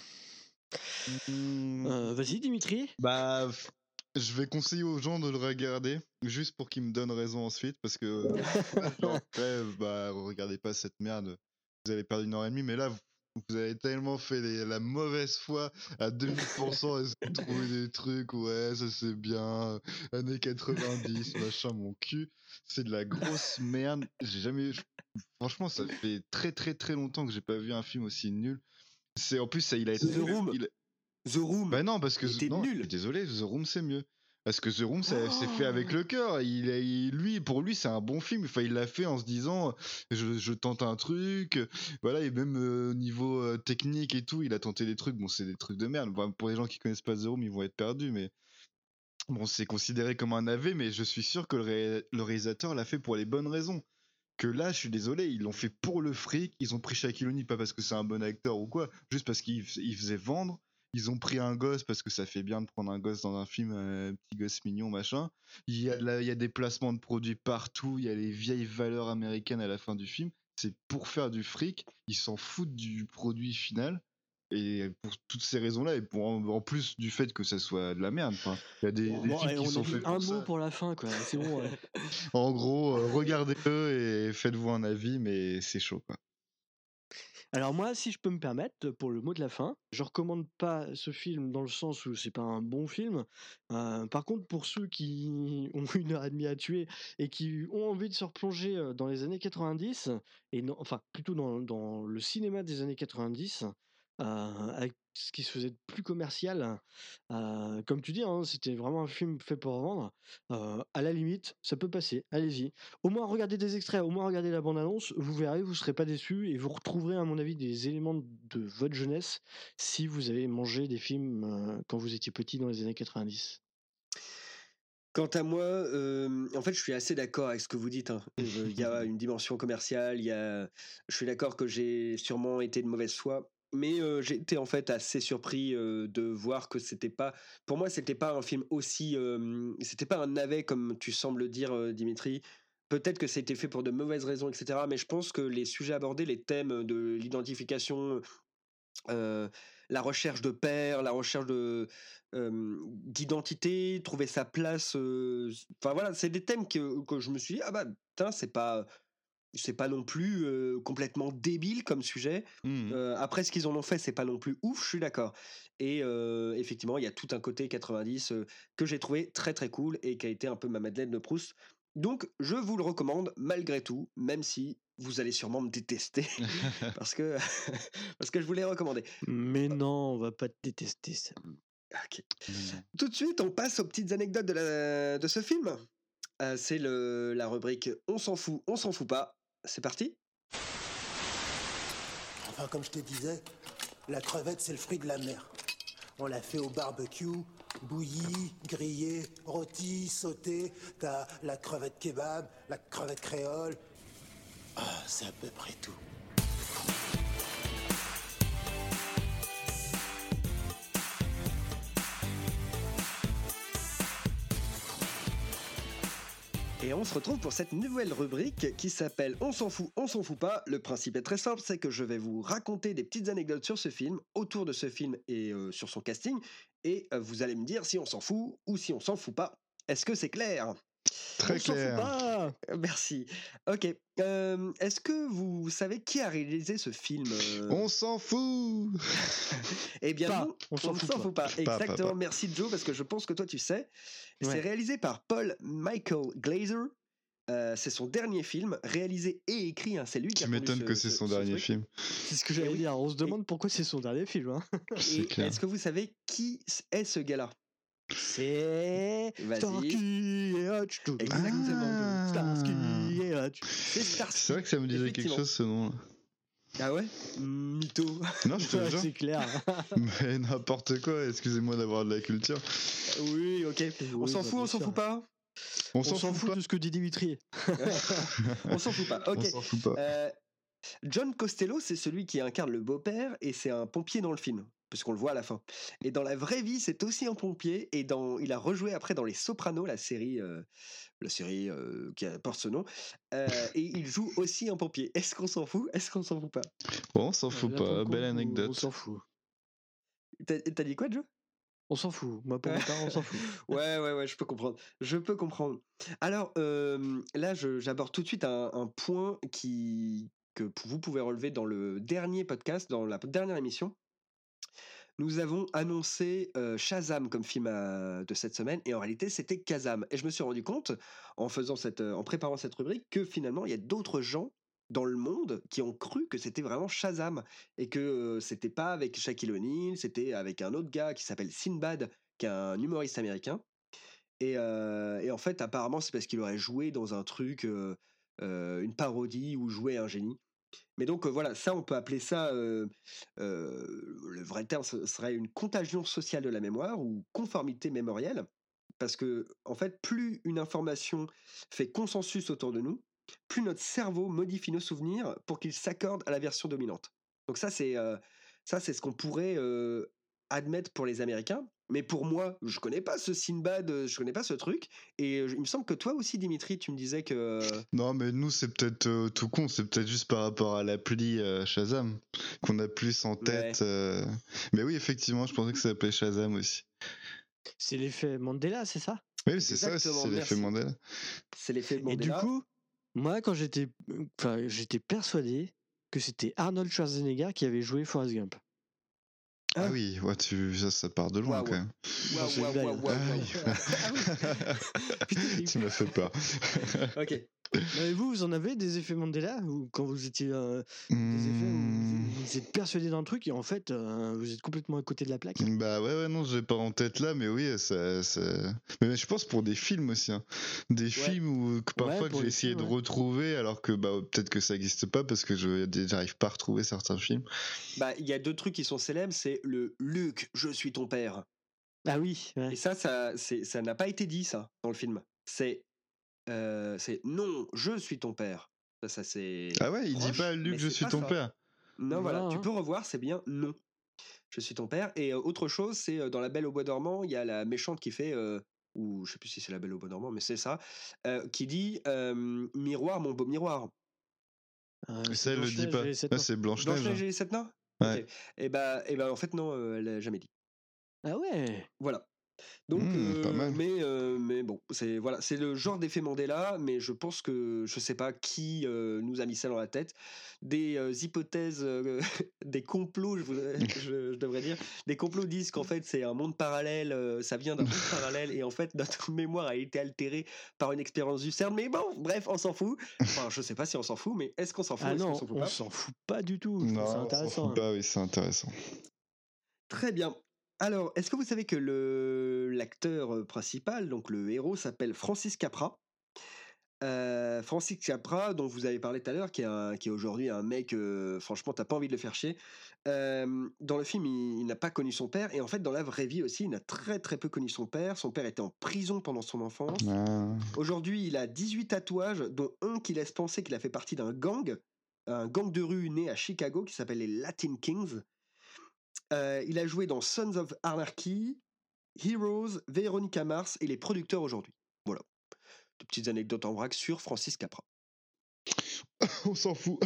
Speaker 5: Hmm,
Speaker 6: Euh, Vas-y Dimitri.
Speaker 5: Bah, f- je vais conseiller aux gens de le regarder, juste pour qu'ils me donnent raison ensuite, parce que genre, après, bah, regardez pas cette merde, vous allez perdre une heure et demie, mais là, vous, vous avez tellement fait les- la mauvaise foi à deux mille pour cent, essayer de trouver des trucs, ouais, ça c'est bien, années quatre-vingt-dix, machin, mon cul, c'est de la grosse merde, j'ai jamais, je- franchement, ça fait très très très longtemps que j'ai pas vu un film aussi nul. C'est en plus, ça, il a été,
Speaker 1: The Room.
Speaker 5: il,
Speaker 1: The Room.
Speaker 5: bah non, parce que
Speaker 1: Il
Speaker 5: The-
Speaker 1: était
Speaker 5: non, je
Speaker 1: nul.
Speaker 5: suis désolé, The Room c'est mieux. Parce que The Room, ça- c'est fait avec
Speaker 1: Oh.
Speaker 5: le cœur. Il, est- il- lui, pour lui, c'est un bon film. Enfin, il l'a fait en se disant, je, je tente un truc. Voilà, et même euh, au niveau euh, technique et tout, il a tenté des trucs. Bon, c'est des trucs de merde. Bon, pour les gens qui connaissent pas The Room, ils vont être perdus, mais bon, c'est considéré comme un navet. Mais je suis sûr que le, ré- le réalisateur l'a fait pour les bonnes raisons. Que là, je suis désolé, ils l'ont fait pour le fric. Ils ont pris Shaquille O'Neal pas parce que c'est un bon acteur ou quoi, juste parce qu'il f- il faisait vendre. Ils ont pris un gosse parce que ça fait bien de prendre un gosse dans un film, un petit gosse mignon, machin. Il y a, de la- il y a des placements de produits partout, il y a les vieilles valeurs américaines à la fin du film. C'est pour faire du fric, ils s'en foutent du produit final. Et pour toutes ces raisons-là, et pour en, en plus du fait que ça soit de la merde, enfin, il y a des, des
Speaker 6: Bon,
Speaker 5: films
Speaker 6: allez,
Speaker 5: qui
Speaker 6: on a
Speaker 5: sont
Speaker 6: dit
Speaker 5: faits
Speaker 6: un
Speaker 5: pour
Speaker 6: mot
Speaker 5: ça.
Speaker 6: pour la fin, quoi. C'est bon. ouais.
Speaker 5: En gros, euh, regardez-le et faites-vous un avis, mais c'est chaud, quoi.
Speaker 6: Alors moi, si je peux me permettre, pour le mot de la fin, je recommande pas ce film dans le sens où c'est pas un bon film. Euh, par contre, pour ceux qui ont une heure et demie à tuer et qui ont envie de se replonger euh, dans les années quatre-vingt-dix, et non, enfin plutôt dans, dans le cinéma des années quatre-vingt-dix, euh, avec ce qui se faisait de plus commercial, euh, comme tu dis, hein, c'était vraiment un film fait pour vendre. Euh, à la limite, ça peut passer. Allez-y. Au moins regardez des extraits, au moins regardez la bande-annonce, vous verrez, vous serez pas déçus et vous retrouverez à mon avis des éléments de votre jeunesse si vous avez mangé des films euh, quand vous étiez petit dans les années quatre-vingt-dix.
Speaker 1: Quant à moi, euh, en fait, je suis assez d'accord avec ce que vous dites. hein. Euh, Il y a une dimension commerciale. Il y a... Je suis d'accord que j'ai sûrement été de mauvaise foi, mais euh, j'ai été en fait assez surpris euh, de voir que c'était pas. Pour moi, c'était pas un film aussi. euh, C'était pas un navet comme tu sembles dire, euh, Dimitri. Peut-être que c'était fait pour de mauvaises raisons, et cetera. Mais je pense que les sujets abordés, les thèmes de l'identification euh, la recherche de père, la recherche de euh, d'identité, trouver sa place. euh, Enfin voilà, c'est des thèmes que, que je me suis dit ah bah putain c'est pas c'est pas non plus euh, complètement débile comme sujet.
Speaker 5: Mhm.
Speaker 1: Euh, après ce qu'ils en ont fait, c'est pas non plus ouf, je suis d'accord. Et euh, effectivement, il y a tout un côté quatre-vingt-dix euh, que j'ai trouvé très très cool et qui a été un peu ma Madeleine de Proust. Donc je vous le recommande malgré tout, même si vous allez sûrement me détester parce que parce que je vous l'ai recommandé.
Speaker 6: Mais non, on va pas te détester, ça.
Speaker 1: Ok. Tout de suite, on passe aux petites anecdotes de, la- de ce film. Euh, c'est le, la rubrique On s'en fout, on s'en fout pas. C'est parti.
Speaker 11: Enfin, comme je te disais, la crevette, c'est le fruit de la mer. On l'a fait au barbecue, bouillie, grillée, rôtie, sautée. T'as la crevette kebab, la crevette créole. Ah, c'est à peu près tout.
Speaker 1: Et on se retrouve pour cette nouvelle rubrique qui s'appelle On s'en fout, on s'en fout pas. Le principe est très simple, c'est que je vais vous raconter des petites anecdotes sur ce film, autour de ce film et euh, sur son casting, et euh, vous allez me dire si on s'en fout ou si on s'en fout pas. Est-ce que c'est clair ?
Speaker 5: Très
Speaker 6: On s'en fout
Speaker 5: clair.
Speaker 6: pas.
Speaker 1: Euh, Merci. Ok. Euh, Est-ce que vous savez qui a réalisé ce film euh
Speaker 5: On s'en fout.
Speaker 1: Eh bien,
Speaker 6: Pas.
Speaker 1: nous,
Speaker 6: On
Speaker 1: on
Speaker 6: s'en
Speaker 1: ne
Speaker 6: fout
Speaker 1: s'en
Speaker 6: pas.
Speaker 1: fout pas.
Speaker 5: Pas, pas,
Speaker 1: Exactement.
Speaker 5: pas.
Speaker 1: Merci Joe, parce que je pense que toi tu sais. C'est
Speaker 6: Ouais.
Speaker 1: réalisé par Paul Michael Glaser. Euh, c'est son dernier film, réalisé et écrit. Hein, c'est lui qui
Speaker 5: Tu
Speaker 1: a pondu
Speaker 5: m'étonnes
Speaker 1: ce-
Speaker 5: que c'est
Speaker 1: ce-
Speaker 5: son
Speaker 1: ce
Speaker 5: dernier
Speaker 1: truc.
Speaker 5: film.
Speaker 6: C'est ce que
Speaker 1: Eh
Speaker 6: j'allais
Speaker 1: oui.
Speaker 6: dire. On se
Speaker 1: Et-
Speaker 6: demande pourquoi c'est son dernier film. Hein.
Speaker 5: C'est
Speaker 1: Et
Speaker 5: clair.
Speaker 1: est-ce que vous savez qui est ce gars-là ?
Speaker 6: C'est
Speaker 1: Vas-y.
Speaker 6: Starsky et Hutch. tout.
Speaker 1: Exactement.
Speaker 6: Starsky et Hutch.
Speaker 1: C'est Starsky.
Speaker 5: C'est vrai que ça me disait quelque
Speaker 1: Effectivement.
Speaker 5: chose ce nom.
Speaker 1: Ah ouais Mytho.
Speaker 5: Non, je te
Speaker 6: Ouais,
Speaker 5: jure.
Speaker 6: c'est clair.
Speaker 5: Mais n'importe quoi, excusez-moi d'avoir de la culture.
Speaker 1: Oui, ok. on
Speaker 6: Oui,
Speaker 1: s'en
Speaker 6: bah,
Speaker 1: fout, on
Speaker 6: bien
Speaker 1: s'en
Speaker 6: sûr.
Speaker 1: fout pas
Speaker 5: On,
Speaker 6: On s'en fout
Speaker 5: pas.
Speaker 6: de ce que dit Dimitri.
Speaker 1: On s'en fout pas.
Speaker 5: On
Speaker 1: Ok.
Speaker 5: s'en fout pas.
Speaker 1: Euh, John Costello, c'est celui qui incarne le beau-père et c'est un pompier dans le film, parce qu'on le voit à la fin. Et dans la vraie vie, c'est aussi un pompier et dans, il a rejoué après dans Les Sopranos, la série, euh, la série euh, qui porte ce nom, euh, et il joue aussi un pompier. Est-ce qu'on s'en fout Est-ce qu'on s'en fout pas
Speaker 5: Bon, on s'en fout
Speaker 6: Là, pour le
Speaker 5: pas.
Speaker 6: coup,
Speaker 5: Belle
Speaker 6: on-
Speaker 5: anecdote.
Speaker 6: On s'en fout.
Speaker 1: T'as t'as dit quoi, Joe
Speaker 6: On s'en fout. Moi, pour ma part, on s'en fout.
Speaker 1: Ouais, ouais, ouais, je peux comprendre. Je peux comprendre. Alors, euh, là, je- j'aborde tout de suite un, un point qui, que p- vous pouvez relever dans le dernier podcast, dans la dernière émission. Nous avons annoncé euh, Shazam comme film à- de cette semaine, et en réalité, c'était Kazam. Et je me suis rendu compte, en, faisant cette, euh, en préparant cette rubrique, que finalement, il y a d'autres gens dans le monde qui ont cru que c'était vraiment Shazam, et que euh, c'était pas avec Shaquille O'Neal, c'était avec un autre gars qui s'appelle Sinbad, qui est un humoriste américain. Et, euh, et en fait, apparemment, c'est parce qu'il aurait joué dans un truc, euh, euh, une parodie où jouait un génie. Mais donc euh, voilà, ça, on peut appeler ça, euh, euh, le vrai terme, ce serait une contagion sociale de la mémoire ou conformité mémorielle. Parce que, en fait, plus une information fait consensus autour de nous, plus notre cerveau modifie nos souvenirs pour qu'ils s'accordent à la version dominante. Donc ça, c'est euh, ça, c'est ce qu'on pourrait euh, admettre pour les Américains. Mais pour moi, je connais pas ce Sinbad, euh, je connais pas ce truc. Et euh, il me semble que toi aussi, Dimitri, tu me disais que...
Speaker 5: Non, mais nous, c'est peut-être euh, tout con. C'est peut-être juste par rapport à l'appli euh, Shazam qu'on a plus en tête. euh. Mais oui, effectivement, je pensais que ça s'appelait Shazam aussi.
Speaker 6: C'est l'effet Mandela, c'est ça?
Speaker 5: Oui, c'est ça,
Speaker 1: Exactement,
Speaker 5: c'est l'effet
Speaker 1: merci.
Speaker 5: Mandela.
Speaker 1: C'est l'effet
Speaker 6: Et du
Speaker 1: Mandela.
Speaker 6: coup, moi, quand j'étais, enfin, j'étais persuadé que c'était Arnold Schwarzenegger qui avait joué Forrest Gump.
Speaker 5: Ah oui, ouais, tu... ça, ça part de loin
Speaker 1: Waouh.
Speaker 5: quand même.
Speaker 1: Waouh,
Speaker 6: c'est une
Speaker 1: waouh,
Speaker 6: blague.
Speaker 1: waouh, waouh,
Speaker 5: Ah
Speaker 1: waouh.
Speaker 5: oui. Tu m'as fait peur.
Speaker 1: Ok.
Speaker 6: Mais vous, vous en avez des effets Mandela ou quand vous étiez euh, des effets où vous,
Speaker 5: Hmm.
Speaker 6: vous êtes persuadé d'un truc et en fait euh, vous êtes complètement à côté de la plaque?
Speaker 5: Bah ouais, ouais, non, j'ai pas en tête là, mais oui, ça, ça... Mais je pense pour des films aussi, hein. Des films où, que parfois
Speaker 6: Ouais,
Speaker 5: que
Speaker 6: pour
Speaker 5: j'ai
Speaker 6: les
Speaker 5: essayé
Speaker 6: films,
Speaker 5: de
Speaker 6: ouais.
Speaker 5: retrouver, alors que bah, peut-être que ça n'existe pas parce que je j'arrive pas à retrouver certains films.
Speaker 1: Bah, il y a deux trucs qui sont célèbres, c'est le Luc, je suis ton père.
Speaker 6: Ah oui, ouais.
Speaker 1: Et ça, ça, c'est, ça n'a pas été dit ça dans le film. C'est, euh, c'est non, je suis ton père. Ça, ça c'est.
Speaker 5: Ah ouais, il dit
Speaker 1: proche,
Speaker 5: pas Luc,
Speaker 1: mais
Speaker 5: je
Speaker 1: c'est
Speaker 5: suis
Speaker 1: pas
Speaker 5: ton
Speaker 1: ça.
Speaker 5: père.
Speaker 1: Non, voilà,
Speaker 6: Voilà,
Speaker 1: tu
Speaker 6: hein.
Speaker 1: peux revoir, c'est bien non, je suis ton père. Et euh, autre chose, c'est euh, dans La Belle au Bois dormant, il y a la méchante qui fait, euh, ou je sais plus si c'est La Belle au Bois dormant, mais c'est ça, euh, qui dit euh, miroir, mon beau miroir.
Speaker 6: Euh,
Speaker 5: Ça,
Speaker 6: c'est
Speaker 5: elle le dit
Speaker 6: Blanche-Neige
Speaker 5: pas.
Speaker 6: et les sept
Speaker 5: Là,
Speaker 6: nains.
Speaker 5: c'est Blanche-Neige.
Speaker 1: Blanche-Neige et les sept nains.
Speaker 5: Ouais.
Speaker 1: Ok. Et bah, et bah, en fait, non, euh, elle a jamais dit.
Speaker 6: Ah ouais.
Speaker 1: Voilà. Donc,
Speaker 5: Mmh, pas
Speaker 1: euh,
Speaker 5: mal.
Speaker 1: mais, euh, mais bon, c'est voilà, c'est le genre d'effet Mandela, mais je pense que je sais pas qui euh, nous a mis ça dans la tête. Des euh, hypothèses, euh, des complots, je, voudrais- je- je devrais dire, des complots disent qu'en fait c'est un monde parallèle, euh, ça vient d'un monde parallèle, et en fait notre mémoire a été altérée par une expérience du CERN. Mais bon, bref, on s'en fout. Enfin, je sais pas si on s'en fout, mais est-ce qu'on s'en fout,
Speaker 6: Ah
Speaker 1: est-ce qu'on
Speaker 6: non,
Speaker 1: s'en fout
Speaker 6: on
Speaker 1: pas
Speaker 6: s'en fout pas du tout. Je trouve
Speaker 5: Non,
Speaker 6: ça
Speaker 5: on s'en
Speaker 6: intéressant.
Speaker 5: fout
Speaker 6: hein.
Speaker 5: pas, oui, c'est intéressant.
Speaker 1: Très bien. Alors, est-ce que vous savez que le l'acteur euh, principal, donc le héros, s'appelle Francis Capra? Euh, Francis Capra, dont vous avez parlé tout à l'heure, qui est, un- qui est aujourd'hui un mec, euh, franchement, t'as pas envie de le faire chier. Euh, dans le film, il, il n'a pas connu son père, et en fait, dans la vraie vie aussi, il n'a très très peu connu son père. Son père était en prison pendant son enfance.
Speaker 5: Ah.
Speaker 1: Aujourd'hui, il a dix-huit tatouages, dont un qui laisse penser qu'il a fait partie d'un gang, un gang de rue né à Chicago qui s'appelle les Latin Kings. Euh, il a joué dans Sons of Anarchy, Heroes, Veronica Mars et les producteurs aujourd'hui. Voilà. De petites anecdotes en vrac sur Francis Capra.
Speaker 5: On s'en fout.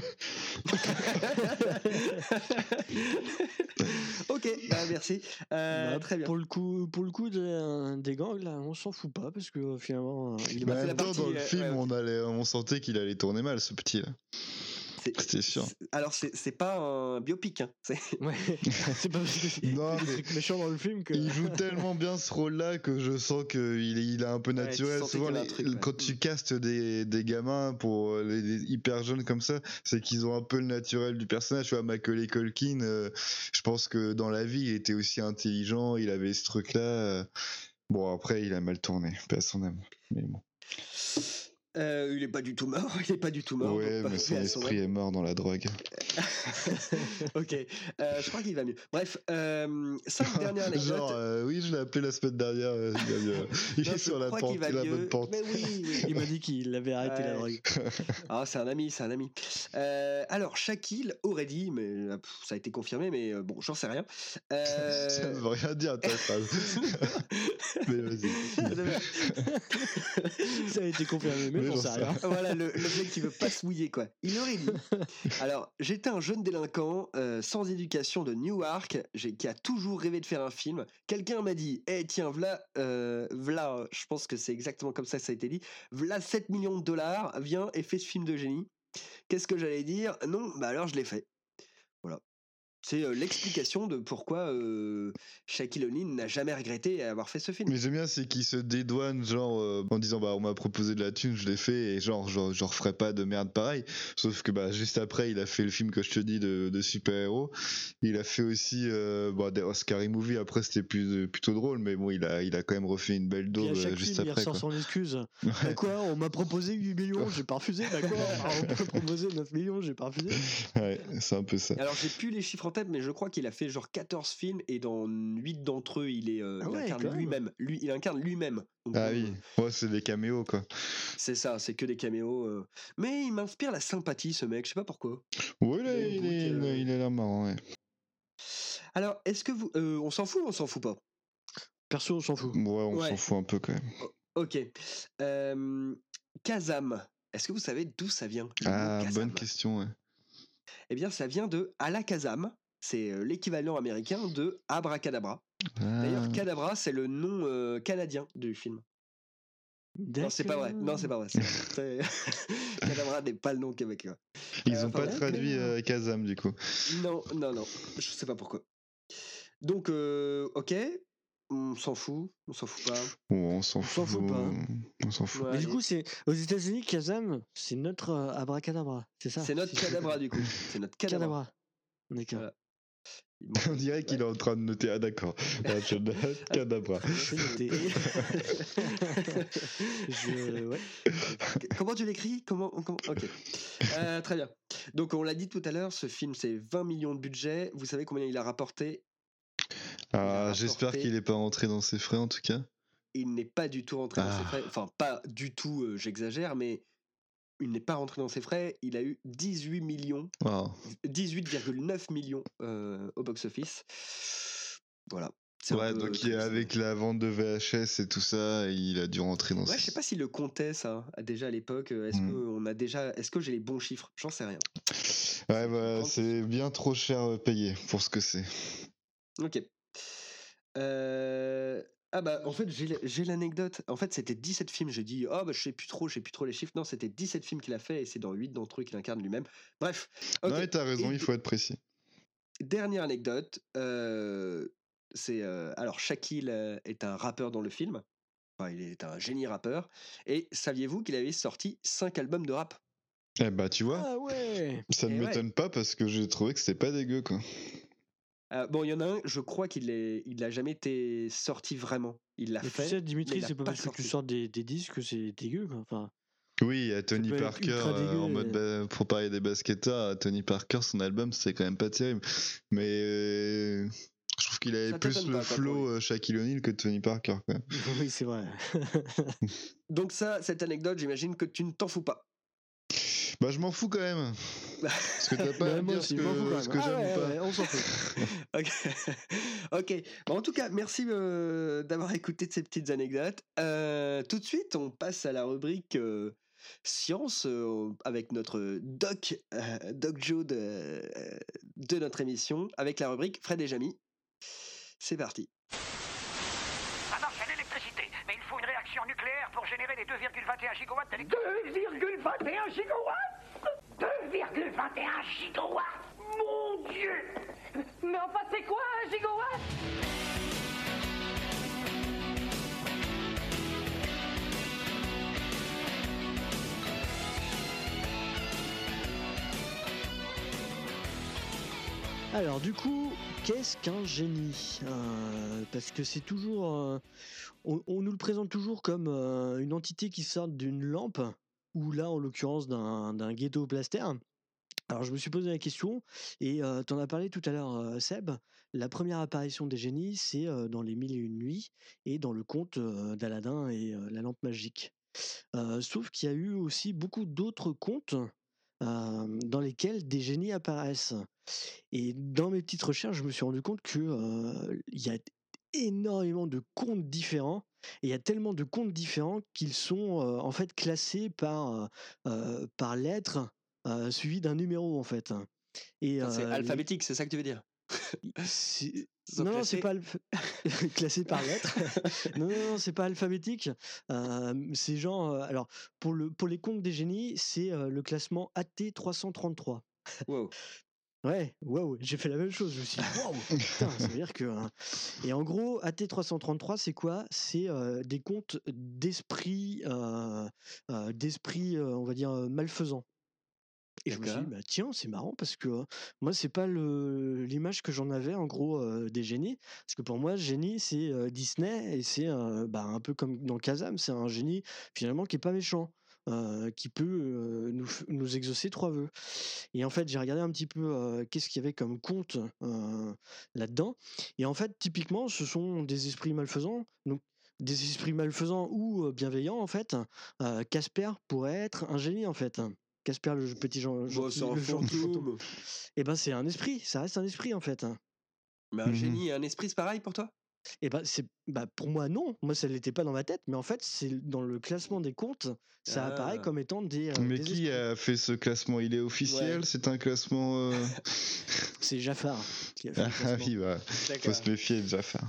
Speaker 1: Ok, bah merci. Euh,
Speaker 6: Bah,
Speaker 1: très bien.
Speaker 6: Pour le coup, pour le coup des, euh, des gangs, là, on s'en fout pas parce que euh, finalement, euh, il est
Speaker 5: Mais en
Speaker 6: mal
Speaker 1: c'est la
Speaker 5: même temps,
Speaker 1: partie,
Speaker 5: dans le
Speaker 1: euh,
Speaker 5: film,
Speaker 1: ouais, ok.
Speaker 5: on, allait, on sentait qu'il allait tourner mal, ce petit là.
Speaker 1: C'est-
Speaker 5: C'était sûr.
Speaker 1: c'est- Alors, c'est c'est pas un biopic. Hein. C'est-
Speaker 6: Ouais, c'est pas parce qu'il
Speaker 5: Non,
Speaker 6: fait des
Speaker 5: mais
Speaker 6: trucs méchants dans le film que.
Speaker 5: il joue tellement bien ce rôle-là que je sens qu'il est, il est un peu
Speaker 1: Ouais, tu
Speaker 5: naturel.
Speaker 1: sentais
Speaker 5: Souvent,
Speaker 1: qu'il y avait
Speaker 5: les-
Speaker 1: un truc, ouais.
Speaker 5: quand tu castes des, des gamins pour euh, les, les hyper jeunes comme ça, c'est qu'ils ont un peu le naturel du personnage. Tu vois, Macaulay Culkin, euh, je pense que dans la vie, il était aussi intelligent, il avait ce truc-là. euh. Bon, après, il a mal tourné, paix à son âme. Mais bon.
Speaker 1: Euh, il est pas du tout mort. Il est pas du tout mort.
Speaker 5: Ouais,
Speaker 1: donc,
Speaker 5: mais
Speaker 1: paix
Speaker 5: son
Speaker 1: à son
Speaker 5: esprit
Speaker 1: âme.
Speaker 5: est mort dans la drogue.
Speaker 1: Ok, euh, je crois qu'il va mieux. Bref, euh, cinq dernières anecdotes.
Speaker 5: Genre, euh, oui, je l'ai appelé la semaine dernière. euh, il va mieux. Il
Speaker 1: Non,
Speaker 5: est
Speaker 1: je
Speaker 5: sur la,
Speaker 1: crois
Speaker 5: pente,
Speaker 1: qu'il va
Speaker 5: la
Speaker 1: mieux.
Speaker 5: bonne pente.
Speaker 1: Mais oui, oui.
Speaker 6: Il m'a dit qu'il avait arrêté la
Speaker 1: Ouais.
Speaker 6: drogue.
Speaker 1: Ah, c'est un ami, c'est un ami. Euh, alors, Shaquille aurait dit, mais euh, pff, ça a été confirmé, mais euh, bon, j'en sais rien. Euh,
Speaker 5: Ça ne veut rien dire ta phrase. Mais vas-y.
Speaker 6: Ça a été confirmé, mais
Speaker 5: Mais
Speaker 6: j'en
Speaker 5: j'en
Speaker 6: sais
Speaker 5: sais
Speaker 6: rien.
Speaker 1: Voilà, le, le mec qui veut pas se mouiller, quoi. Il aurait dit. Alors, j'étais un jeune délinquant euh, sans éducation de Newark, j'ai- qui a toujours rêvé de faire un film. Quelqu'un m'a dit, eh tiens, v'là, euh, v'là, je pense que c'est exactement comme ça que ça a été dit, v'là sept millions de dollars, viens et fais ce film de génie. Qu'est-ce que j'allais dire? Non, bah alors je l'ai fait. Voilà. C'est euh, l'explication de pourquoi euh, Shaquille O'Neal n'a jamais regretté avoir fait ce film.
Speaker 5: Mais j'aime bien, c'est qu'il se dédouane, genre, euh, en disant, bah, on m'a proposé de la thune, je l'ai fait, et genre, genre, je referai pas de merde pareil. Sauf que, bah, juste après, il a fait le film que je te dis de, de super-héros. Il a fait aussi, euh, bah, des Scary Movie, après, c'était plus, plutôt drôle, mais bon, il a, il a quand même refait une belle
Speaker 6: Puis
Speaker 5: daube
Speaker 6: à chaque
Speaker 5: euh, juste
Speaker 6: film, il
Speaker 5: après,
Speaker 6: ressort
Speaker 5: quoi.
Speaker 6: son excuse. Bah
Speaker 5: Ouais.
Speaker 6: quoi, on m'a proposé huit millions, j'ai pas refusé, d'accord. Bah, on m'a proposé neuf millions, j'ai pas refusé.
Speaker 5: Ouais, c'est un peu ça.
Speaker 1: Alors j'ai plus les chiffres en tête, mais je crois qu'il a fait genre quatorze films et dans huit d'entre eux, il est, euh,
Speaker 6: Ah
Speaker 1: il
Speaker 6: ouais,
Speaker 1: incarne
Speaker 6: quand même.
Speaker 1: lui-même. Lui, il incarne lui-même. Donc,
Speaker 5: Ah
Speaker 1: euh,
Speaker 5: oui, ouais, c'est des caméos, quoi.
Speaker 1: c'est ça, c'est que des caméos. euh. Mais il m'inspire la sympathie, ce mec. Je sais pas pourquoi.
Speaker 5: Ouais, là,
Speaker 1: Il a une
Speaker 5: il,
Speaker 1: bouille,
Speaker 5: est,
Speaker 1: euh.
Speaker 5: il a l'air marrant, ouais.
Speaker 1: Alors, est-ce que vous, euh, on s'en fout ou on s'en fout pas?
Speaker 6: Perso, on s'en fout.
Speaker 5: Ouais, on
Speaker 1: Ouais.
Speaker 5: s'en fout un peu, quand même.
Speaker 1: O- Ok. Euh, Kazam. Est-ce que vous savez d'où ça vient? le mot
Speaker 5: Ah,
Speaker 1: Kazam
Speaker 5: bonne question, ouais.
Speaker 1: Eh bien, ça vient de Alakazam. C'est euh, l'équivalent américain de Abracadabra. D'ailleurs,
Speaker 5: Ah.
Speaker 1: Cadabra, c'est le nom euh, canadien du film. Non, c'est pas vrai. Non, c'est pas vrai. c'est pas vrai. C'est- Cadabra n'est pas le nom québécois.
Speaker 5: Ils
Speaker 1: Euh,
Speaker 5: ont
Speaker 1: enfin,
Speaker 5: pas
Speaker 1: bref.
Speaker 5: traduit euh, Kazam, du coup.
Speaker 1: Non, non, non. Je sais pas pourquoi. Donc, euh, ok. On s'en fout. On s'en fout pas.
Speaker 5: Bon, on s'en
Speaker 6: On s'en
Speaker 5: fout.
Speaker 6: fout pas.
Speaker 5: On s'en fout.
Speaker 1: Ouais,
Speaker 6: Mais du
Speaker 1: allez.
Speaker 6: coup, c'est aux États-Unis, Kazam, c'est notre euh, abracadabra, c'est ça?
Speaker 1: C'est notre
Speaker 6: Si je-
Speaker 1: Cadabra, du coup. C'est notre Cadabra.
Speaker 6: Cadabra. D'accord.
Speaker 1: Voilà.
Speaker 5: On dirait qu'il est en train de noter. Ah, d'accord. Ah, je note Cadabra.
Speaker 6: C'est noté. Je... Ouais.
Speaker 1: Comment tu l'écris? Comment, comment... Ok. Euh, très bien. Donc, on l'a dit tout à l'heure, ce film, c'est vingt millions de budget. Vous savez combien il a rapporté?
Speaker 5: Ah,
Speaker 1: a
Speaker 5: j'espère
Speaker 1: rapporté-
Speaker 5: qu'il est pas rentré dans ses frais, en tout cas.
Speaker 1: Il n'est pas du tout rentré dans ses
Speaker 5: Ah.
Speaker 1: frais. Enfin, pas du tout, euh, j'exagère, mais il n'est pas rentré dans ses frais. Il a eu dix-huit millions,
Speaker 5: Wow.
Speaker 1: dix-huit virgule neuf millions euh, au box-office. Voilà. C'est un
Speaker 5: Ouais,
Speaker 1: peu
Speaker 5: donc il-
Speaker 1: triste.
Speaker 5: avec la vente de V H S et tout ça, il a dû rentrer dans
Speaker 1: Ouais,
Speaker 5: ses...
Speaker 1: je sais pas s'il le comptait ça déjà à l'époque. Est-ce
Speaker 5: Hmm.
Speaker 1: que on a déjà, est-ce que j'ai les bons chiffres? J'en sais rien.
Speaker 5: Ouais, bah, c'est bien trop cher euh, payé pour ce que c'est.
Speaker 1: Ok. Euh, Ah bah en fait j'ai l- j'ai l'anecdote. En fait c'était dix-sept films. J'ai dit oh bah je sais plus trop, je sais plus trop les chiffres. Non c'était dix-sept films qu'il a fait et c'est dans huit d'entre eux qu'il incarne lui-même. Bref.
Speaker 5: Non,
Speaker 1: Ok.
Speaker 5: mais t'as raison,
Speaker 1: Et
Speaker 5: il
Speaker 1: d-
Speaker 5: faut être précis.
Speaker 1: dernière anecdote. euh, C'est euh, alors Shaquille euh, est un rappeur dans le film. Enfin il est un génie rappeur. Et saviez-vous qu'il avait sorti cinq albums de rap?
Speaker 5: Eh bah, tu vois,
Speaker 6: Ah ouais.
Speaker 5: ça ne
Speaker 1: Et ouais.
Speaker 5: m'étonne pas parce que j'ai trouvé que c'était pas dégueu, quoi.
Speaker 1: Euh, bon, il y en a un, je crois qu'il est, il a jamais été sorti vraiment. Il l'a
Speaker 6: Mais tu
Speaker 1: fait,
Speaker 6: sais,
Speaker 1: mais
Speaker 6: Dimitri,
Speaker 1: il l'a
Speaker 6: c'est pas
Speaker 1: pas
Speaker 6: parce que tu
Speaker 1: sorti.
Speaker 6: sors des, des disques que c'est dégueu, quoi. Enfin,
Speaker 5: Oui, il y a
Speaker 6: ça
Speaker 5: Tony
Speaker 6: peut être
Speaker 5: Parker
Speaker 6: ultra
Speaker 5: euh, en mode
Speaker 6: dégueu.
Speaker 5: ba- pour parler des basketteurs, Tony Parker, son album c'est quand même pas terrible. Mais euh, je trouve qu'il avait
Speaker 1: Ça
Speaker 5: plus
Speaker 1: t'étonne
Speaker 5: le
Speaker 1: pas, quoi, pour lui.
Speaker 5: flow euh, Shaquille O'Neal que Tony Parker, quand même.
Speaker 6: Oui, c'est vrai.
Speaker 1: Donc ça, cette anecdote, j'imagine que tu ne t'en fous pas.
Speaker 5: Bah, je m'en fous quand même. Parce que t'as pas
Speaker 6: Bah,
Speaker 5: à
Speaker 6: moi
Speaker 5: dire ce
Speaker 6: aussi, je m'en fous
Speaker 5: que,
Speaker 6: quand
Speaker 5: ce
Speaker 6: même.
Speaker 5: que
Speaker 6: Ah
Speaker 5: j'aime
Speaker 6: ouais,
Speaker 5: ou pas.
Speaker 6: ouais, on s'en fout.
Speaker 1: Ok. Ok. Bon, en tout cas, merci euh, d'avoir écouté de ces petites anecdotes. Euh, tout de suite, on passe à la rubrique euh, science euh, avec notre doc, euh, Doc Joe de, de notre émission, avec la rubrique Fred et Jamy. C'est parti.
Speaker 12: Ça marche à l'électricité, mais il faut une réaction nucléaire pour générer les deux virgule vingt et un gigawatts d'électricité. deux virgule vingt et un gigawatts deux virgule vingt et un gigawatts Mon Dieu. Mais enfin, c'est quoi un gigawatt?
Speaker 6: Alors du coup, qu'est-ce qu'un génie? Euh, Parce que c'est toujours, euh, on, on nous le présente toujours comme euh, une entité qui sort d'une lampe, ou là en l'occurrence d'un d'un ghetto blaster. Alors je me suis posé la question, et euh, t'en as parlé tout à l'heure, euh, Seb. La première apparition des génies, c'est euh, dans Les Mille et Une Nuits et dans le conte euh, d'Aladin et euh, la lampe magique. Euh, sauf qu'il y a eu aussi beaucoup d'autres contes euh, dans lesquels des génies apparaissent. Et dans mes petites recherches, je me suis rendu compte que euh, il y a énormément de contes différents. Et il y a tellement de contes différents qu'ils sont euh, en fait classés par, euh, euh, par lettre euh, suivi d'un numéro en fait. Et
Speaker 1: Enfin, c'est
Speaker 6: euh, les-
Speaker 1: alphabétique, c'est ça que tu veux dire?
Speaker 6: c'est-
Speaker 1: Ils sont
Speaker 6: Non, non, c'est
Speaker 1: classés?
Speaker 6: pas alph- classé par lettre. Non, non, non, c'est pas alphabétique. Euh, c'est genre, euh, alors pour le pour les contes des génies, c'est euh, le classement A T trois cent trente-trois.
Speaker 1: Wow.
Speaker 6: Ouais, waouh, j'ai fait la même chose. Je me suis dit, waouh, putain, ça veut dire que. hein. Et en gros, A T trois cent trente-trois, c'est quoi? C'est euh, des contes d'esprit, euh, euh, d'esprit, euh, on va dire, euh, malfaisant. Et je me suis dit,
Speaker 1: D'accord.
Speaker 6: bah tiens, c'est marrant parce que euh, moi, c'est pas le l'image que j'en avais en gros euh, des génies. Parce que pour moi, génie, c'est euh, Disney et c'est euh, bah, un peu comme dans Kazam, c'est un génie finalement qui est pas méchant. Euh, qui peut euh, nous, f- nous exaucer trois vœux. Et en fait, j'ai regardé un petit peu euh, qu'est-ce qu'il y avait comme conte euh, là-dedans. Et en fait, typiquement, ce sont des esprits malfaisants. Donc, des esprits malfaisants ou euh, bienveillants, en fait. Euh, Casper pourrait être un génie, en fait. Casper, le petit gen-
Speaker 1: Bon,
Speaker 6: gentil,
Speaker 1: c'est un
Speaker 6: le gentil fantôme.
Speaker 1: fantôme.
Speaker 6: Et ben, c'est un esprit. Ça reste un esprit, en fait.
Speaker 1: Mais un
Speaker 5: Mhm.
Speaker 1: génie et un esprit, c'est pareil pour toi?
Speaker 6: Et ben, c'est, bah, pour moi, non. Moi, ça l'était pas dans ma tête. Mais en fait, c'est dans le classement des contes, ça apparaît
Speaker 1: Ah.
Speaker 6: comme étant des, euh,
Speaker 5: Mais
Speaker 6: des
Speaker 5: qui
Speaker 6: esprits.
Speaker 5: a fait ce classement? Il est officiel?
Speaker 1: Ouais.
Speaker 5: C'est un classement. euh,
Speaker 6: C'est Jafar qui a fait
Speaker 5: Ah
Speaker 6: le classement.
Speaker 5: oui, bah, faut
Speaker 1: D'accord.
Speaker 5: se méfier de Jafar.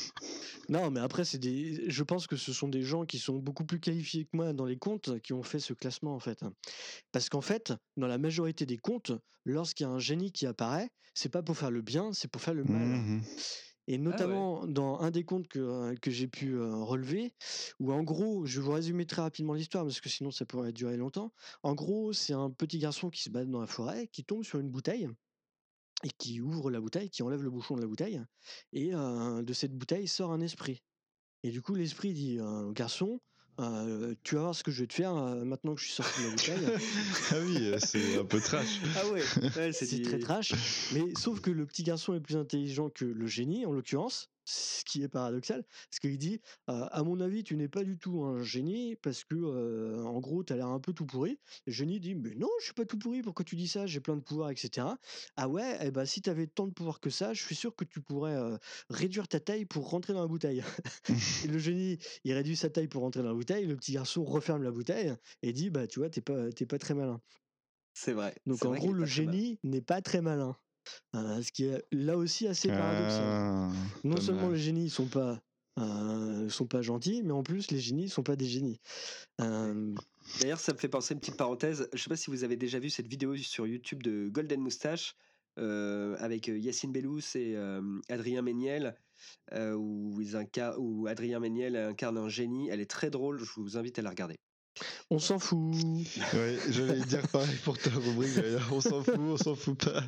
Speaker 6: Non, mais après, c'est des. Je pense que ce sont des gens qui sont beaucoup plus qualifiés que moi dans les contes qui ont fait ce classement, en fait. Parce qu'en fait, dans la majorité des contes, lorsqu'il y a un génie qui apparaît, c'est pas pour faire le bien, c'est pour faire le mal.
Speaker 5: Mhm.
Speaker 6: Et notamment dans un des contes que, euh, que j'ai pu euh, relever, où en gros, je vais vous résumer très rapidement l'histoire parce que sinon ça pourrait durer longtemps. En gros, c'est un petit garçon qui se balade dans la forêt, qui tombe sur une bouteille et qui ouvre la bouteille, qui enlève le bouchon de la bouteille, et euh, de cette bouteille sort un esprit. Et du coup, l'esprit dit euh, au garçon, euh, tu vas voir ce que je vais te faire euh, maintenant que je suis sorti de la bouteille.
Speaker 5: Ah oui, euh, c'est un peu trash.
Speaker 1: Ah ouais, ouais, c'est
Speaker 6: C'est
Speaker 1: du-
Speaker 6: très trash, mais sauf que le petit garçon est plus intelligent que le génie, en l'occurrence, ce qui est paradoxal, parce qu'il dit, euh, à mon avis, tu n'es pas du tout un génie, parce que, euh, en gros, tu as l'air un peu tout pourri. Le génie dit, mais non, je suis pas tout pourri, pourquoi tu dis ça, j'ai plein de pouvoirs, et cetera. Ah ouais, eh ben, si tu avais tant de pouvoirs que ça, je suis sûr que tu pourrais euh, réduire ta taille pour rentrer dans la bouteille. Et le génie, il réduit sa taille pour rentrer dans la bouteille, le petit garçon referme la bouteille, et dit, bah tu vois, t'es pas, t'es pas très malin.
Speaker 1: C'est vrai.
Speaker 6: Donc
Speaker 1: c'est
Speaker 6: en
Speaker 1: vrai
Speaker 6: gros,
Speaker 1: qu'il est
Speaker 6: le
Speaker 1: pas très malin.
Speaker 6: génie n'est pas très malin. Euh, ce qui est là aussi assez paradoxal.
Speaker 5: Ah,
Speaker 6: Non
Speaker 5: pas
Speaker 6: seulement
Speaker 5: mal.
Speaker 6: les génies sont pas euh, sont pas gentils, mais en plus les génies sont pas des génies. Euh,
Speaker 1: D'ailleurs, ça me fait penser une petite parenthèse. Je sais pas si vous avez déjà vu cette vidéo sur YouTube de Golden Moustache euh, avec euh, Yacine Bellous et euh, Adrien Méniel, euh, où, ils inca- où Adrien Méniel incarne un génie. Elle est très drôle. Je vous invite à la regarder.
Speaker 6: on s'en fout.
Speaker 5: Ouais, j'allais dire pareil pour ta rubrique, j'allais dire, on s'en fout, on s'en fout pas.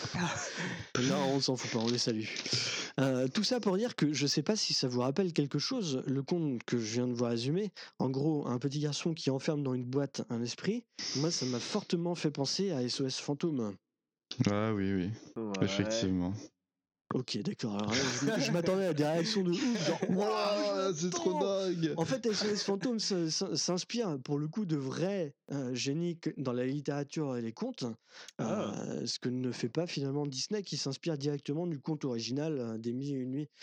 Speaker 6: Non, on s'en fout pas, on les salue. Euh, tout ça pour dire que je sais pas si ça vous rappelle quelque chose, le conte que je viens de vous résumer. En gros, un petit garçon qui enferme dans une boîte un esprit. Moi, ça m'a fortement fait penser à S O S Fantôme.
Speaker 5: Ah oui, oui,
Speaker 1: Ouais.
Speaker 5: effectivement.
Speaker 6: Ok, d'accord. Alors là, je, je m'attendais à des réactions de ouf, genre
Speaker 5: Waouh,
Speaker 6: Waouh,
Speaker 5: c'est trop dingue.
Speaker 6: En fait, S O S Fantôme s- s- s'inspire pour le coup de vrais euh, génies que- dans la littérature et les contes,
Speaker 1: Ah.
Speaker 6: euh, ce que ne fait pas finalement Disney, qui s'inspire directement du conte original euh, des Mille et une nuits.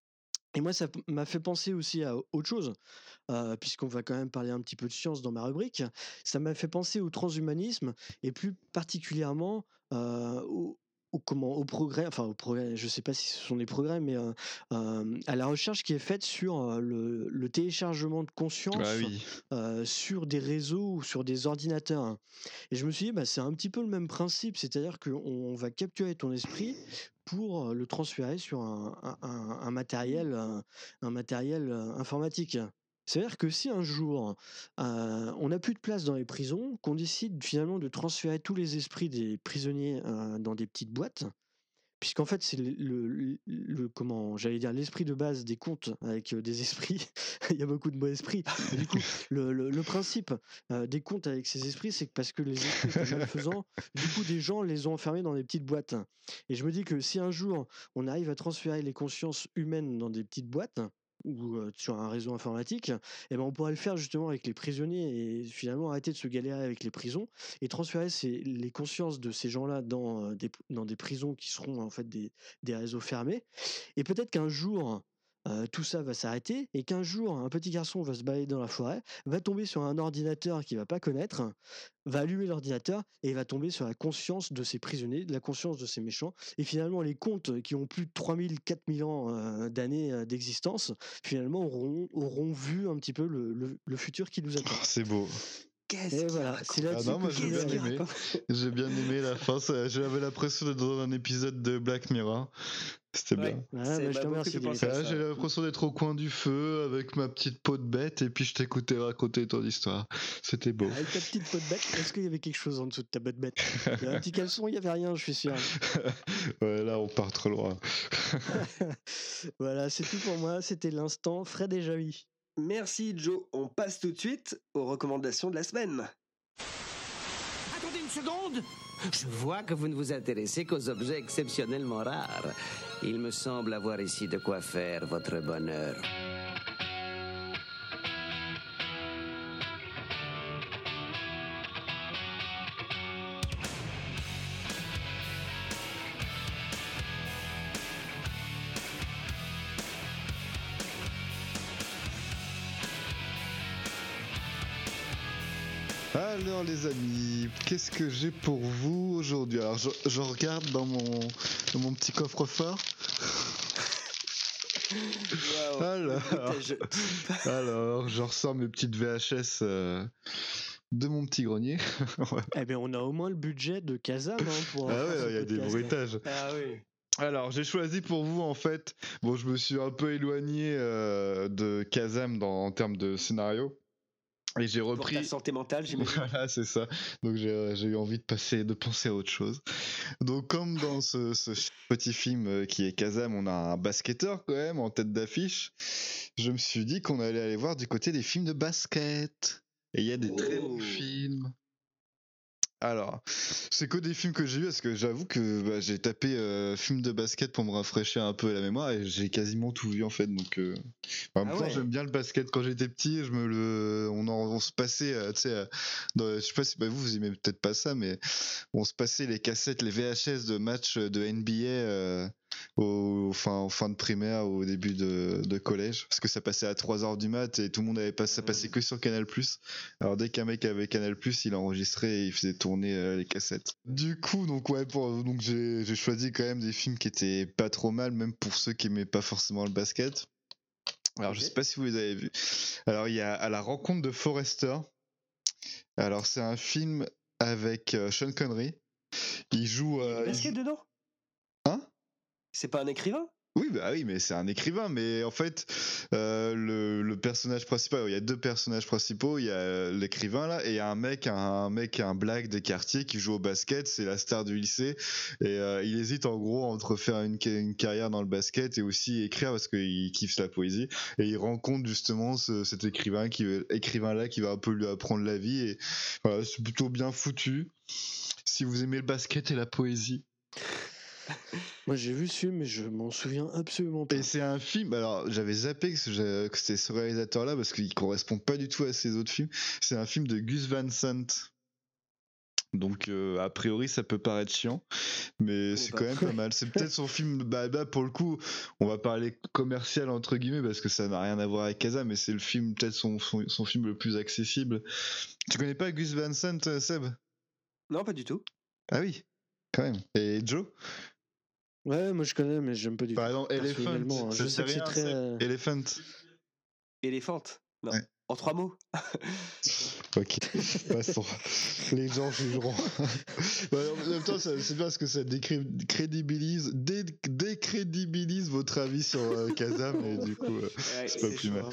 Speaker 6: Et moi, ça p- m'a fait penser aussi à autre chose, euh, puisqu'on va quand même parler un petit peu de science dans ma rubrique. Ça m'a fait penser au transhumanisme et plus particulièrement euh, au, au comment, au progrès, enfin au progrès, je sais pas si ce sont des progrès, mais euh, euh, à la recherche qui est faite sur euh, le, le téléchargement de
Speaker 5: Ah
Speaker 6: conscience
Speaker 5: oui.
Speaker 6: euh, sur des réseaux ou sur des ordinateurs. Et je me suis dit, bah, c'est un petit peu le même principe, c'est-à-dire qu'on on va capturer ton esprit pour euh, le transférer sur un, un- un- un matériel, un, un matériel euh, informatique. C'est-à-dire que si un jour euh, on n'a plus de place dans les prisons, qu'on décide finalement de transférer tous les esprits des prisonniers euh, dans des petites boîtes, puisqu'en fait c'est le, le- le- le- comment j'allais dire l'esprit de base des contes avec euh, des esprits, il y a beaucoup de mots esprits. Et du coup, le, le- le principe euh, des contes avec ces esprits, c'est que parce que les esprits étaient malfaisants, du coup des gens les ont enfermés dans des petites boîtes. Et je me dis que si un jour on arrive à transférer les consciences humaines dans des petites boîtes, ou euh, sur un réseau informatique, eh ben on pourrait le faire justement avec les prisonniers et finalement arrêter de se galérer avec les prisons et transférer ces- les consciences de ces gens-là dans, euh, des, dans des prisons qui seront en fait des, des réseaux fermés. Et peut-être qu'un jour, euh, tout ça va s'arrêter et qu'un jour, un petit garçon va se balader dans la forêt, va tomber sur un ordinateur qu'il va pas connaître, va allumer l'ordinateur et va tomber sur la conscience de ces prisonniers, la conscience de ces méchants. Et finalement, les contes qui ont plus de trois mille, quatre mille ans euh, d'années euh, d'existence, finalement, auront, auront vu un petit peu le, le- le futur qui nous attend.
Speaker 5: Oh, c'est beau.
Speaker 1: Qu'est-ce
Speaker 6: Et
Speaker 1: qu'il
Speaker 6: voilà,
Speaker 1: raconte
Speaker 6: c'est
Speaker 5: Ah
Speaker 6: là-dessus
Speaker 5: non, moi
Speaker 6: que je
Speaker 5: j'ai
Speaker 6: voulais
Speaker 5: bien
Speaker 6: aller.
Speaker 5: aimé. J'ai bien aimé la fin. ça- J'avais l'impression d'être dans un épisode de Black Mirror. C'était
Speaker 1: Ouais,
Speaker 5: bien.
Speaker 6: Ah,
Speaker 1: c'est-
Speaker 6: bah, je
Speaker 1: m'a
Speaker 6: te
Speaker 1: beaucoup
Speaker 6: remercie,
Speaker 1: fait
Speaker 6: Gaël.
Speaker 1: penser à
Speaker 5: Ah,
Speaker 1: ça.
Speaker 5: j'ai l'impression d'être au coin du feu avec ma petite peau de bête et puis je t'écoutais raconter ton histoire. C'était beau.
Speaker 6: Avec ta petite peau de bête, est-ce qu'il y avait quelque chose en dessous de ta peau de bête? Il y avait un petit caleçon, il y avait rien, je suis sûr.
Speaker 5: Ouais, là on part trop loin.
Speaker 6: Voilà, c'est tout pour moi. C'était l'instant Fred et Javi.
Speaker 1: Merci Joe. On passe tout de suite aux recommandations de la semaine.
Speaker 9: Attendez une seconde. Je vois que vous ne vous intéressez qu'aux objets exceptionnellement rares. Il me semble avoir ici de quoi faire votre bonheur.
Speaker 5: Alors les amis, qu'est-ce que j'ai pour vous aujourd'hui? Alors je, je regarde dans mon, dans mon petit coffre-fort.
Speaker 1: Wow,
Speaker 5: Alors,
Speaker 1: le bruitage.
Speaker 5: alors, je ressors mes petites V H S euh, de mon petit grenier. Ouais.
Speaker 6: Eh bien, on a au moins le budget de Kazam hein, pour
Speaker 5: Ah
Speaker 6: faire
Speaker 5: ouais,
Speaker 6: ce
Speaker 5: il y a des
Speaker 6: podcast.
Speaker 5: bruitages.
Speaker 1: Ah oui.
Speaker 5: Alors, j'ai choisi pour vous, en fait, bon, je me suis un peu éloigné euh, de Kazam dans, en termes de scénario. Et j'ai
Speaker 1: Pour
Speaker 5: repris.
Speaker 1: ta santé mentale, j'imagine.
Speaker 5: Voilà, c'est ça. Donc j'ai j'ai eu envie de passer, de penser à autre chose. Donc comme dans ce, ce petit film euh, qui est Kazam, on a un basketteur quand même en tête d'affiche. Je me suis dit qu'on allait aller voir du côté des films de basket. Et il y a des très bons
Speaker 1: Oh.
Speaker 5: films. Alors, c'est que des films que j'ai vus parce que j'avoue que bah, j'ai tapé euh, film de basket pour me rafraîchir un peu la mémoire et j'ai quasiment tout vu en fait. Donc, euh, en même
Speaker 1: Ah
Speaker 5: temps,
Speaker 1: ouais.
Speaker 5: j'aime bien le basket. Quand j'étais petit, je me le, on, en, on se passait, euh, tu sais, euh, dans- je sais pas si bah, vous vous aimez peut-être pas ça, mais on se passait les cassettes, les V H S de matchs de N B A euh, au, fin, en fin de primaire, au début de, de collège, parce que ça passait à trois heures du mat et tout le monde avait pas, ça passait que sur Canal+. Alors dès qu'un mec avait Canal+, il enregistrait et il faisait tourner euh, les cassettes. Du coup, donc ouais, pour, donc j'ai, j'ai choisi quand même des films qui étaient pas trop mal, même pour ceux qui aimaient pas forcément le basket. Alors okay. Je sais pas si vous les avez vus. Alors il y a À la rencontre de Forrester. Alors c'est un film avec euh, Sean Connery. Il joue. Euh,
Speaker 1: il y a basket
Speaker 5: il joue...
Speaker 1: dedans.
Speaker 5: Hein?
Speaker 1: C'est pas un écrivain?
Speaker 5: Oui, bah oui, mais c'est un écrivain. Mais en fait, euh, le, le personnage principal, il y a deux personnages principaux. Il y a l'écrivain là, et il y a un mec, un, un mec, un black des quartiers qui joue au basket. C'est la star du lycée, et euh, il hésite en gros entre faire une, une carrière dans le basket et aussi écrire parce qu'il kiffe la poésie. Et il rencontre justement ce, cet écrivain qui, écrivain là, qui va un peu lui apprendre la vie. Et voilà, c'est plutôt bien foutu. Si vous aimez le basket et la poésie.
Speaker 6: Moi j'ai vu ce film mais je m'en souviens absolument pas.
Speaker 5: Et c'est un film, alors j'avais zappé que, que c'était ce réalisateur là parce qu'il correspond pas du tout à ses autres films. C'est un film de Gus Van Sant. Donc euh, a priori ça peut paraître chiant, mais c'est pas. Quand même pas mal. C'est peut-être son film, bah, bah pour le coup on va parler commercial entre guillemets parce que ça n'a rien à voir avec Casa, mais c'est le film, peut-être son, son, son film le plus accessible. Tu connais pas Gus Van Sant, Seb?
Speaker 1: Non, pas du tout.
Speaker 5: Ah oui, quand même. Et Joe?
Speaker 6: Ouais, moi je connais, mais j'aime pas du
Speaker 5: Par
Speaker 6: tout.
Speaker 5: Par exemple, Elephant,
Speaker 6: je sais que c'est très. Euh...
Speaker 5: Elephant.
Speaker 1: Elephant. Non.
Speaker 5: Ouais.
Speaker 1: En trois mots.
Speaker 5: Ok. Passons. Les gens jugeront. Ouais, en même temps, ça, c'est bien parce que ça décrédibilise, dé, décrédibilise votre avis sur euh, Kazam, et du coup, euh, ouais, c'est pas c'est plus mal.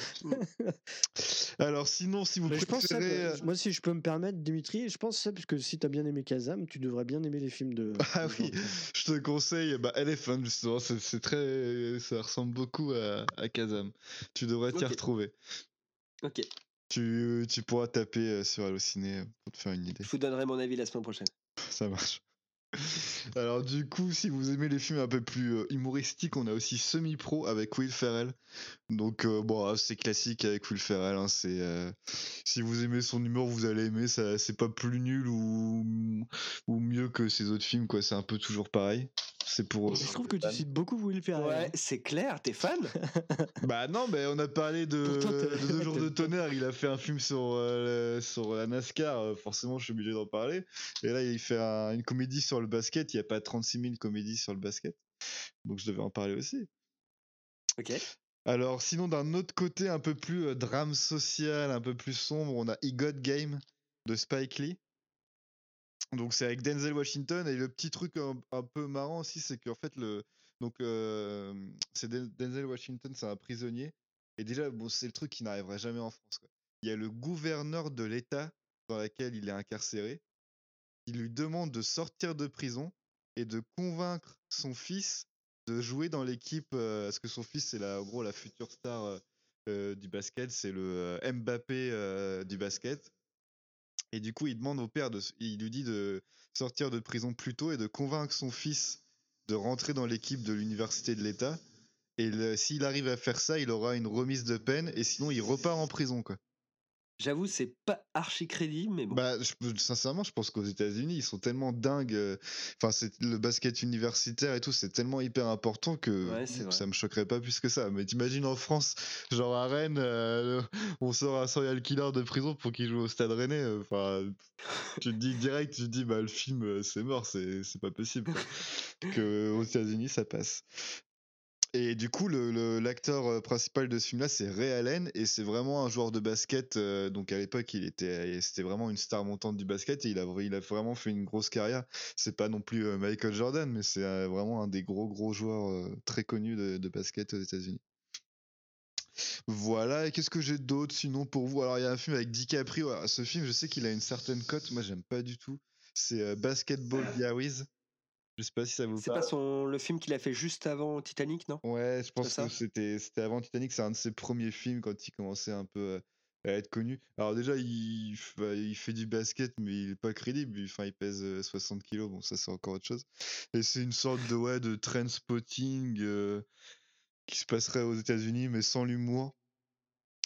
Speaker 5: Alors, sinon, si vous
Speaker 6: mais
Speaker 5: préférez.
Speaker 6: Je pense ça, moi, si je peux me permettre, Dimitri, je pense ça, parce que si t'as bien aimé Kazam, tu devrais bien aimer les films de.
Speaker 5: Ah oui, je te conseille bah, Elephant, justement, c'est, c'est très. Ça ressemble beaucoup à, à Kazam. Tu devrais t'y okay. retrouver.
Speaker 1: Ok.
Speaker 5: Tu, tu pourras taper sur Allociné pour te faire une idée.
Speaker 1: Je vous donnerai mon avis la semaine prochaine.
Speaker 5: Ça marche. Alors du coup, si vous aimez les films un peu plus euh, humoristiques, on a aussi Semi-Pro avec Will Ferrell. Donc euh, bon, c'est classique avec Will Ferrell. Hein, c'est euh, si vous aimez son humour, vous allez aimer. Ça, c'est pas plus nul ou ou mieux que ses autres films, quoi. C'est un peu toujours pareil. C'est pour.
Speaker 6: Je trouve que tu cites beaucoup Will Ferrell.
Speaker 1: Ouais, c'est clair. T'es fan?
Speaker 5: Bah non, mais on a parlé de, de Deux jours de tonnerre. Il a fait un film sur euh, sur la NASCAR. Forcément, je suis obligé d'en parler. Et là, il fait un, une comédie sur le basket. Il y a pas trente-six mille comédies sur le basket, donc je devais en parler aussi.
Speaker 1: Ok.
Speaker 5: Alors, sinon, d'un autre côté, un peu plus euh, drame social, un peu plus sombre, on a I Got Game de Spike Lee. Donc c'est avec Denzel Washington, et le petit truc un, un peu marrant aussi, c'est qu'en fait le donc euh, c'est Denzel Washington, c'est un prisonnier, et déjà bon c'est le truc qui n'arriverait jamais en France, quoi. Il y a le gouverneur de l'État dans lequel il est incarcéré, il lui demande de sortir de prison et de convaincre son fils de jouer dans l'équipe, euh, parce que son fils c'est la, en gros la future star euh, euh, du basket, c'est le euh, Mbappé euh, du basket. Et du coup, il demande au père, de, il lui dit de sortir de prison plus tôt et de convaincre son fils de rentrer dans l'équipe de l'université de l'État. Et le, s'il arrive à faire ça, il aura une remise de peine, et sinon il repart en prison, quoi.
Speaker 1: J'avoue, c'est pas archi crédible, mais bon.
Speaker 5: Bah, je, sincèrement, je pense qu'aux États-Unis, ils sont tellement dingues. Enfin, c'est le basket universitaire et tout, c'est tellement hyper important que
Speaker 1: ouais, c'est
Speaker 5: ça me choquerait pas plus que ça. Mais t'imagines en France, genre à Rennes, euh, on sort un serial killer de prison pour qu'il joue au Stade Rennais. Enfin, tu te dis direct, tu te dis bah le film c'est mort, c'est c'est pas possible. Que aux États-Unis ça passe. Et du coup, le, le, l'acteur principal de ce film-là, c'est Ray Allen, et c'est vraiment un joueur de basket. Euh, donc à l'époque, il était, c'était vraiment une star montante du basket, et il a, il a vraiment fait une grosse carrière. C'est pas non plus euh, Michael Jordan, mais c'est euh, vraiment un des gros gros joueurs euh, très connus de, de basket aux États-Unis. Voilà. Et qu'est-ce que j'ai d'autre sinon pour vous? Alors il y a un film avec DiCaprio. Alors, ce film, je sais qu'il a une certaine cote. Moi, j'aime pas du tout. C'est euh, Basketball Diaries. Je sais pas si ça vous
Speaker 1: c'est
Speaker 5: parle.
Speaker 1: C'est pas son le film qu'il a fait juste avant Titanic, non?
Speaker 5: Ouais, je pense que c'était c'était avant Titanic. C'est un de ses premiers films quand il commençait un peu à être connu. Alors déjà, il il fait du basket, mais il est pas crédible. Enfin, il pèse soixante kilos. Bon, ça c'est encore autre chose. Et c'est une sorte de ouais de Trainspotting euh, qui se passerait aux États-Unis, mais sans l'humour.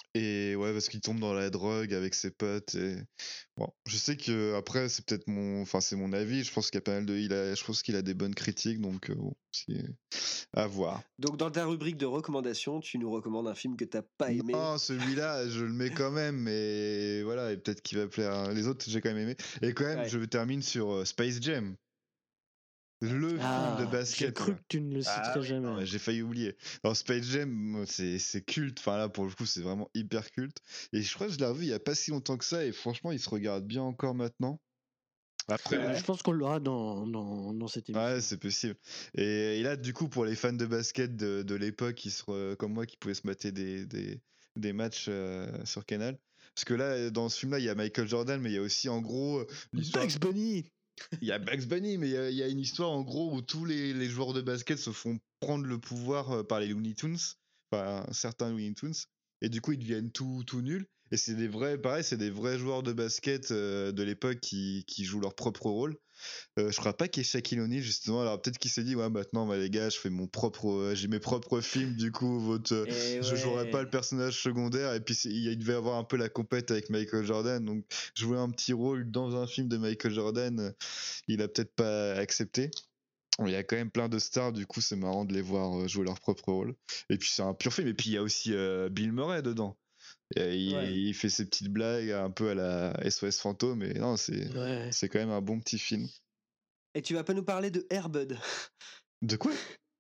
Speaker 5: Et ouais, parce qu'il tombe dans la drogue avec ses potes. Et bon, je sais que après c'est peut-être mon, enfin c'est mon avis. Je pense qu'il y a pas mal de, il a, je pense qu'il a des bonnes critiques, donc euh, bon, c'est à voir.
Speaker 1: Donc dans ta rubrique de recommandations, tu nous recommandes un film que t'as pas aimé.
Speaker 5: Non, celui-là, je le mets quand même, mais voilà, et peut-être qu'il va plaire. à- Les autres, j'ai quand même aimé. Et quand même,
Speaker 1: Ouais.
Speaker 5: je termine sur euh, Space Jam. Le
Speaker 6: Ah,
Speaker 5: film de basket.
Speaker 6: j'ai cru
Speaker 5: quoi.
Speaker 6: que tu ne le citerais
Speaker 5: Ah oui,
Speaker 6: jamais.
Speaker 5: non, mais j'ai failli oublier. Alors Space Jam, moi, c'est c'est culte. Enfin là, pour le coup, c'est vraiment hyper culte. Et je crois que je l'ai revu il y a pas si longtemps que ça. Et franchement, il se regarde bien encore maintenant. Après,
Speaker 6: Euh, Je pense qu'on l'aura dans, dans, dans cette émission.
Speaker 5: ouais, c'est possible. Et, et là, du coup, pour les fans de basket de, de l'époque, qui se re- comme moi, qui pouvaient se mater des, des, des matchs euh, sur Canal. Parce que là, dans ce film-là, il y a Michael Jordan, mais il y a aussi, en gros, euh, l'histoire.
Speaker 6: Bugs Bunny.
Speaker 5: Il y a Bugs Bunny, mais il y a, il y a une histoire, en gros, où tous les, les joueurs de basket se font prendre le pouvoir euh, par les Looney Tunes, enfin, certains Looney Tunes, et du coup, ils deviennent tout, tout nuls. Et c'est des vrais, pareil, c'est des vrais joueurs de basket euh, de l'époque qui, qui jouent leur propre rôle. Euh, je crois pas qu'il y ait Shaquille O'Neal justement. Alors peut-être qu'il s'est dit ouais maintenant bah, les gars je fais mon propre, euh, j'ai mes propres films du coup votre, euh,
Speaker 1: Et
Speaker 5: je jouerai
Speaker 1: ouais.
Speaker 5: pas le personnage secondaire et puis c'est- il devait avoir un peu la compète avec Michael Jordan donc jouer un petit rôle dans un film de Michael Jordan, euh, il a peut-être pas accepté. Il y a quand même plein de stars, du coup c'est marrant de les voir euh, jouer leur propre rôle. Et puis c'est un pur film. Et puis il y a aussi euh, Bill Murray dedans. Et il,
Speaker 1: Ouais.
Speaker 5: il fait ses petites blagues un peu à la S O S Fantôme. Mais non, c'est
Speaker 6: Ouais.
Speaker 5: c'est quand même un bon petit film.
Speaker 1: Et tu vas pas nous parler de Air Bud.
Speaker 5: De quoi?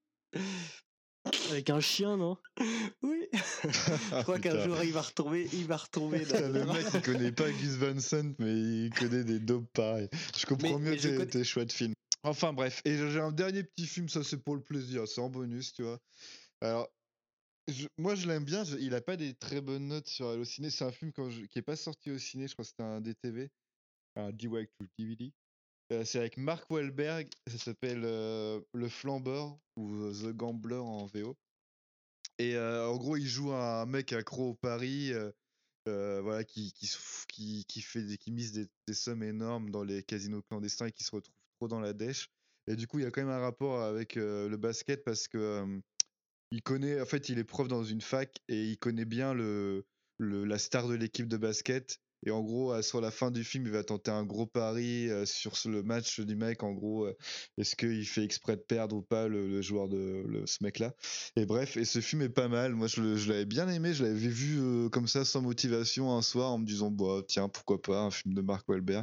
Speaker 6: Avec un chien, non?
Speaker 1: Oui. Je crois qu'un
Speaker 5: Putain.
Speaker 1: jour il va retomber, il va retomber.
Speaker 5: Putain, le mec il connaît pas Gus Van Sant, mais il connaît des dopes pareils. Je comprends
Speaker 1: Mais-
Speaker 5: mieux
Speaker 1: mais je
Speaker 5: tes,
Speaker 1: connais-
Speaker 5: tes choix de films. Enfin bref, et j'ai un dernier petit film, ça c'est pour le plaisir, c'est en bonus, tu vois. Alors, je- moi je l'aime bien, je- il a pas des très bonnes notes sur Allociné, c'est un film quand je- qui est pas sorti au ciné, je crois que c'était un D T V, un direct to D V D. Euh, c'est avec Mark Wahlberg, ça s'appelle euh, Le Flambeur ou The Gambler en V O. Et euh, en gros, il joue un mec accro au pari, euh, euh, voilà, qui, qui, se f- qui, qui fait des, qui mise des, des sommes énormes dans les casinos clandestins et qui se retrouve trop dans la dèche. Et du coup, il y a quand même un rapport avec euh, le basket parce que euh, il connaît, en fait, il est prof dans une fac et il connaît bien le, le la star de l'équipe de basket. Et en gros, à- sur la fin du film, il va tenter un gros pari euh, sur ce- le match du mec. En gros, euh, est-ce qu'il fait exprès de perdre ou pas le, le joueur de le- ce mec-là. Et bref, et ce film est pas mal. Moi, je, le- je l'avais bien aimé. Je l'avais vu euh, comme ça, sans motivation, un soir, en me disant, bah, tiens, pourquoi pas, un film de Mark Wahlberg.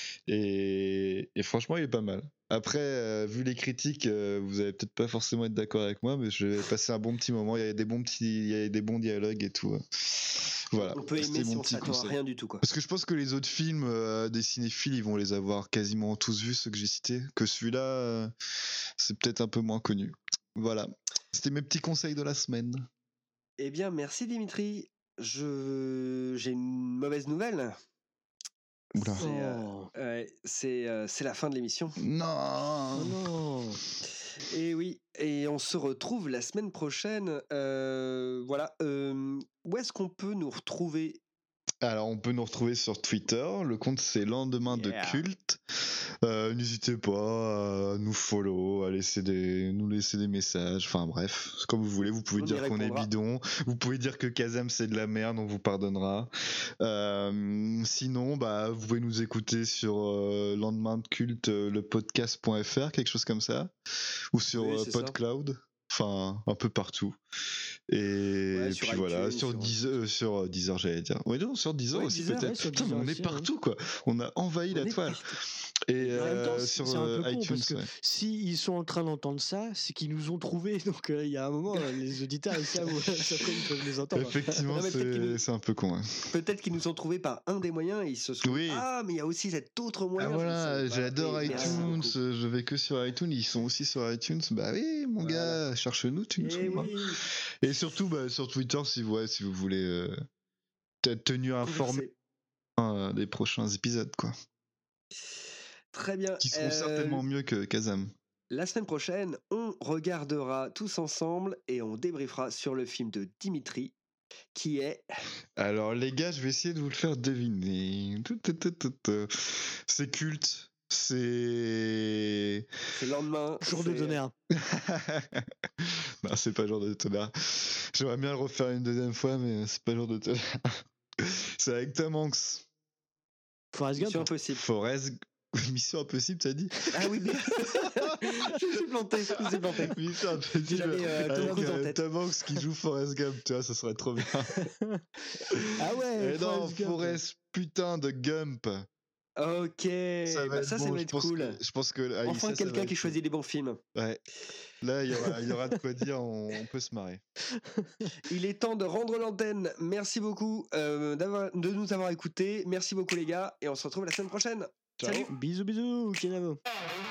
Speaker 5: Et, et franchement, il est pas mal. Après, euh, vu les critiques, euh, vous allez peut-être pas forcément être d'accord avec moi, mais je vais passer un bon petit moment. Il y a des bons petits, il y a des bons dialogues et tout. Voilà.
Speaker 1: On peut
Speaker 5: C'était
Speaker 1: aimer si
Speaker 5: mon
Speaker 1: on
Speaker 5: petit
Speaker 1: s'attend à
Speaker 5: conseil.
Speaker 1: rien du tout, quoi.
Speaker 5: Parce que je pense que les autres films euh, des cinéphiles, ils vont les avoir quasiment tous vus, ceux que j'ai cités. Que celui-là, euh, c'est peut-être un peu moins connu. Voilà. C'était mes petits conseils de la semaine.
Speaker 1: Eh bien, merci Dimitri. Je j'ai une mauvaise nouvelle.
Speaker 5: Oula.
Speaker 1: C'est euh,
Speaker 6: Oh.
Speaker 1: ouais, c'est euh, c'est la fin de l'émission.
Speaker 5: Non.
Speaker 6: Oh non.
Speaker 1: Et oui, et on se retrouve la semaine prochaine. Euh, voilà. euh, où est-ce qu'on peut nous retrouver?
Speaker 5: Alors, on peut nous retrouver sur Twitter. Le compte, c'est Lendemain
Speaker 1: Yeah.
Speaker 5: de Culte. Euh, N'hésitez pas à nous follow, à laisser des, nous laisser des messages. Enfin, bref, c'est comme vous voulez. Vous pouvez
Speaker 1: On y
Speaker 5: dire qu'on est
Speaker 1: répondra.
Speaker 5: bidon. Vous pouvez dire que Kazam, c'est de la merde. On vous pardonnera. Euh, sinon, bah, vous pouvez nous écouter sur euh, Lendemain de Culte, euh, le podcast point F R, quelque chose comme ça. Ou sur
Speaker 1: Oui,
Speaker 5: euh,
Speaker 1: c'est ça.
Speaker 5: PodCloud. Enfin, un peu partout. Et
Speaker 1: Ouais, sur
Speaker 5: puis voilà,
Speaker 1: iTunes,
Speaker 5: sur
Speaker 1: sur-
Speaker 5: Deezer, euh, sur euh, Deezer, j'allais dire. Oui, non, sur Deezer
Speaker 1: Oui,
Speaker 5: aussi
Speaker 1: Deezer,
Speaker 5: peut-être.
Speaker 6: ouais, sur
Speaker 5: Putain, mais
Speaker 6: Deezer
Speaker 5: on est
Speaker 6: aussi,
Speaker 5: partout quoi. On a envahi
Speaker 1: On
Speaker 5: la
Speaker 1: est
Speaker 5: toile.
Speaker 1: partout.
Speaker 5: Et
Speaker 6: En même temps,
Speaker 5: euh,
Speaker 6: c'est
Speaker 5: sur
Speaker 6: c'est un
Speaker 5: euh,
Speaker 6: peu con
Speaker 5: iTunes,
Speaker 6: parce que
Speaker 5: ouais.
Speaker 6: s'ils sont en train d'entendre ça, c'est qu'ils nous ont trouvés. Donc euh, il y a un moment, euh, les auditeurs ils savent où après ils peuvent les entendre.
Speaker 5: Effectivement,
Speaker 1: Non, mais peut-être qu'ils
Speaker 5: c'est
Speaker 1: nous-
Speaker 5: c'est un peu con. hein.
Speaker 1: Peut-être qu'ils nous ont trouvés par un des moyens et ils se sont
Speaker 5: Oui.
Speaker 1: dit, ah, mais il y a aussi cet autre moyen.
Speaker 5: Ah
Speaker 1: je ne
Speaker 5: voilà,
Speaker 1: savais pas.
Speaker 5: j'adore
Speaker 1: Et merci
Speaker 5: iTunes,
Speaker 1: beaucoup.
Speaker 5: euh, je vais que sur iTunes, ils sont aussi sur iTunes. Bah oui, mon
Speaker 1: Voilà.
Speaker 5: gars, cherche-nous, tu nous
Speaker 1: Eh
Speaker 5: trouveras.
Speaker 1: oui,
Speaker 5: Et surtout bah, sur Twitter, si vous, ouais, si vous voulez euh, être tenu informé
Speaker 1: conversez.
Speaker 5: euh, des prochains épisodes, quoi.
Speaker 1: Très bien.
Speaker 5: Qui seront
Speaker 1: Euh,
Speaker 5: certainement mieux que Kazam.
Speaker 1: La semaine prochaine, on regardera tous ensemble et on débriefera sur le film de Dimitri qui est.
Speaker 5: Alors les gars, je vais essayer de vous le faire deviner. Tout, tout, tout, tout, tout. C'est culte. C'est.
Speaker 1: C'est le lendemain.
Speaker 6: Jour de
Speaker 1: c'est-
Speaker 6: tonnerre.
Speaker 5: Non, c'est pas le genre de tonnerre. J'aimerais bien le refaire une deuxième fois, mais c'est pas le genre de tonnerre. C'est avec Tom Hanks.
Speaker 6: Forrest
Speaker 1: Mission
Speaker 6: Gump.
Speaker 1: Impossible.
Speaker 5: Forrest. Mission Impossible, t'as dit?
Speaker 1: Ah oui, je me suis planté, je me suis planté.
Speaker 5: Mission Impossible.
Speaker 1: J'avais euh, Tom
Speaker 5: avec
Speaker 1: Cruise en
Speaker 5: euh,
Speaker 1: tête.
Speaker 5: Tom Hanks qui joue Forrest Gump, tu vois, ça serait trop bien.
Speaker 6: Ah ouais.
Speaker 5: Et non,
Speaker 6: Forrest Gump.
Speaker 5: Forrest putain de Gump.
Speaker 1: Ok,
Speaker 5: Ça va
Speaker 1: bah
Speaker 5: être
Speaker 1: ça, ça
Speaker 5: bon,
Speaker 1: va
Speaker 5: je
Speaker 1: être
Speaker 5: pense
Speaker 1: cool.
Speaker 5: que- je pense que ah,
Speaker 1: Enfin,
Speaker 5: ça, ça va
Speaker 1: quelqu'un
Speaker 5: être
Speaker 1: qui
Speaker 5: cool.
Speaker 1: choisit les bons films.
Speaker 5: Ouais. Là, il y aura, il y aura de quoi dire, on, on peut se marrer.
Speaker 1: Il est temps de rendre l'antenne. Merci beaucoup euh, d'avoir- de nous avoir écoutés. Merci beaucoup les gars et on se retrouve la semaine prochaine.
Speaker 5: Ciao.
Speaker 1: Salut.
Speaker 6: Bisous, bisous, Kenavo.